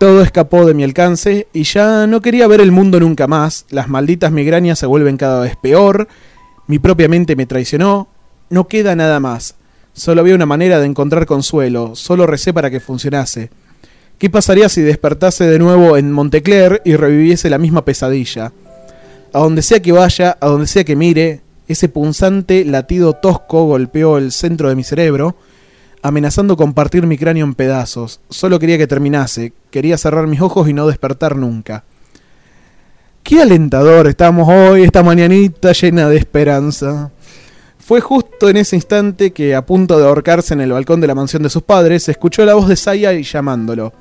Todo escapó de mi alcance y ya no quería ver el mundo nunca más. Las malditas migrañas se vuelven cada vez peor. Mi propia mente me traicionó. No queda nada más. Solo había una manera de encontrar consuelo. Solo recé para que funcionase. ¿Qué pasaría si despertase de nuevo en Monteclair y reviviese la misma pesadilla? A donde sea que vaya, a donde sea que mire, ese punzante latido tosco golpeó el centro de mi cerebro, amenazando con partir mi cráneo en pedazos. Solo quería que terminase. Quería cerrar mis ojos y no despertar nunca. Qué alentador estamos hoy, esta mañanita llena de esperanza. Fue justo en ese instante que, a punto de ahorcarse en el balcón de la mansión de sus padres, escuchó la voz de Saya llamándolo.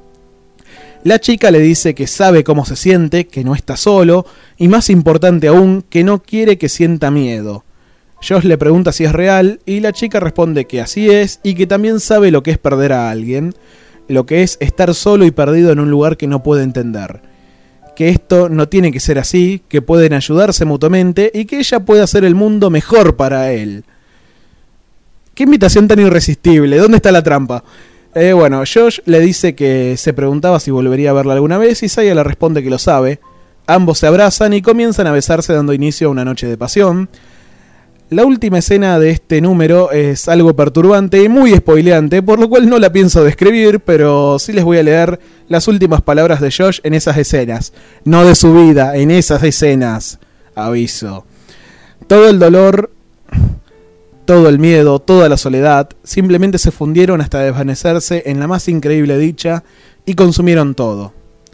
La chica le dice que sabe cómo se siente, que no está solo, y más importante aún, que no quiere que sienta miedo. Josh le pregunta si es real, y la chica responde que así es, y que también sabe lo que es perder a alguien, lo que es estar solo y perdido en un lugar que no puede entender. Que esto no tiene que ser así, que pueden ayudarse mutuamente, y que ella puede hacer el mundo mejor para él. ¡Qué invitación tan irresistible! ¿Dónde está la trampa? Eh, bueno, Josh le dice que se preguntaba si volvería a verla alguna vez y Saya le responde que lo sabe. Ambos se abrazan y comienzan a besarse dando inicio a una noche de pasión. La última escena de este número es algo perturbante y muy spoileante, por lo cual no la pienso describir, pero sí les voy a leer las últimas palabras de Josh en esas escenas. No de su vida, en esas escenas. Aviso. Todo el dolor... Todo el miedo, toda la soledad, simplemente se fundieron hasta desvanecerse en la más increíble dicha y consumieron todo.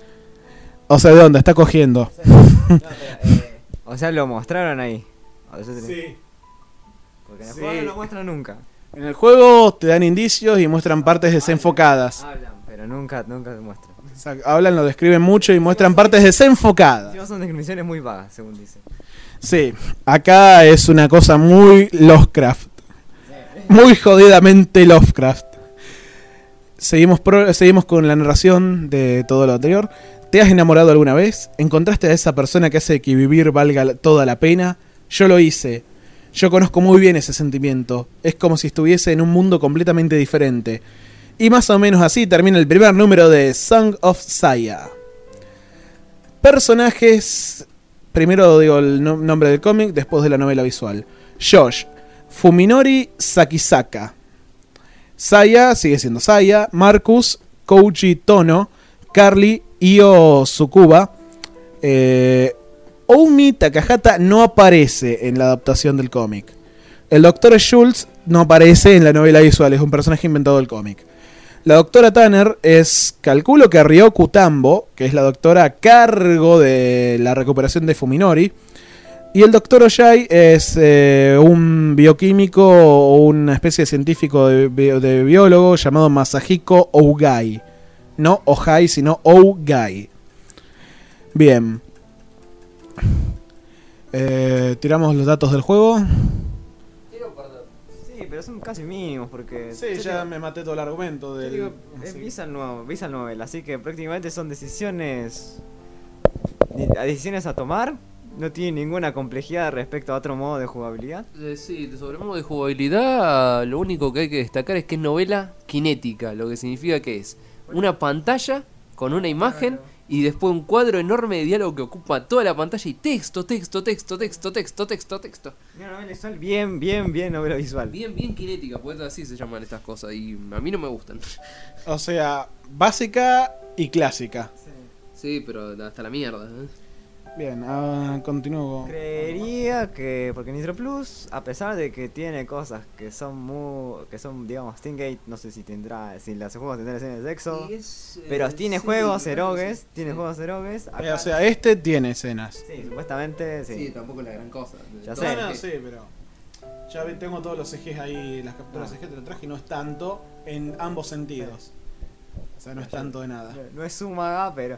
O sea, ¿de dónde? Está cogiendo. O sea, no, pero, eh, o sea, lo mostraron ahí. Sí. Porque en el Sí. juego no lo muestran nunca. En el juego te dan indicios y muestran partes desenfocadas. Hablan, pero nunca, nunca se muestran. O sea, hablan, lo describen mucho y muestran partes desenfocadas. Encima son descripciones muy vagas, según dicen. Sí, acá es una cosa muy Lovecraft. Muy jodidamente Lovecraft. Seguimos, pro, seguimos con la narración de todo lo anterior. ¿Te has enamorado alguna vez? ¿Encontraste a esa persona que hace que vivir valga toda la pena? Yo lo hice. Yo conozco muy bien ese sentimiento. Es como si estuviese en un mundo completamente diferente. Y más o menos así termina el primer número de Song of Saya. Personajes... Primero digo el no- nombre del cómic, después de la novela visual. Josh, Fuminori Sakisaka. Saya, sigue siendo Saya. Marcus, Kouji Tono. Carly, Io Tsukuba. Eh, Oumi Takahata no aparece en la adaptación del cómic. El doctor Schultz no aparece en la novela visual, es un personaje inventado del cómic. La doctora Tanner es, calculo que Ryoku Tambo, que es la doctora a cargo de la recuperación de Fuminori. Y el doctor Ojai es eh, un bioquímico o una especie de científico de, bio, de biólogo llamado Masahiko Ougai. No Ojai, sino Ougai. Bien. Eh, tiramos los datos del juego. Sí, pero son casi mínimos porque... Sí, yo ya digo- me maté todo el argumento yo del... digo, es sí. visual nuevo, visual novel, así que prácticamente son decisiones... di- a decisiones a tomar. No tiene ninguna complejidad respecto a otro modo de jugabilidad. Eh, sí, sobre modo de jugabilidad, lo único que hay que destacar es que es novela cinética, lo que significa que es una pantalla con una imagen y después un cuadro enorme de diálogo que ocupa toda la pantalla y texto, texto, texto, texto, texto, texto, texto. Una novela visual bien, bien, bien novela visual. Bien, bien cinética, pues así se llaman estas cosas y a mí no me gustan. O sea, básica y clásica. Sí, pero hasta la mierda. ¿eh? Bien, uh, continúo. Creería que porque Nitro Plus, a pesar de que tiene cosas que son muy, que son digamos Steamgate, no sé si tendrá, si los juegos tendrán escenas de sexo, Y es, eh, pero tiene sí, juegos claro, erogues, sí. tiene Sí. juegos erogues. Eh, acá- o sea, este tiene escenas. sí, supuestamente sí. Sí, tampoco es la gran cosa. Ya Todo sé. No, no, que- sí, pero ya ve- tengo todos los ejes ahí, las capturas Ah. ejes te lo traje y no es tanto en ambos sentidos. O sea, no es tanto de nada. No es Sumaga, pero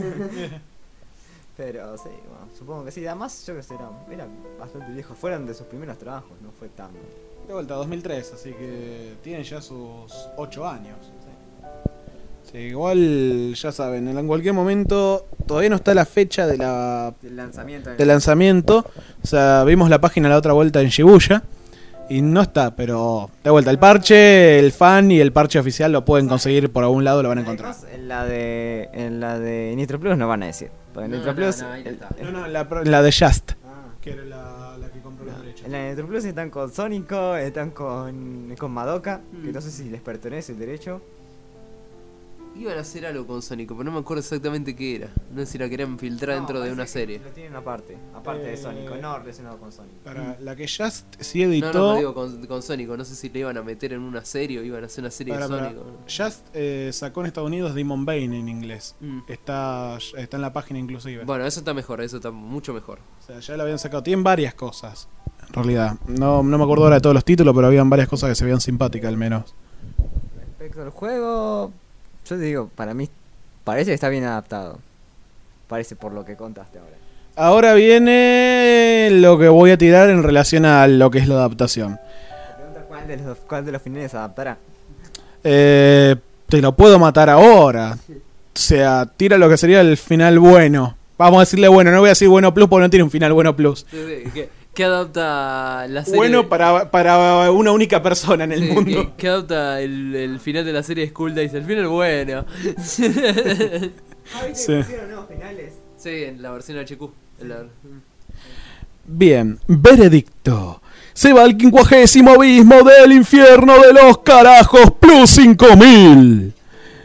pero sí, bueno, supongo que sí. Además, yo que sé, era, era bastante viejo. Fueron de sus primeros trabajos, no fue tan. De vuelta, dos mil tres, así que tiene ya sus ocho años. Sí, igual, ya saben, en cualquier momento todavía no está la fecha de la Del lanzamiento. del lanzamiento. O sea, vimos la página la otra vuelta en Shibuya Y no está, pero de vuelta, el parche, el fan y el parche oficial lo pueden conseguir por algún lado, lo van a encontrar. En la de en la de Nitro Plus no van a decir. Porque en No, Nitro no, Plus, no, ahí no el- está. el- No, no, la, la de Just. Que era la, la que compró los derechos. En la de Nitro Plus están con Sónico, están con, con Madoka, que no sé si les pertenece el derecho. Iban a hacer algo con Sónico, pero no me acuerdo exactamente qué era. No sé si la querían filtrar dentro de una serie. Lo tienen aparte, aparte de Eh, Sónico, no relacionado con Sónico. Para la que Just sí editó. No, no, pero digo con, con Sónico. No sé si le iban a meter en una serie o iban a hacer una serie Para, de para. Sónico. Just eh, sacó en Estados Unidos Demon Bane en inglés. Mm. Está, está en la página inclusive. Bueno, eso está mejor, eso está mucho mejor. O sea, ya lo habían sacado. Tienen varias cosas, en realidad. No, no me acuerdo ahora de todos los títulos, pero habían varias cosas que se veían simpáticas al menos. Respecto al juego, yo te digo, para mí parece que está bien adaptado. Parece por lo que contaste ahora. Ahora viene lo que voy a tirar en relación a lo que es la adaptación. Te preguntas cuál de los, cuál de los finales se adaptará. Eh, te lo puedo matar ahora. O sea, tira lo que sería el final bueno. Vamos a decirle bueno, no voy a decir bueno plus porque no tiene un final bueno plus. Sí, sí, ¿Qué, qué adapta la serie? Bueno para, para una única persona en el Sí, mundo. ¿Qué, qué adapta el, el final de la serie Skull Days? El final bueno. Sí. pusieron nuevos finales? Sí, en la versión H Q. en la- Bien, veredicto. Se va al quincuagésimo abismo del infierno de los carajos plus cinco mil.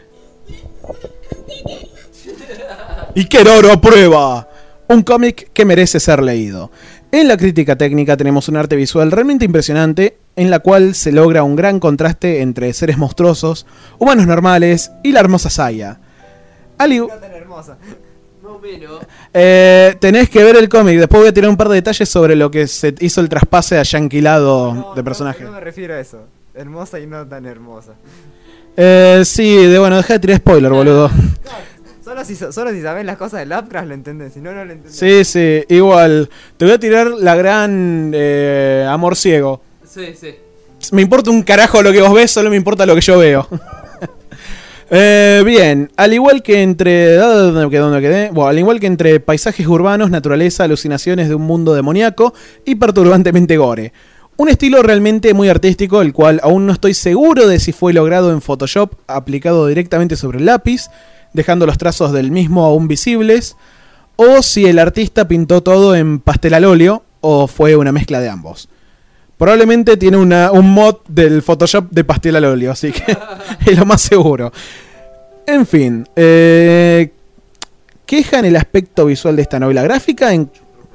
Y Keroro aprueba. Un cómic que merece ser leído. En la crítica técnica tenemos un arte visual realmente impresionante, en la cual se logra un gran contraste entre seres monstruosos, humanos normales y la hermosa Saya. Al igu- No tan hermosa. Más o menos. Eh, tenés que ver el cómic. Después voy a tirar un par de detalles sobre lo que se hizo el traspase a yanquilado de personaje. No me refiero a eso. Hermosa y no tan hermosa. Eh, sí, de bueno, deja de tirar spoiler, boludo. Solo si, solo si sabes las cosas de Lovecraft lo entendés, si no, no lo entendés. Sí, sí, igual. Te voy a tirar la gran eh, amor ciego. Sí, sí. Me importa un carajo lo que vos ves, solo me importa lo que yo veo. Eh, bien, al igual que entre. ¿Dónde quedé? ¿Dónde quedé? Bueno, al igual que entre paisajes urbanos, naturaleza, alucinaciones de un mundo demoníaco y perturbantemente gore. Un estilo realmente muy artístico, el cual aún no estoy seguro de si fue logrado en Photoshop, aplicado directamente sobre el lápiz, dejando los trazos del mismo aún visibles, o si el artista pintó todo en pastel al óleo, o fue una mezcla de ambos. Probablemente tiene una, un mod del Photoshop de pastel al óleo, así que es lo más seguro. En fin, eh, queja en el aspecto visual de esta novela gráfica. En,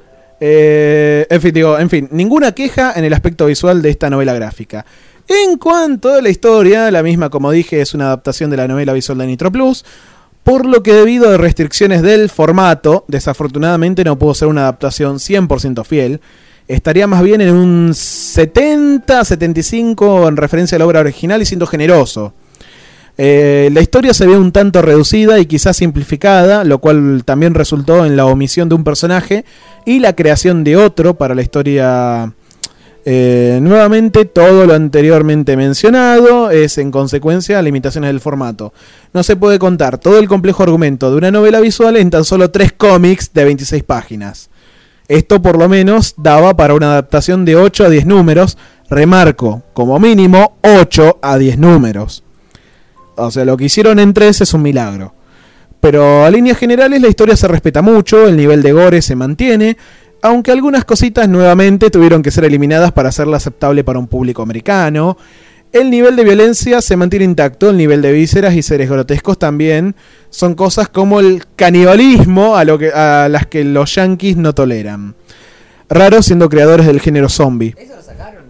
eh, en, fin, digo, en fin, ninguna queja en el aspecto visual de esta novela gráfica. En cuanto a la historia, la misma, como dije, es una adaptación de la novela visual de Nitro Plus, por lo que debido a restricciones del formato, desafortunadamente no pudo ser una adaptación cien por ciento fiel. Estaría más bien en un setenta, setenta y cinco en referencia a la obra original y siendo generoso. Eh, la historia se ve un tanto reducida y quizás simplificada, lo cual también resultó en la omisión de un personaje y la creación de otro para la historia. Eh, nuevamente, todo lo anteriormente mencionado es en consecuencia a limitaciones del formato. No se puede contar todo el complejo argumento de una novela visual en tan solo tres cómics de veintiséis páginas. Esto por lo menos daba para una adaptación de ocho a diez números, remarco, como mínimo ocho a diez números. O sea, lo que hicieron en tres es un milagro. Pero a líneas generales la historia se respeta mucho, el nivel de gore se mantiene, aunque algunas cositas nuevamente tuvieron que ser eliminadas para hacerla aceptable para un público americano. El nivel de violencia se mantiene intacto, el nivel de vísceras y seres grotescos también son cosas como el canibalismo a, lo que, a las que los yankees no toleran. Raro siendo creadores del género zombie. ¿Eso lo sacaron?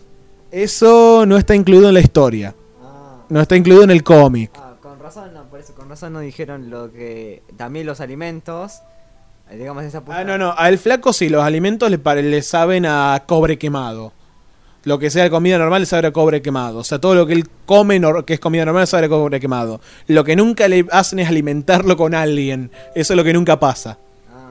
Eso no está incluido en la historia. No está incluido en el cómic. Ah, con razón no, por eso, con razón no dijeron lo que... También los alimentos, eh, digamos esa puta... Ah, no, no, al flaco sí, los alimentos le, pare- le saben a cobre quemado. Lo que sea comida normal le sabe a cobre quemado. O sea, todo lo que él come nor- que es comida normal le sabe a cobre quemado. Lo que nunca le hacen es alimentarlo con alguien. Eso es lo que nunca pasa.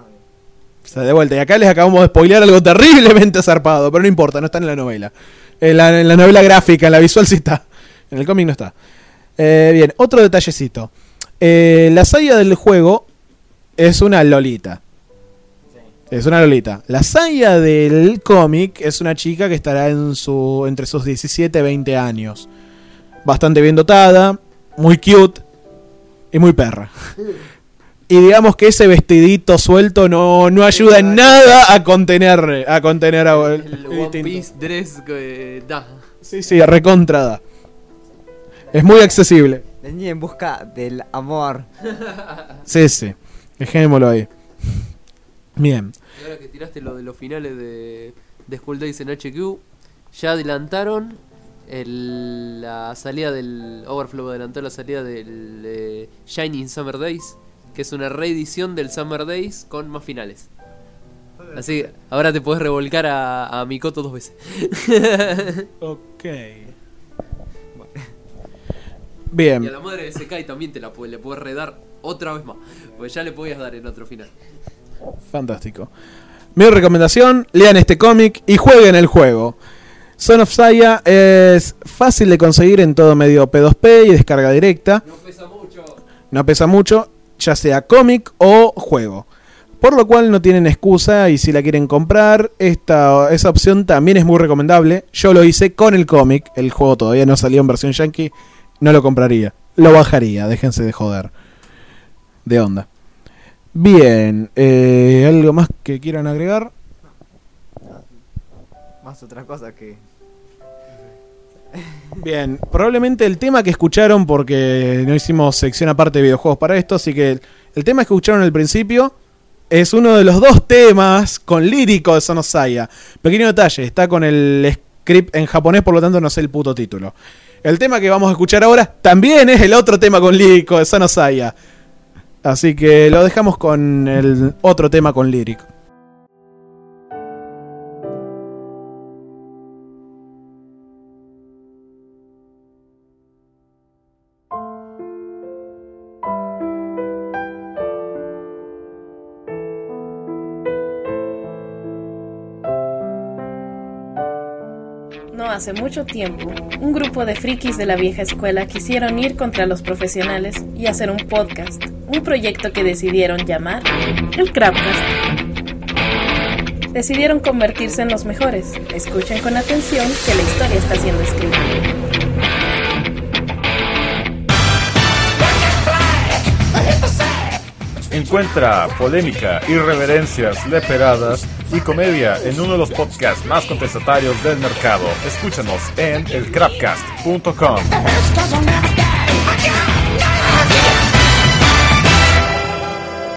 O sea, de vuelta. Y acá les acabamos de spoilear algo terriblemente zarpado. Pero no importa, no está en la novela. En la, en la novela gráfica, en la visual sí está. En el cómic no está. Eh, bien, otro detallecito. Eh, la Saya del juego es una lolita. Es una lolita. La Saya del cómic es una chica que estará en su entre sus diecisiete y veinte años. Bastante bien dotada, muy cute y muy perra. Y digamos que ese vestidito suelto no, no ayuda en nada a contener a contener a el, el One Piece dress que da. Sí, sí, recontra da. Es muy accesible. Venía en busca del amor. Sí, sí. Dejémoslo ahí. Bien. Y ahora que tiraste lo de los finales de, de School Days en H Q, ya adelantaron el, la salida del Overflow, adelantó la salida del eh, Shining Summer Days, que es una reedición del Summer Days con más finales. Así que ahora te podés revolcar a, a Mikoto dos veces. Ok. Bien. Y a la madre de Sekai también te la le podés redar otra vez más, porque ya le podías dar en otro final. Fantástico. Mi recomendación, lean este cómic y jueguen el juego. Son of Saya es fácil de conseguir en todo medio P dos P y descarga directa. No pesa mucho. No pesa mucho, ya sea cómic o juego. Por lo cual no tienen excusa y si la quieren comprar, esta, esa opción también es muy recomendable. Yo lo hice con el cómic, el juego todavía no salió en versión yankee, no lo compraría. Lo bajaría, déjense de joder. De onda. Bien, eh, ¿algo más que quieran agregar? Más otra cosa que... Bien, probablemente el tema que escucharon, porque no hicimos sección aparte de videojuegos para esto, así que el, el tema que escucharon al principio es uno de los dos temas con lírico de Son of Saya. Pequeño detalle, está con el script en japonés, por lo tanto no sé el puto título. El tema que vamos a escuchar ahora también es el otro tema con lírico de Son of Saya. Así que lo dejamos con el otro tema con lírico. No hace mucho tiempo, un grupo de frikis de la vieja escuela quisieron ir contra los profesionales y hacer un podcast, un proyecto que decidieron llamar el Crapcast. Decidieron convertirse en los mejores. Escuchen con atención que la historia está siendo escrita. Encuentra polémica, irreverencias, leperadas y comedia en uno de los podcasts más contestatarios del mercado. Escúchanos en el crapcast punto com.